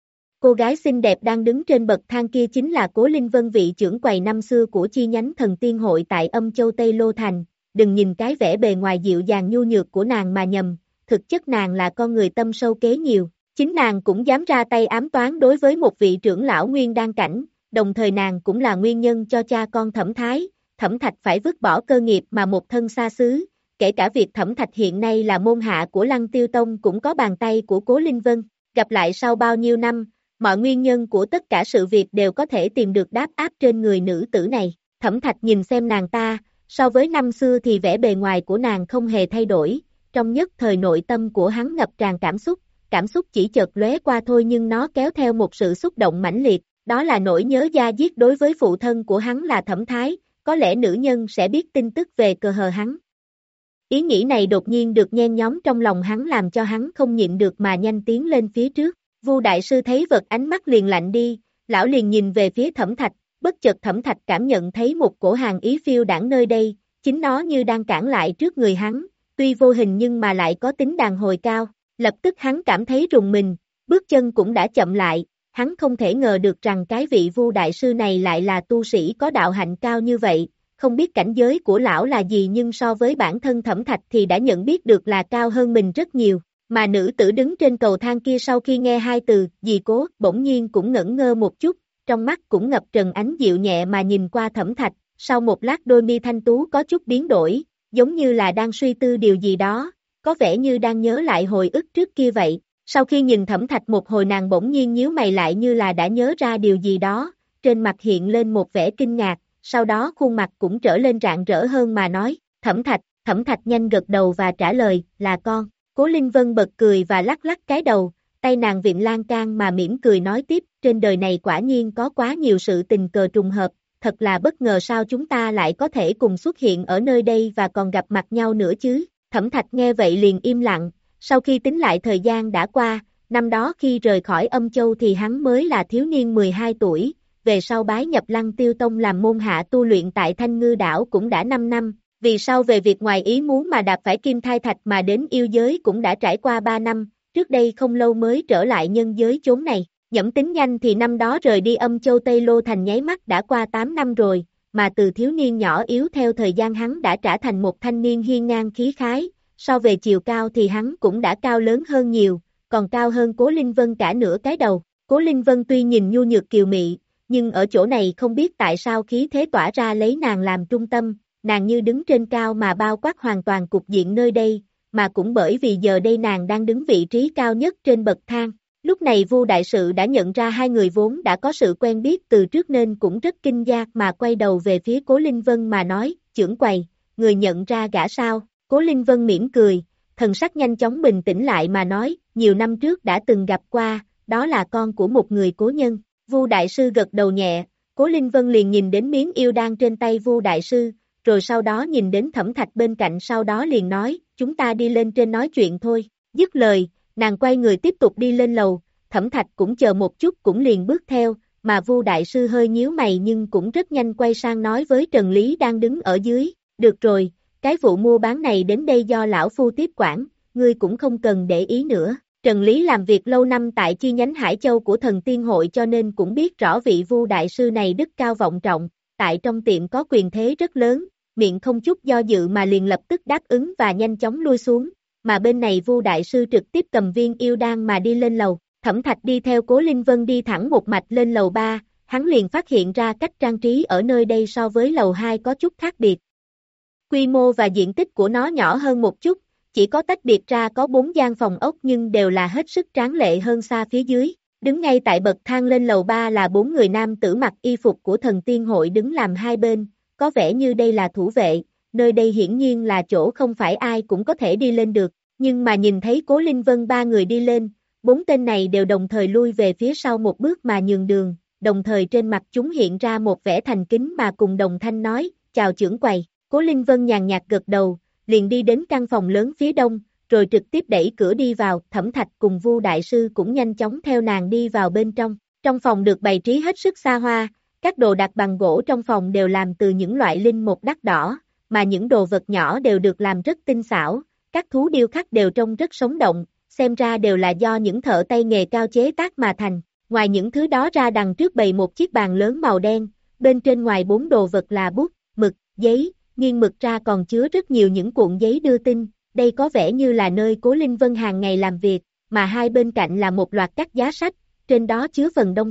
Cô gái xinh đẹp đang đứng trên bậc thang kia chính là Cố Linh Vân, vị trưởng quầy năm xưa của chi nhánh Thần Tiên Hội tại Âm Châu Tây Lô Thành. Đừng nhìn cái vẻ bề ngoài dịu dàng nhu nhược của nàng mà nhầm, thực chất nàng là con người tâm sâu kế nhiều, chính nàng cũng dám ra tay ám toán đối với một vị trưởng lão nguyên đan cảnh, đồng thời nàng cũng là nguyên nhân cho cha con Thẩm Thái, Thẩm Thạch phải vứt bỏ cơ nghiệp mà một thân xa xứ, kể cả việc Thẩm Thạch hiện nay là môn hạ của Lăng Tiêu Tông cũng có bàn tay của Cố Linh Vân, gặp lại sau bao nhiêu năm, mọi nguyên nhân của tất cả sự việc đều có thể tìm được đáp áp trên người nữ tử này. Thẩm Thạch nhìn xem nàng ta, so với năm xưa thì vẻ bề ngoài của nàng không hề thay đổi, trong nhất thời nội tâm của hắn ngập tràn cảm xúc, cảm xúc chỉ chợt lóe qua thôi nhưng nó kéo theo một sự xúc động mãnh liệt, đó là nỗi nhớ da diết đối với phụ thân của hắn là Thẩm Thái, có lẽ nữ nhân sẽ biết tin tức về cờ hờ hắn. Ý nghĩ này đột nhiên được nhen nhóm trong lòng hắn làm cho hắn không nhịn được mà nhanh tiến lên phía trước. Vu đại sư thấy vật ánh mắt liền lạnh đi, lão liền nhìn về phía Thẩm Thạch, bất chợt Thẩm Thạch cảm nhận thấy một cổ hàn ý phiêu đãng nơi đây, chính nó như đang cản lại trước người hắn, tuy vô hình nhưng mà lại có tính đàn hồi cao, lập tức hắn cảm thấy rùng mình, bước chân cũng đã chậm lại, hắn không thể ngờ được rằng cái vị Vu đại sư này lại là tu sĩ có đạo hạnh cao như vậy, không biết cảnh giới của lão là gì nhưng so với bản thân Thẩm Thạch thì đã nhận biết được là cao hơn mình rất nhiều. Mà nữ tử đứng trên cầu thang kia sau khi nghe hai từ, dì Cố, bỗng nhiên cũng ngẩn ngơ một chút, trong mắt cũng ngập trần ánh dịu nhẹ mà nhìn qua Thẩm Thạch, sau một lát đôi mi thanh tú có chút biến đổi, giống như là đang suy tư điều gì đó, có vẻ như đang nhớ lại hồi ức trước kia vậy. Sau khi nhìn Thẩm Thạch một hồi nàng bỗng nhiên nhíu mày lại như là đã nhớ ra điều gì đó, trên mặt hiện lên một vẻ kinh ngạc, sau đó khuôn mặt cũng trở lên rạng rỡ hơn mà nói, Thẩm Thạch, Thẩm Thạch nhanh gật đầu và trả lời, là con. Cố Linh Vân bật cười và lắc lắc cái đầu, tay nàng vịn lan can mà mỉm cười nói tiếp, trên đời này quả nhiên có quá nhiều sự tình cờ trùng hợp, thật là bất ngờ sao chúng ta lại có thể cùng xuất hiện ở nơi đây và còn gặp mặt nhau nữa chứ. Thẩm Thạch nghe vậy liền im lặng, sau khi tính lại thời gian đã qua, năm đó khi rời khỏi Âm Châu thì hắn mới là thiếu niên mười hai tuổi, về sau bái nhập Lăng Tiêu Tông làm môn hạ tu luyện tại Thanh Ngư Đảo cũng đã năm năm. Vì sau về việc ngoài ý muốn mà đạp phải kim thai thạch mà đến yêu giới cũng đã trải qua ba năm, trước đây không lâu mới trở lại nhân giới chốn này. Nhẩm tính nhanh thì năm đó rời đi Âm Châu Tây Lô Thành nháy mắt đã qua tám năm rồi, mà từ thiếu niên nhỏ yếu theo thời gian hắn đã trả thành một thanh niên hiên ngang khí khái, so về chiều cao thì hắn cũng đã cao lớn hơn nhiều, còn cao hơn Cố Linh Vân cả nửa cái đầu. Cố Linh Vân tuy nhìn nhu nhược kiều mị, nhưng ở chỗ này không biết tại sao khí thế tỏa ra lấy nàng làm trung tâm. Nàng như đứng trên cao mà bao quát hoàn toàn cục diện nơi đây, mà cũng bởi vì giờ đây nàng đang đứng vị trí cao nhất trên bậc thang. Lúc này Vu đại sự đã nhận ra hai người vốn đã có sự quen biết từ trước nên cũng rất kinh ngạc mà quay đầu về phía Cố Linh Vân mà nói, trưởng quầy, người nhận ra gã sao? Cố Linh Vân mỉm cười, thần sắc nhanh chóng bình tĩnh lại mà nói, nhiều năm trước đã từng gặp qua, đó là con của một người cố nhân. Vu đại sư gật đầu nhẹ, Cố Linh Vân liền nhìn đến miếng yêu đan trên tay Vu đại sư, rồi sau đó nhìn đến Thẩm Thạch bên cạnh sau đó liền nói, chúng ta đi lên trên nói chuyện thôi. Dứt lời, nàng quay người tiếp tục đi lên lầu, Thẩm Thạch cũng chờ một chút cũng liền bước theo, mà Vu đại sư hơi nhíu mày nhưng cũng rất nhanh quay sang nói với Trần Lý đang đứng ở dưới, được rồi, cái vụ mua bán này đến đây do lão phu tiếp quản, ngươi cũng không cần để ý nữa. Trần Lý làm việc lâu năm tại chi nhánh Hải Châu của Thần Tiên Hội cho nên cũng biết rõ vị Vu đại sư này đức cao vọng trọng, tại trong tiệm có quyền thế rất lớn, miệng không chút do dự mà liền lập tức đáp ứng và nhanh chóng lui xuống, mà bên này Vu đại sư trực tiếp cầm viên yêu đan mà đi lên lầu. Thẩm Thạch đi theo Cố Linh Vân đi thẳng một mạch lên lầu ba, hắn liền phát hiện ra cách trang trí ở nơi đây so với lầu hai có chút khác biệt. Quy mô và diện tích của nó nhỏ hơn một chút, chỉ có tách biệt ra có bốn gian phòng ốc nhưng đều là hết sức tráng lệ hơn xa phía dưới. Đứng ngay tại bậc thang lên lầu ba là bốn người nam tử mặc y phục của Thần Tiên Hội đứng làm hai bên, có vẻ như đây là thủ vệ, nơi đây hiển nhiên là chỗ không phải ai cũng có thể đi lên được, nhưng mà nhìn thấy Cố Linh Vân ba người đi lên, bốn tên này đều đồng thời lui về phía sau một bước mà nhường đường, đồng thời trên mặt chúng hiện ra một vẻ thành kính mà cùng đồng thanh nói, chào trưởng quầy. Cố Linh Vân nhàn nhạt gật đầu, liền đi đến căn phòng lớn phía đông, rồi trực tiếp đẩy cửa đi vào, Thẩm Thạch cùng Vu đại sư cũng nhanh chóng theo nàng đi vào bên trong. Trong phòng được bày trí hết sức xa hoa, các đồ đạc bằng gỗ trong phòng đều làm từ những loại linh mục đắt đỏ, mà những đồ vật nhỏ đều được làm rất tinh xảo, các thú điêu khắc đều trông rất sống động, xem ra đều là do những thợ tay nghề cao chế tác mà thành. Ngoài những thứ đó ra đằng trước bày một chiếc bàn lớn màu đen, bên trên ngoài bốn đồ vật là bút, mực, giấy, nghiêng mực ra còn chứa rất nhiều những cuộn giấy đưa tin, đây có vẻ như là nơi Cố Linh Vân hàng ngày làm việc, mà hai bên cạnh là một loạt các giá sách, trên đó chứa phần đông sách,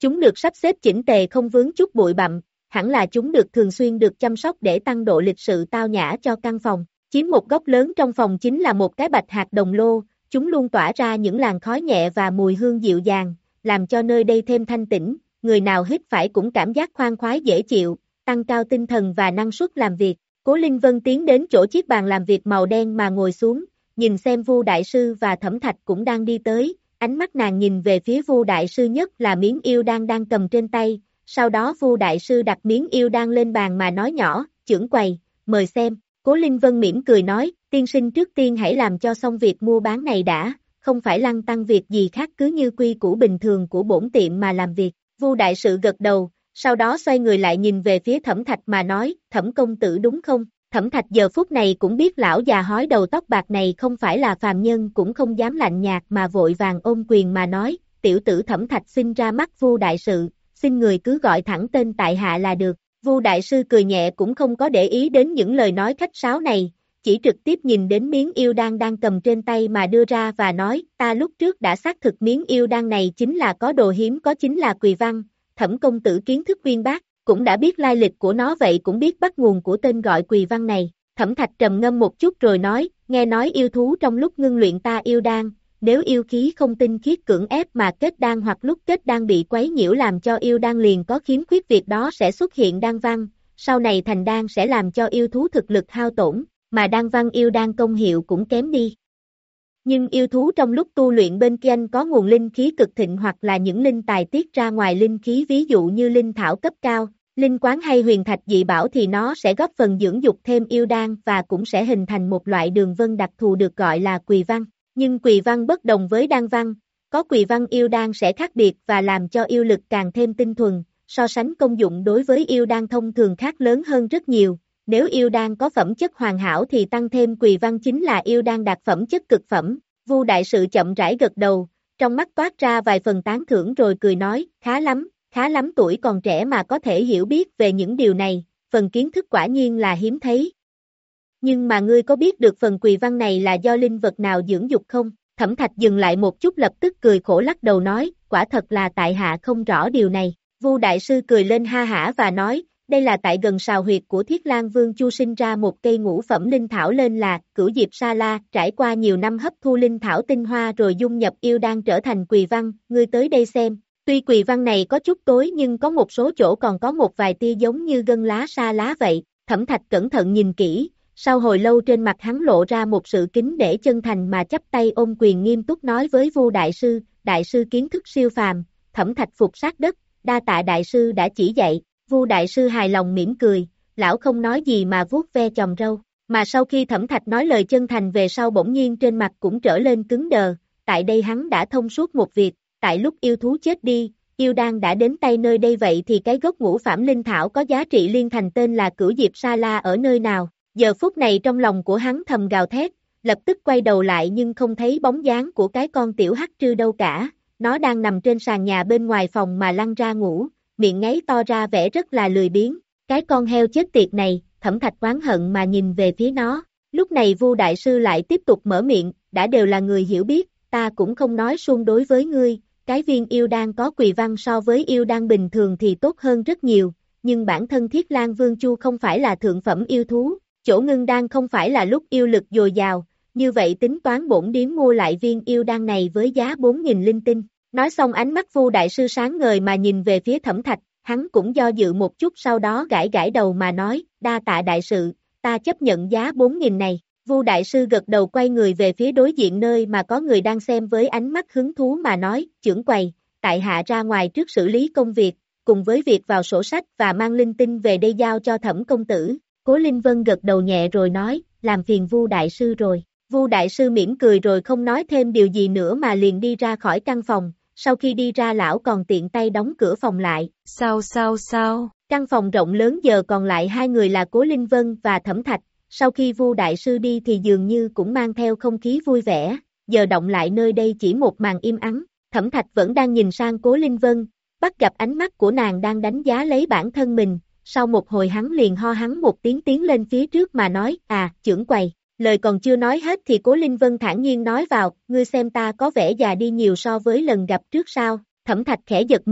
Chúng được sắp xếp chỉnh tề không vướng chút bụi bặm, hẳn là chúng được thường xuyên được chăm sóc để tăng độ lịch sự tao nhã cho căn phòng. Chiếm một góc lớn trong phòng chính là một cái bạch hạt đồng lô, chúng luôn tỏa ra những làn khói nhẹ và mùi hương dịu dàng, làm cho nơi đây thêm thanh tĩnh, người nào hít phải cũng cảm giác khoan khoái dễ chịu, tăng cao tinh thần và năng suất làm việc. Cố Linh Vân tiến đến chỗ chiếc bàn làm việc màu đen mà ngồi xuống, nhìn xem Vu Đại Sư và Thẩm Thạch cũng đang đi tới, ánh mắt nàng nhìn về phía Vu Đại Sư nhất là miếng yêu đan đang cầm trên tay, sau đó Vu Đại Sư đặt miếng yêu đan lên bàn mà nói nhỏ, trưởng quầy, mời xem. Cố Linh Vân mỉm cười nói, tiên sinh trước tiên hãy làm cho xong việc mua bán này đã, không phải lăng tăng việc gì khác, cứ như quy củ bình thường của bổn tiệm mà làm việc. Vu Đại Sư gật đầu, sau đó xoay người lại nhìn về phía Thẩm Thạch mà nói, Thẩm công tử đúng không? Thẩm Thạch giờ phút này cũng biết lão già hói đầu tóc bạc này không phải là phàm nhân, cũng không dám lạnh nhạt mà vội vàng ôm quyền mà nói, tiểu tử Thẩm Thạch xin ra mắt Vu Đại Sư, xin người cứ gọi thẳng tên tại hạ là được. Vu Đại Sư cười nhẹ cũng không có để ý đến những lời nói khách sáo này, chỉ trực tiếp nhìn đến miếng yêu đan đang cầm trên tay mà đưa ra và nói, ta lúc trước đã xác thực miếng yêu đan này chính là có đồ hiếm, có chính là Quỳ Văn, Thẩm công tử kiến thức uyên bác, cũng đã biết lai lịch của nó, vậy cũng biết bắt nguồn của tên gọi Quỳ Văn này. Thẩm Thạch trầm ngâm một chút rồi nói, nghe nói yêu thú trong lúc ngưng luyện ta yêu đan, nếu yêu khí không tinh khiết cưỡng ép mà kết đan hoặc lúc kết đan bị quấy nhiễu làm cho yêu đan liền có khiếm khuyết, việc đó sẽ xuất hiện đan văn, sau này thành đan sẽ làm cho yêu thú thực lực hao tổn, mà đan văn yêu đan công hiệu cũng kém đi. Nhưng yêu thú trong lúc tu luyện bên kia có nguồn linh khí cực thịnh hoặc là những linh tài tiết ra ngoài linh khí, ví dụ như linh thảo cấp cao, linh quán hay huyền thạch dị bảo, thì nó sẽ góp phần dưỡng dục thêm yêu đan và cũng sẽ hình thành một loại đường vân đặc thù được gọi là Quỳ Văn. Nhưng Quỳ Văn bất đồng với đan văn, có Quỳ Văn yêu đan sẽ khác biệt và làm cho yêu lực càng thêm tinh thuần, so sánh công dụng đối với yêu đan thông thường khác lớn hơn rất nhiều. Nếu yêu đan có phẩm chất hoàn hảo thì tăng thêm Quỳ Văn chính là yêu đan đạt phẩm chất cực phẩm. Vu Đại Sư chậm rãi gật đầu, trong mắt toát ra vài phần tán thưởng rồi cười nói, khá lắm, khá lắm, tuổi còn trẻ mà có thể hiểu biết về những điều này, phần kiến thức quả nhiên là hiếm thấy. Nhưng mà ngươi có biết được phần Quỳ Văn này là do linh vật nào dưỡng dục không? Thẩm Thạch dừng lại một chút lập tức cười khổ lắc đầu nói, quả thật là tại hạ không rõ điều này. Vu Đại Sư cười lên ha hả và nói, đây là tại gần sào huyệt của Thiết Lang Vương Chu sinh ra một cây ngũ phẩm linh thảo lên là Cửu Diệp Sa La, trải qua nhiều năm hấp thu linh thảo tinh hoa rồi dung nhập yêu đan trở thành Quỳ Văn, ngươi tới đây xem. Tuy Quỳ Văn này có chút tối nhưng có một số chỗ còn có một vài tia giống như gân lá sa lá vậy. Thẩm Thạch cẩn thận nhìn kỹ, sau hồi lâu trên mặt hắn lộ ra một sự kính nể chân thành mà chắp tay ôm quyền nghiêm túc nói với Vu Đại Sư, Đại Sư kiến thức siêu phàm. Thẩm Thạch phục sát đất, đa tạ Đại Sư đã chỉ dạy. Vu Đại Sư hài lòng mỉm cười, lão không nói gì mà vuốt ve chòm râu, mà sau khi Thẩm Thạch nói lời chân thành về sau bỗng nhiên trên mặt cũng trở lên cứng đờ, tại đây hắn đã thông suốt một việc, tại lúc yêu thú chết đi, yêu đan đã đến tay nơi đây, vậy thì cái gốc ngũ phẩm linh thảo có giá trị liên thành tên là Cửu Diệp Sa La ở nơi nào? Giờ phút này trong lòng của hắn thầm gào thét, lập tức quay đầu lại nhưng không thấy bóng dáng của cái con tiểu hắc trư đâu cả, nó đang nằm trên sàn nhà bên ngoài phòng mà lăn ra ngủ, miệng ngáy to ra vẻ rất là lười biếng. Cái con heo chết tiệt này, Thẩm Thạch oán hận mà nhìn về phía nó. Lúc này Vu Đại Sư lại tiếp tục mở miệng, đã đều là người hiểu biết, ta cũng không nói suông đối với ngươi, cái viên yêu đan có Quỳ Văn so với yêu đan bình thường thì tốt hơn rất nhiều, nhưng bản thân Thiết Lang Vương Chu không phải là thượng phẩm yêu thú, chỗ ngưng đan không phải là lúc yêu lực dồi dào, như vậy tính toán bổn điếm mua lại viên yêu đan này với giá bốn nghìn linh tinh. Nói xong ánh mắt Vu Đại Sư sáng ngời mà nhìn về phía Thẩm Thạch, hắn cũng do dự một chút sau đó gãi gãi đầu mà nói, đa tạ Đại Sự, ta chấp nhận giá bốn nghìn này. Vu Đại Sư gật đầu quay người về phía đối diện nơi mà có người đang xem với ánh mắt hứng thú mà nói, trưởng quầy, tại hạ ra ngoài trước xử lý công việc, cùng với việc vào sổ sách và mang linh tinh về đây giao cho Thẩm công tử. Cố Linh Vân gật đầu nhẹ rồi nói, làm phiền Vu Đại Sư rồi. Vu Đại Sư mỉm cười rồi không nói thêm điều gì nữa mà liền đi ra khỏi căn phòng. Sau khi đi ra lão còn tiện tay đóng cửa phòng lại. Sao sao sao? Căn phòng rộng lớn giờ còn lại hai người là Cố Linh Vân và Thẩm Thạch. Sau khi Vu Đại Sư đi thì dường như cũng mang theo không khí vui vẻ. Giờ động lại nơi đây chỉ một màn im ắng. Thẩm Thạch vẫn đang nhìn sang Cố Linh Vân, bắt gặp ánh mắt của nàng đang đánh giá lấy bản thân mình. Sau một hồi hắn liền ho hắn một tiếng tiến lên phía trước mà nói, à, trưởng quầy. Lời còn chưa nói hết thì Cố Linh Vân thản nhiên nói vào, ngươi xem ta có vẻ già đi nhiều so với lần gặp trước sao? Thẩm Thạch khẽ giật mình,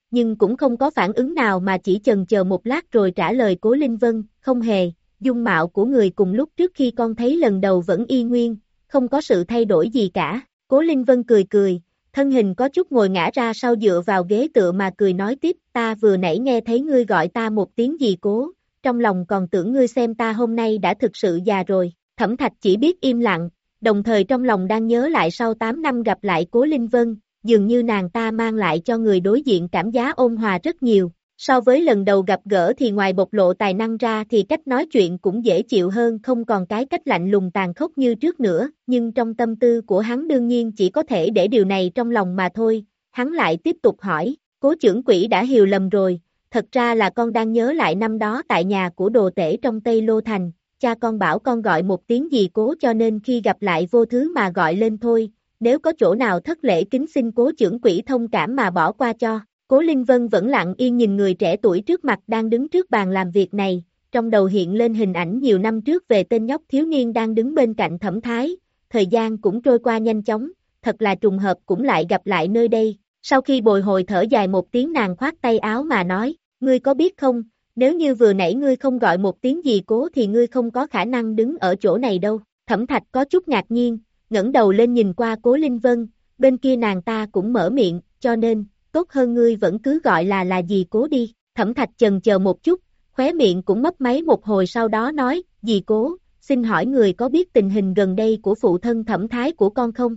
nhưng cũng không có phản ứng nào mà chỉ chần chờ một lát rồi trả lời Cố Linh Vân, không hề, dung mạo của người cùng lúc trước khi con thấy lần đầu vẫn y nguyên, không có sự thay đổi gì cả. Cố Linh Vân cười cười, thân hình có chút ngồi ngã ra sau dựa vào ghế tựa mà cười nói tiếp, ta vừa nãy nghe thấy ngươi gọi ta một tiếng gì Cố, trong lòng còn tưởng ngươi xem ta hôm nay đã thực sự già rồi. Thẩm Thạch chỉ biết im lặng, đồng thời trong lòng đang nhớ lại sau tám năm gặp lại Cố Linh Vân, dường như nàng ta mang lại cho người đối diện cảm giác ôn hòa rất nhiều. So với lần đầu gặp gỡ thì ngoài bộc lộ tài năng ra thì cách nói chuyện cũng dễ chịu hơn, không còn cái cách lạnh lùng tàn khốc như trước nữa, nhưng trong tâm tư của hắn đương nhiên chỉ có thể để điều này trong lòng mà thôi. Hắn lại tiếp tục hỏi, Cố trưởng quỹ đã hiểu lầm rồi, thật ra là con đang nhớ lại năm đó tại nhà của đồ tể trong Tây Lô Thành, cha con bảo con gọi một tiếng gì Cố cho nên khi gặp lại vô thứ mà gọi lên thôi, nếu có chỗ nào thất lễ kính xin Cố trưởng quỹ thông cảm mà bỏ qua cho. Cố Linh Vân vẫn lặng yên nhìn người trẻ tuổi trước mặt đang đứng trước bàn làm việc này, trong đầu hiện lên hình ảnh nhiều năm trước về tên nhóc thiếu niên đang đứng bên cạnh Thẩm Thái, thời gian cũng trôi qua nhanh chóng, thật là trùng hợp cũng lại gặp lại nơi đây. Sau khi bồi hồi thở dài một tiếng nàng khoát tay áo mà nói, ngươi có biết không, nếu như vừa nãy ngươi không gọi một tiếng gì Cố thì ngươi không có khả năng đứng ở chỗ này đâu. Thẩm Thạch có chút ngạc nhiên, ngẩng đầu lên nhìn qua Cố Linh Vân, bên kia nàng ta cũng mở miệng, cho nên, tốt hơn ngươi vẫn cứ gọi là là gì Cố đi. Thẩm Thạch chần chờ một chút, khóe miệng cũng mấp máy một hồi sau đó nói, dì Cố, xin hỏi người có biết tình hình gần đây của phụ thân Thẩm Thái của con không?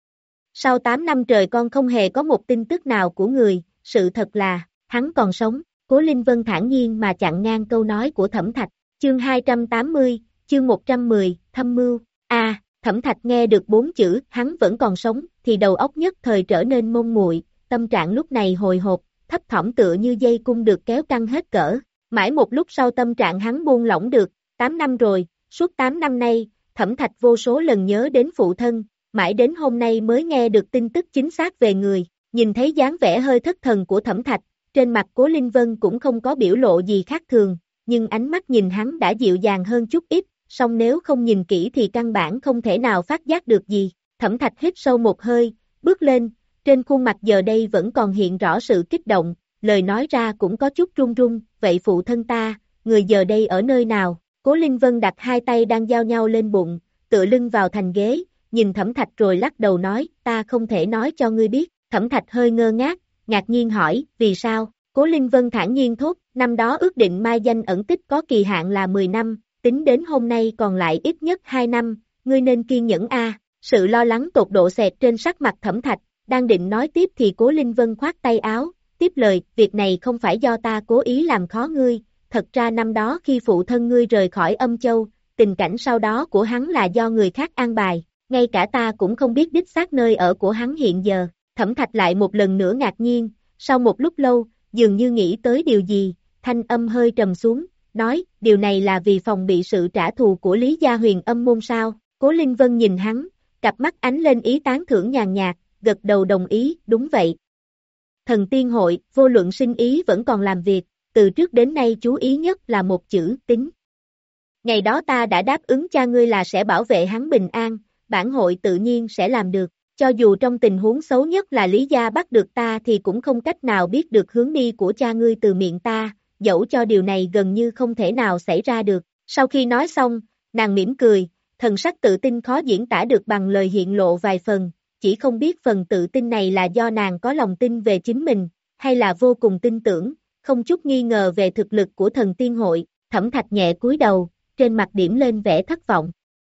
Sau tám năm trời con không hề có một tin tức nào của người, sự thật là, hắn còn sống. Cố Linh Vân thản nhiên mà chặn ngang câu nói của Thẩm Thạch. Chương hai trăm tám mươi, chương một trăm mười, thâm mưu. A, à, Thẩm Thạch nghe được bốn chữ, hắn vẫn còn sống, thì đầu óc nhất thời trở nên mông muội, tâm trạng lúc này hồi hộp, thấp thỏm tựa như dây cung được kéo căng hết cỡ. Mãi một lúc sau tâm trạng hắn buông lỏng được, tám năm rồi, suốt tám năm nay, Thẩm Thạch vô số lần nhớ đến phụ thân, mãi đến hôm nay mới nghe được tin tức chính xác về người. Nhìn thấy dáng vẻ hơi thất thần của Thẩm Thạch, trên mặt Cố Linh Vân cũng không có biểu lộ gì khác thường, nhưng ánh mắt nhìn hắn đã dịu dàng hơn chút ít, song nếu không nhìn kỹ thì căn bản không thể nào phát giác được gì. Thẩm Thạch hít sâu một hơi, bước lên, trên khuôn mặt giờ đây vẫn còn hiện rõ sự kích động, lời nói ra cũng có chút run run, vậy phụ thân ta, người giờ đây ở nơi nào? Cố Linh Vân đặt hai tay đang giao nhau lên bụng, tựa lưng vào thành ghế, nhìn Thẩm Thạch rồi lắc đầu nói, ta không thể nói cho ngươi biết. Thẩm Thạch hơi ngơ ngác, ngạc nhiên hỏi, vì sao? Cố Linh Vân thản nhiên thốt, năm đó ước định mai danh ẩn tích có kỳ hạn là mười năm, tính đến hôm nay còn lại ít nhất hai năm, ngươi nên kiên nhẫn a. Sự lo lắng tột độ xẹt trên sắc mặt Thẩm Thạch, đang định nói tiếp thì Cố Linh Vân khoát tay áo, tiếp lời, việc này không phải do ta cố ý làm khó ngươi, thật ra năm đó khi phụ thân ngươi rời khỏi Âm Châu, tình cảnh sau đó của hắn là do người khác an bài, ngay cả ta cũng không biết đích xác nơi ở của hắn hiện giờ. Thẩm Thạch lại một lần nữa ngạc nhiên, sau một lúc lâu, dường như nghĩ tới điều gì, thanh âm hơi trầm xuống, nói, điều này là vì phòng bị sự trả thù của Lý Gia Huyền Âm môn sao? Cố Linh Vân nhìn hắn, cặp mắt ánh lên ý tán thưởng nhàn nhạt, gật đầu đồng ý, đúng vậy. Thần tiên hội, vô luận sinh ý vẫn còn làm việc, từ trước đến nay chú ý nhất là một chữ, tính. Ngày đó ta đã đáp ứng cha ngươi là sẽ bảo vệ hắn bình an, bản hội tự nhiên sẽ làm được. Cho dù trong tình huống xấu nhất là Lý Gia bắt được ta thì cũng không cách nào biết được hướng đi của cha ngươi từ miệng ta, dẫu cho điều này gần như không thể nào xảy ra được. Sau khi nói xong, nàng mỉm cười, thần sắc tự tin khó diễn tả được bằng lời hiện lộ vài phần, chỉ không biết phần tự tin này là do nàng có lòng tin về chính mình, hay là vô cùng tin tưởng, không chút nghi ngờ về thực lực của thần tiên hội. Thẩm Thạch nhẹ cúi đầu, trên mặt điểm lên vẻ thất vọng.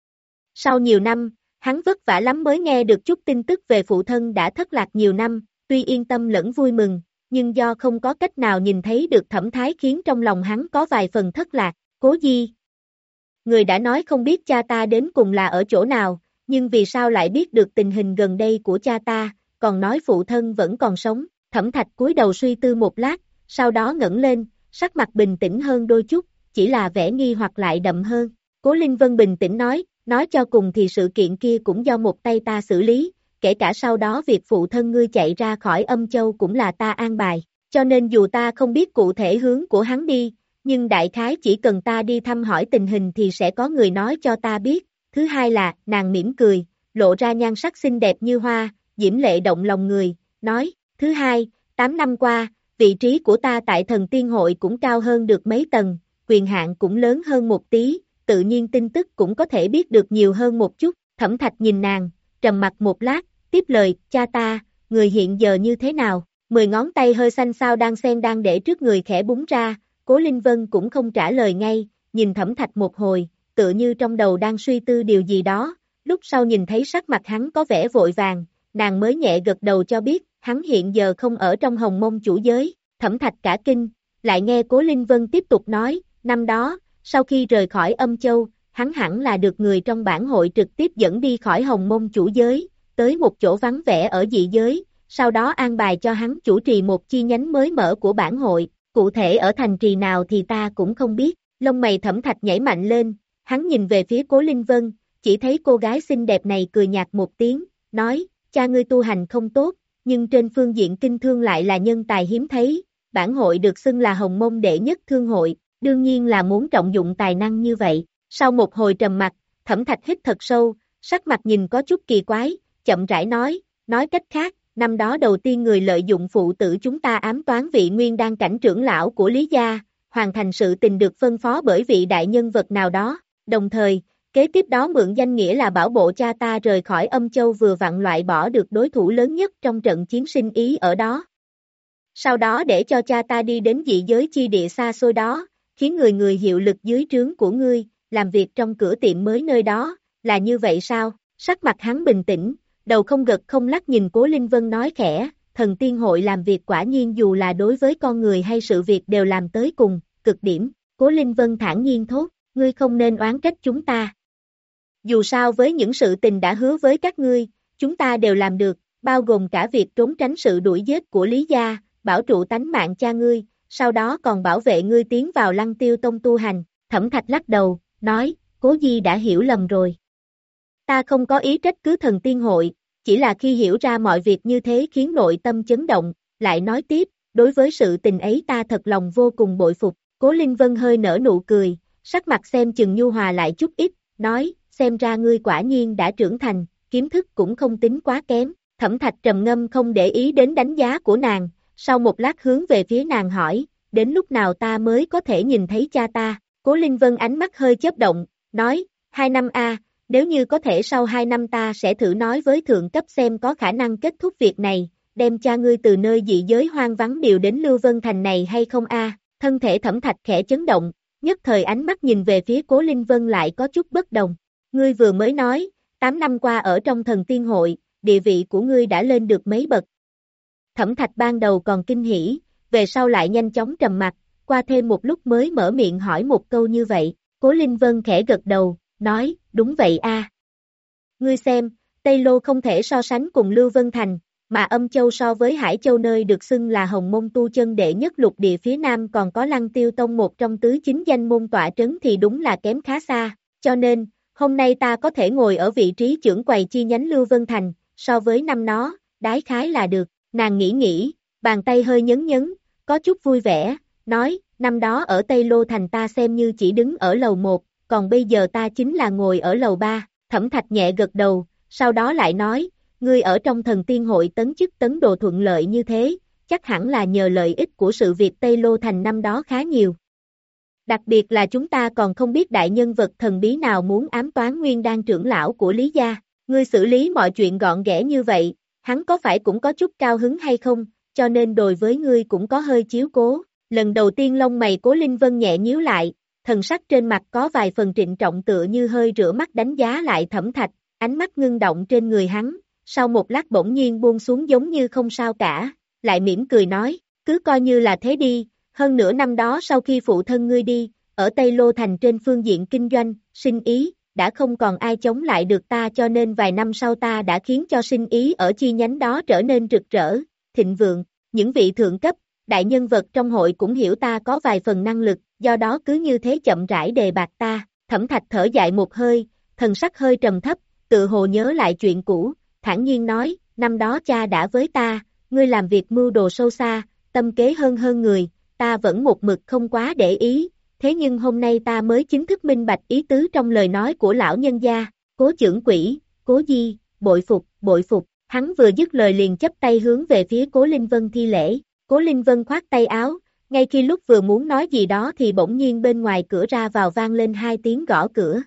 Sau nhiều năm, hắn vất vả lắm mới nghe được chút tin tức về phụ thân đã thất lạc nhiều năm, tuy yên tâm lẫn vui mừng, nhưng do không có cách nào nhìn thấy được Thẩm Thái khiến trong lòng hắn có vài phần thất lạc. Cố Di, người đã nói không biết cha ta đến cùng là ở chỗ nào, nhưng vì sao lại biết được tình hình gần đây của cha ta, còn nói phụ thân vẫn còn sống? Thẩm Thạch cúi đầu suy tư một lát, sau đó ngẩng lên, sắc mặt bình tĩnh hơn đôi chút, chỉ là vẻ nghi hoặc lại đậm hơn. Cố Linh Vân bình tĩnh nói, nói cho cùng thì sự kiện kia cũng do một tay ta xử lý, kể cả sau đó việc phụ thân ngươi chạy ra khỏi Âm Châu cũng là ta an bài, cho nên dù ta không biết cụ thể hướng của hắn đi, nhưng đại khái chỉ cần ta đi thăm hỏi tình hình thì sẽ có người nói cho ta biết. Thứ hai là, nàng mỉm cười, lộ ra nhan sắc xinh đẹp như hoa, diễm lệ động lòng người, nói, thứ hai, tám năm qua, vị trí của ta tại thần tiên hội cũng cao hơn được mấy tầng, quyền hạn cũng lớn hơn một tí, tự nhiên tin tức cũng có thể biết được nhiều hơn một chút. Thẩm Thạch nhìn nàng, trầm mặc một lát, tiếp lời, cha ta, người hiện giờ như thế nào? Mười ngón tay hơi xanh xao đang xen đang để trước người khẽ búng ra, Cố Linh Vân cũng không trả lời ngay, nhìn Thẩm Thạch một hồi, tựa như trong đầu đang suy tư điều gì đó, lúc sau nhìn thấy sắc mặt hắn có vẻ vội vàng, nàng mới nhẹ gật đầu cho biết, hắn hiện giờ không ở trong Hồng Mông chủ giới. Thẩm Thạch cả kinh, lại nghe Cố Linh Vân tiếp tục nói, năm đó, sau khi rời khỏi Âm Châu, hắn hẳn là được người trong bản hội trực tiếp dẫn đi khỏi Hồng Mông chủ giới, tới một chỗ vắng vẻ ở dị giới, sau đó an bài cho hắn chủ trì một chi nhánh mới mở của bản hội, cụ thể ở thành trì nào thì ta cũng không biết. Lông mày Thẩm Thạch nhảy mạnh lên, hắn nhìn về phía Cố Linh Vân, chỉ thấy cô gái xinh đẹp này cười nhạt một tiếng, nói, cha ngươi tu hành không tốt, nhưng trên phương diện kinh thương lại là nhân tài hiếm thấy, bản hội được xưng là Hồng Mông đệ nhất thương hội, đương nhiên là muốn trọng dụng tài năng như vậy. Sau một hồi trầm mặc, Thẩm Thạch hít thật sâu, sắc mặt nhìn có chút kỳ quái, chậm rãi nói, nói cách khác, năm đó đầu tiên người lợi dụng phụ tử chúng ta ám toán vị nguyên đan cảnh trưởng lão của Lý gia, hoàn thành sự tình được phân phó bởi vị đại nhân vật nào đó, đồng thời, kế tiếp đó mượn danh nghĩa là bảo bộ cha ta rời khỏi Âm Châu vừa vặn loại bỏ được đối thủ lớn nhất trong trận chiến sinh ý ở đó. Sau đó để cho cha ta đi đến dị giới chi địa xa xôi đó, khiến người người hiệu lực dưới trướng của ngươi, làm việc trong cửa tiệm mới nơi đó, là như vậy sao? Sắc mặt hắn bình tĩnh, đầu không gật không lắc nhìn Cố Linh Vân nói khẽ, thần tiên hội làm việc quả nhiên dù là đối với con người hay sự việc đều làm tới cùng, cực điểm. Cố Linh Vân thản nhiên thốt, ngươi không nên oán trách chúng ta. Dù sao với những sự tình đã hứa với các ngươi, chúng ta đều làm được, bao gồm cả việc trốn tránh sự đuổi giết của Lý gia, bảo trụ tánh mạng cha ngươi, sau đó còn bảo vệ ngươi tiến vào Lăng Tiêu Tông tu hành. Thẩm Thạch lắc đầu, nói, Cố Di đã hiểu lầm rồi. Ta không có ý trách cứ thần tiên hội, chỉ là khi hiểu ra mọi việc như thế khiến nội tâm chấn động, lại nói tiếp, đối với sự tình ấy ta thật lòng vô cùng bội phục. Cố Linh Vân hơi nở nụ cười, sắc mặt xem chừng nhu hòa lại chút ít, nói, xem ra ngươi quả nhiên đã trưởng thành, kiến thức cũng không tính quá kém. Thẩm Thạch trầm ngâm không để ý đến đánh giá của nàng, sau một lát hướng về phía nàng hỏi, đến lúc nào ta mới có thể nhìn thấy cha ta? Cố Linh Vân ánh mắt hơi chớp động, nói, hai năm a, nếu như có thể sau hai năm ta sẽ thử nói với thượng cấp xem có khả năng kết thúc việc này, đem cha ngươi từ nơi dị giới hoang vắng điều đến Lưu Vân Thành này hay không a? Thân thể Thẩm Thạch khẽ chấn động, nhất thời ánh mắt nhìn về phía Cố Linh Vân lại có chút bất đồng. Ngươi vừa mới nói, tám năm qua ở trong thần tiên hội, địa vị của ngươi đã lên được mấy bậc. Thẩm Thạch ban đầu còn kinh hỉ, về sau lại nhanh chóng trầm mặt, qua thêm một lúc mới mở miệng hỏi một câu như vậy. Cố Linh Vân khẽ gật đầu, nói, đúng vậy a. Ngươi xem, Tây Lô không thể so sánh cùng Lưu Vân Thành, mà Âm Châu so với Hải Châu nơi được xưng là Hồng Mông tu chân đệ nhất lục địa phía Nam còn có Lăng Tiêu Tông một trong tứ chính danh môn tọa trấn thì đúng là kém khá xa, cho nên, hôm nay ta có thể ngồi ở vị trí trưởng quầy chi nhánh Lưu Vân Thành, so với năm nó, đái khái là được. Nàng nghĩ nghĩ, bàn tay hơi nhấn nhấn, có chút vui vẻ, nói, năm đó ở Tây Lô Thành ta xem như chỉ đứng ở lầu một, còn bây giờ ta chính là ngồi ở lầu ba. Thẩm Thạch nhẹ gật đầu, sau đó lại nói, ngươi ở trong thần tiên hội tấn chức tấn đồ thuận lợi như thế, chắc hẳn là nhờ lợi ích của sự việc Tây Lô Thành năm đó khá nhiều. Đặc biệt là chúng ta còn không biết đại nhân vật thần bí nào muốn ám toán nguyên đan trưởng lão của Lý gia, ngươi xử lý mọi chuyện gọn ghẽ như vậy, hắn có phải cũng có chút cao hứng hay không, cho nên đối với ngươi cũng có hơi chiếu cố. Lần đầu tiên lông mày Cố Linh Vân nhẹ nhíu lại, thần sắc trên mặt có vài phần trịnh trọng tựa như hơi rửa mắt đánh giá lại Thẩm Thạch, ánh mắt ngưng động trên người hắn, sau một lát bỗng nhiên buông xuống giống như không sao cả, lại mỉm cười nói, cứ coi như là thế đi, hơn nửa năm đó sau khi phụ thân ngươi đi, ở Tây Lô Thành trên phương diện kinh doanh, sinh ý, đã không còn ai chống lại được ta cho nên vài năm sau ta đã khiến cho sinh ý ở chi nhánh đó trở nên rực rỡ, thịnh vượng, những vị thượng cấp, đại nhân vật trong hội cũng hiểu ta có vài phần năng lực, do đó cứ như thế chậm rãi đề bạt ta. Thẩm Thạch thở dài một hơi, thần sắc hơi trầm thấp, tự hồ nhớ lại chuyện cũ, thản nhiên nói, năm đó cha đã với ta, ngươi làm việc mưu đồ sâu xa, tâm kế hơn hơn người, ta vẫn một mực không quá để ý, thế nhưng hôm nay ta mới chính thức minh bạch ý tứ trong lời nói của lão nhân gia. Cố trưởng quỹ, Cố Di, bội phục, bội phục, hắn vừa dứt lời liền chắp tay hướng về phía Cố Linh Vân thi lễ. Cố Linh Vân khoát tay áo, ngay khi lúc vừa muốn nói gì đó thì bỗng nhiên bên ngoài cửa ra vào vang lên hai tiếng gõ cửa.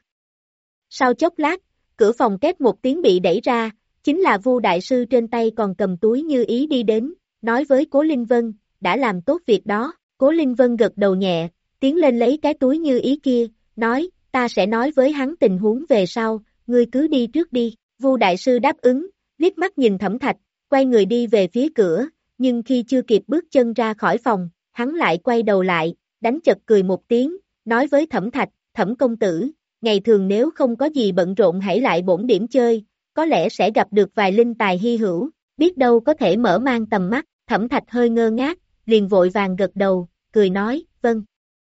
Sau chốc lát, cửa phòng két một tiếng bị đẩy ra, chính là Vu đại sư trên tay còn cầm túi như ý đi đến, nói với Cố Linh Vân, đã làm tốt việc đó. Cố Linh Vân gật đầu nhẹ, tiến lên lấy cái túi như ý kia, nói, ta sẽ nói với hắn tình huống về sau, ngươi cứ đi trước đi. Vu đại sư đáp ứng, liếc mắt nhìn Thẩm Thạch, quay người đi về phía cửa, nhưng khi chưa kịp bước chân ra khỏi phòng, hắn lại quay đầu lại, đánh chật cười một tiếng, nói với Thẩm Thạch, Thẩm công tử, ngày thường nếu không có gì bận rộn hãy lại bổn điểm chơi, có lẽ sẽ gặp được vài linh tài hy hữu, biết đâu có thể mở mang tầm mắt. Thẩm Thạch hơi ngơ ngác, liền vội vàng gật đầu, cười nói, vâng.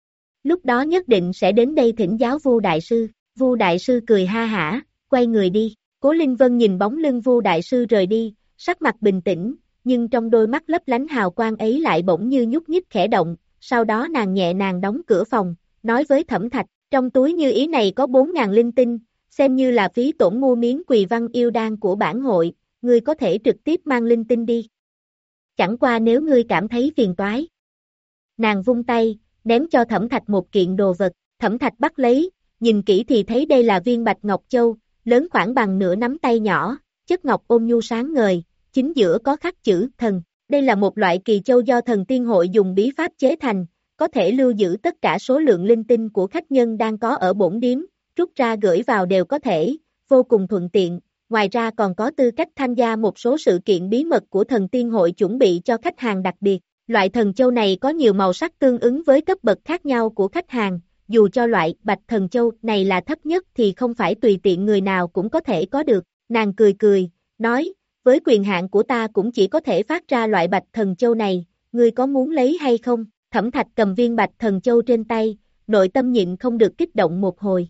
Lúc đó nhất định sẽ đến đây thỉnh giáo Vu đại sư. Vu đại sư cười ha hả, quay người đi. Cố Linh Vân nhìn bóng lưng Vu đại sư rời đi, sắc mặt bình tĩnh, nhưng trong đôi mắt lấp lánh hào quang ấy lại bỗng như nhúc nhích khẽ động, sau đó nàng nhẹ nàng đóng cửa phòng, nói với Thẩm Thạch, trong túi như ý này có bốn ngàn linh tinh, xem như là phí tổn mua miếng Quỳ Văn yêu đan của bản hội, ngươi có thể trực tiếp mang linh tinh đi. Chẳng qua nếu ngươi cảm thấy phiền toái. Nàng vung tay, ném cho Thẩm Thạch một kiện đồ vật, Thẩm Thạch bắt lấy, nhìn kỹ thì thấy đây là viên bạch ngọc châu, lớn khoảng bằng nửa nắm tay nhỏ, chất ngọc ôn nhu sáng ngời, chính giữa có khắc chữ thần. Đây là một loại kỳ châu do thần tiên hội dùng bí pháp chế thành, có thể lưu giữ tất cả số lượng linh tinh của khách nhân đang có ở bổn điếm, rút ra gửi vào đều có thể, vô cùng thuận tiện. Ngoài ra còn có tư cách tham gia một số sự kiện bí mật của thần tiên hội chuẩn bị cho khách hàng đặc biệt. Loại thần châu này có nhiều màu sắc tương ứng với cấp bậc khác nhau của khách hàng, dù cho loại bạch thần châu này là thấp nhất thì không phải tùy tiện người nào cũng có thể có được. Nàng cười cười, nói, với quyền hạn của ta cũng chỉ có thể phát ra loại bạch thần châu này, ngươi có muốn lấy hay không? Thẩm Thạch cầm viên bạch thần châu trên tay, nội tâm nhịn không được kích động một hồi.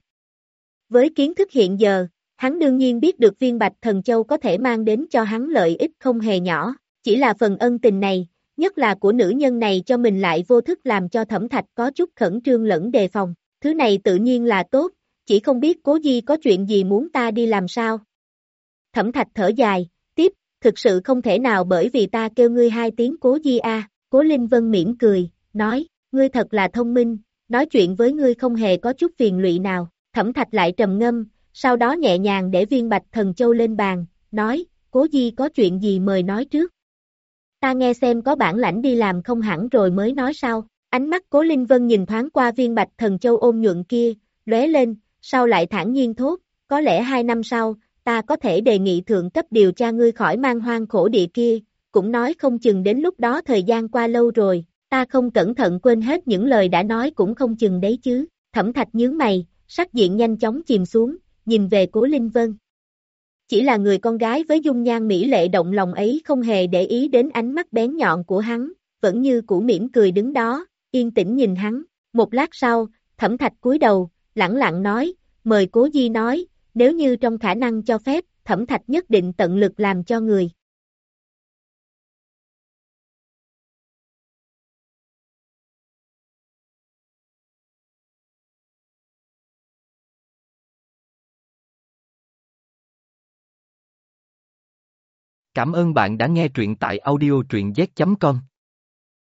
Với kiến thức hiện giờ, hắn đương nhiên biết được viên bạch thần châu có thể mang đến cho hắn lợi ích không hề nhỏ, chỉ là phần ân tình này, nhất là của nữ nhân này cho mình lại vô thức làm cho Thẩm Thạch có chút khẩn trương lẫn đề phòng. Thứ này tự nhiên là tốt, chỉ không biết Cố Di có chuyện gì muốn ta đi làm sao. Thẩm Thạch thở dài, tiếp, thực sự không thể nào bởi vì ta kêu ngươi hai tiếng Cố Di a. Cố Linh Vân mỉm cười, nói, ngươi thật là thông minh, nói chuyện với ngươi không hề có chút phiền lụy nào. Thẩm Thạch lại trầm ngâm, sau đó nhẹ nhàng để viên bạch thần châu lên bàn, nói, Cố Di có chuyện gì mời nói trước. Ta nghe xem có bản lãnh đi làm không hẳn rồi mới nói sao. Ánh mắt Cố Linh Vân nhìn thoáng qua viên bạch thần châu ôn nhuận kia, lóe lên, sau lại thản nhiên thốt, có lẽ hai năm sau, ta có thể đề nghị thượng cấp điều tra ngươi khỏi mang hoang khổ địa kia, cũng nói không chừng đến lúc đó thời gian qua lâu rồi, ta không cẩn thận quên hết những lời đã nói cũng không chừng đấy chứ. Thẩm Thạch nhướng mày, sắc diện nhanh chóng chìm xuống, nhìn về Cố Linh Vân. Chỉ là người con gái với dung nhan mỹ lệ động lòng ấy không hề để ý đến ánh mắt bén nhọn của hắn, vẫn như cũ mỉm cười đứng đó, yên tĩnh nhìn hắn. Một lát sau, Thẩm Thạch cúi đầu, lẳng lặng nói, mời Cố Di nói, nếu như trong khả năng cho phép, Thẩm Thạch nhất định tận lực làm cho người. Cảm ơn bạn đã nghe truyện tại audio truyện z chấm com.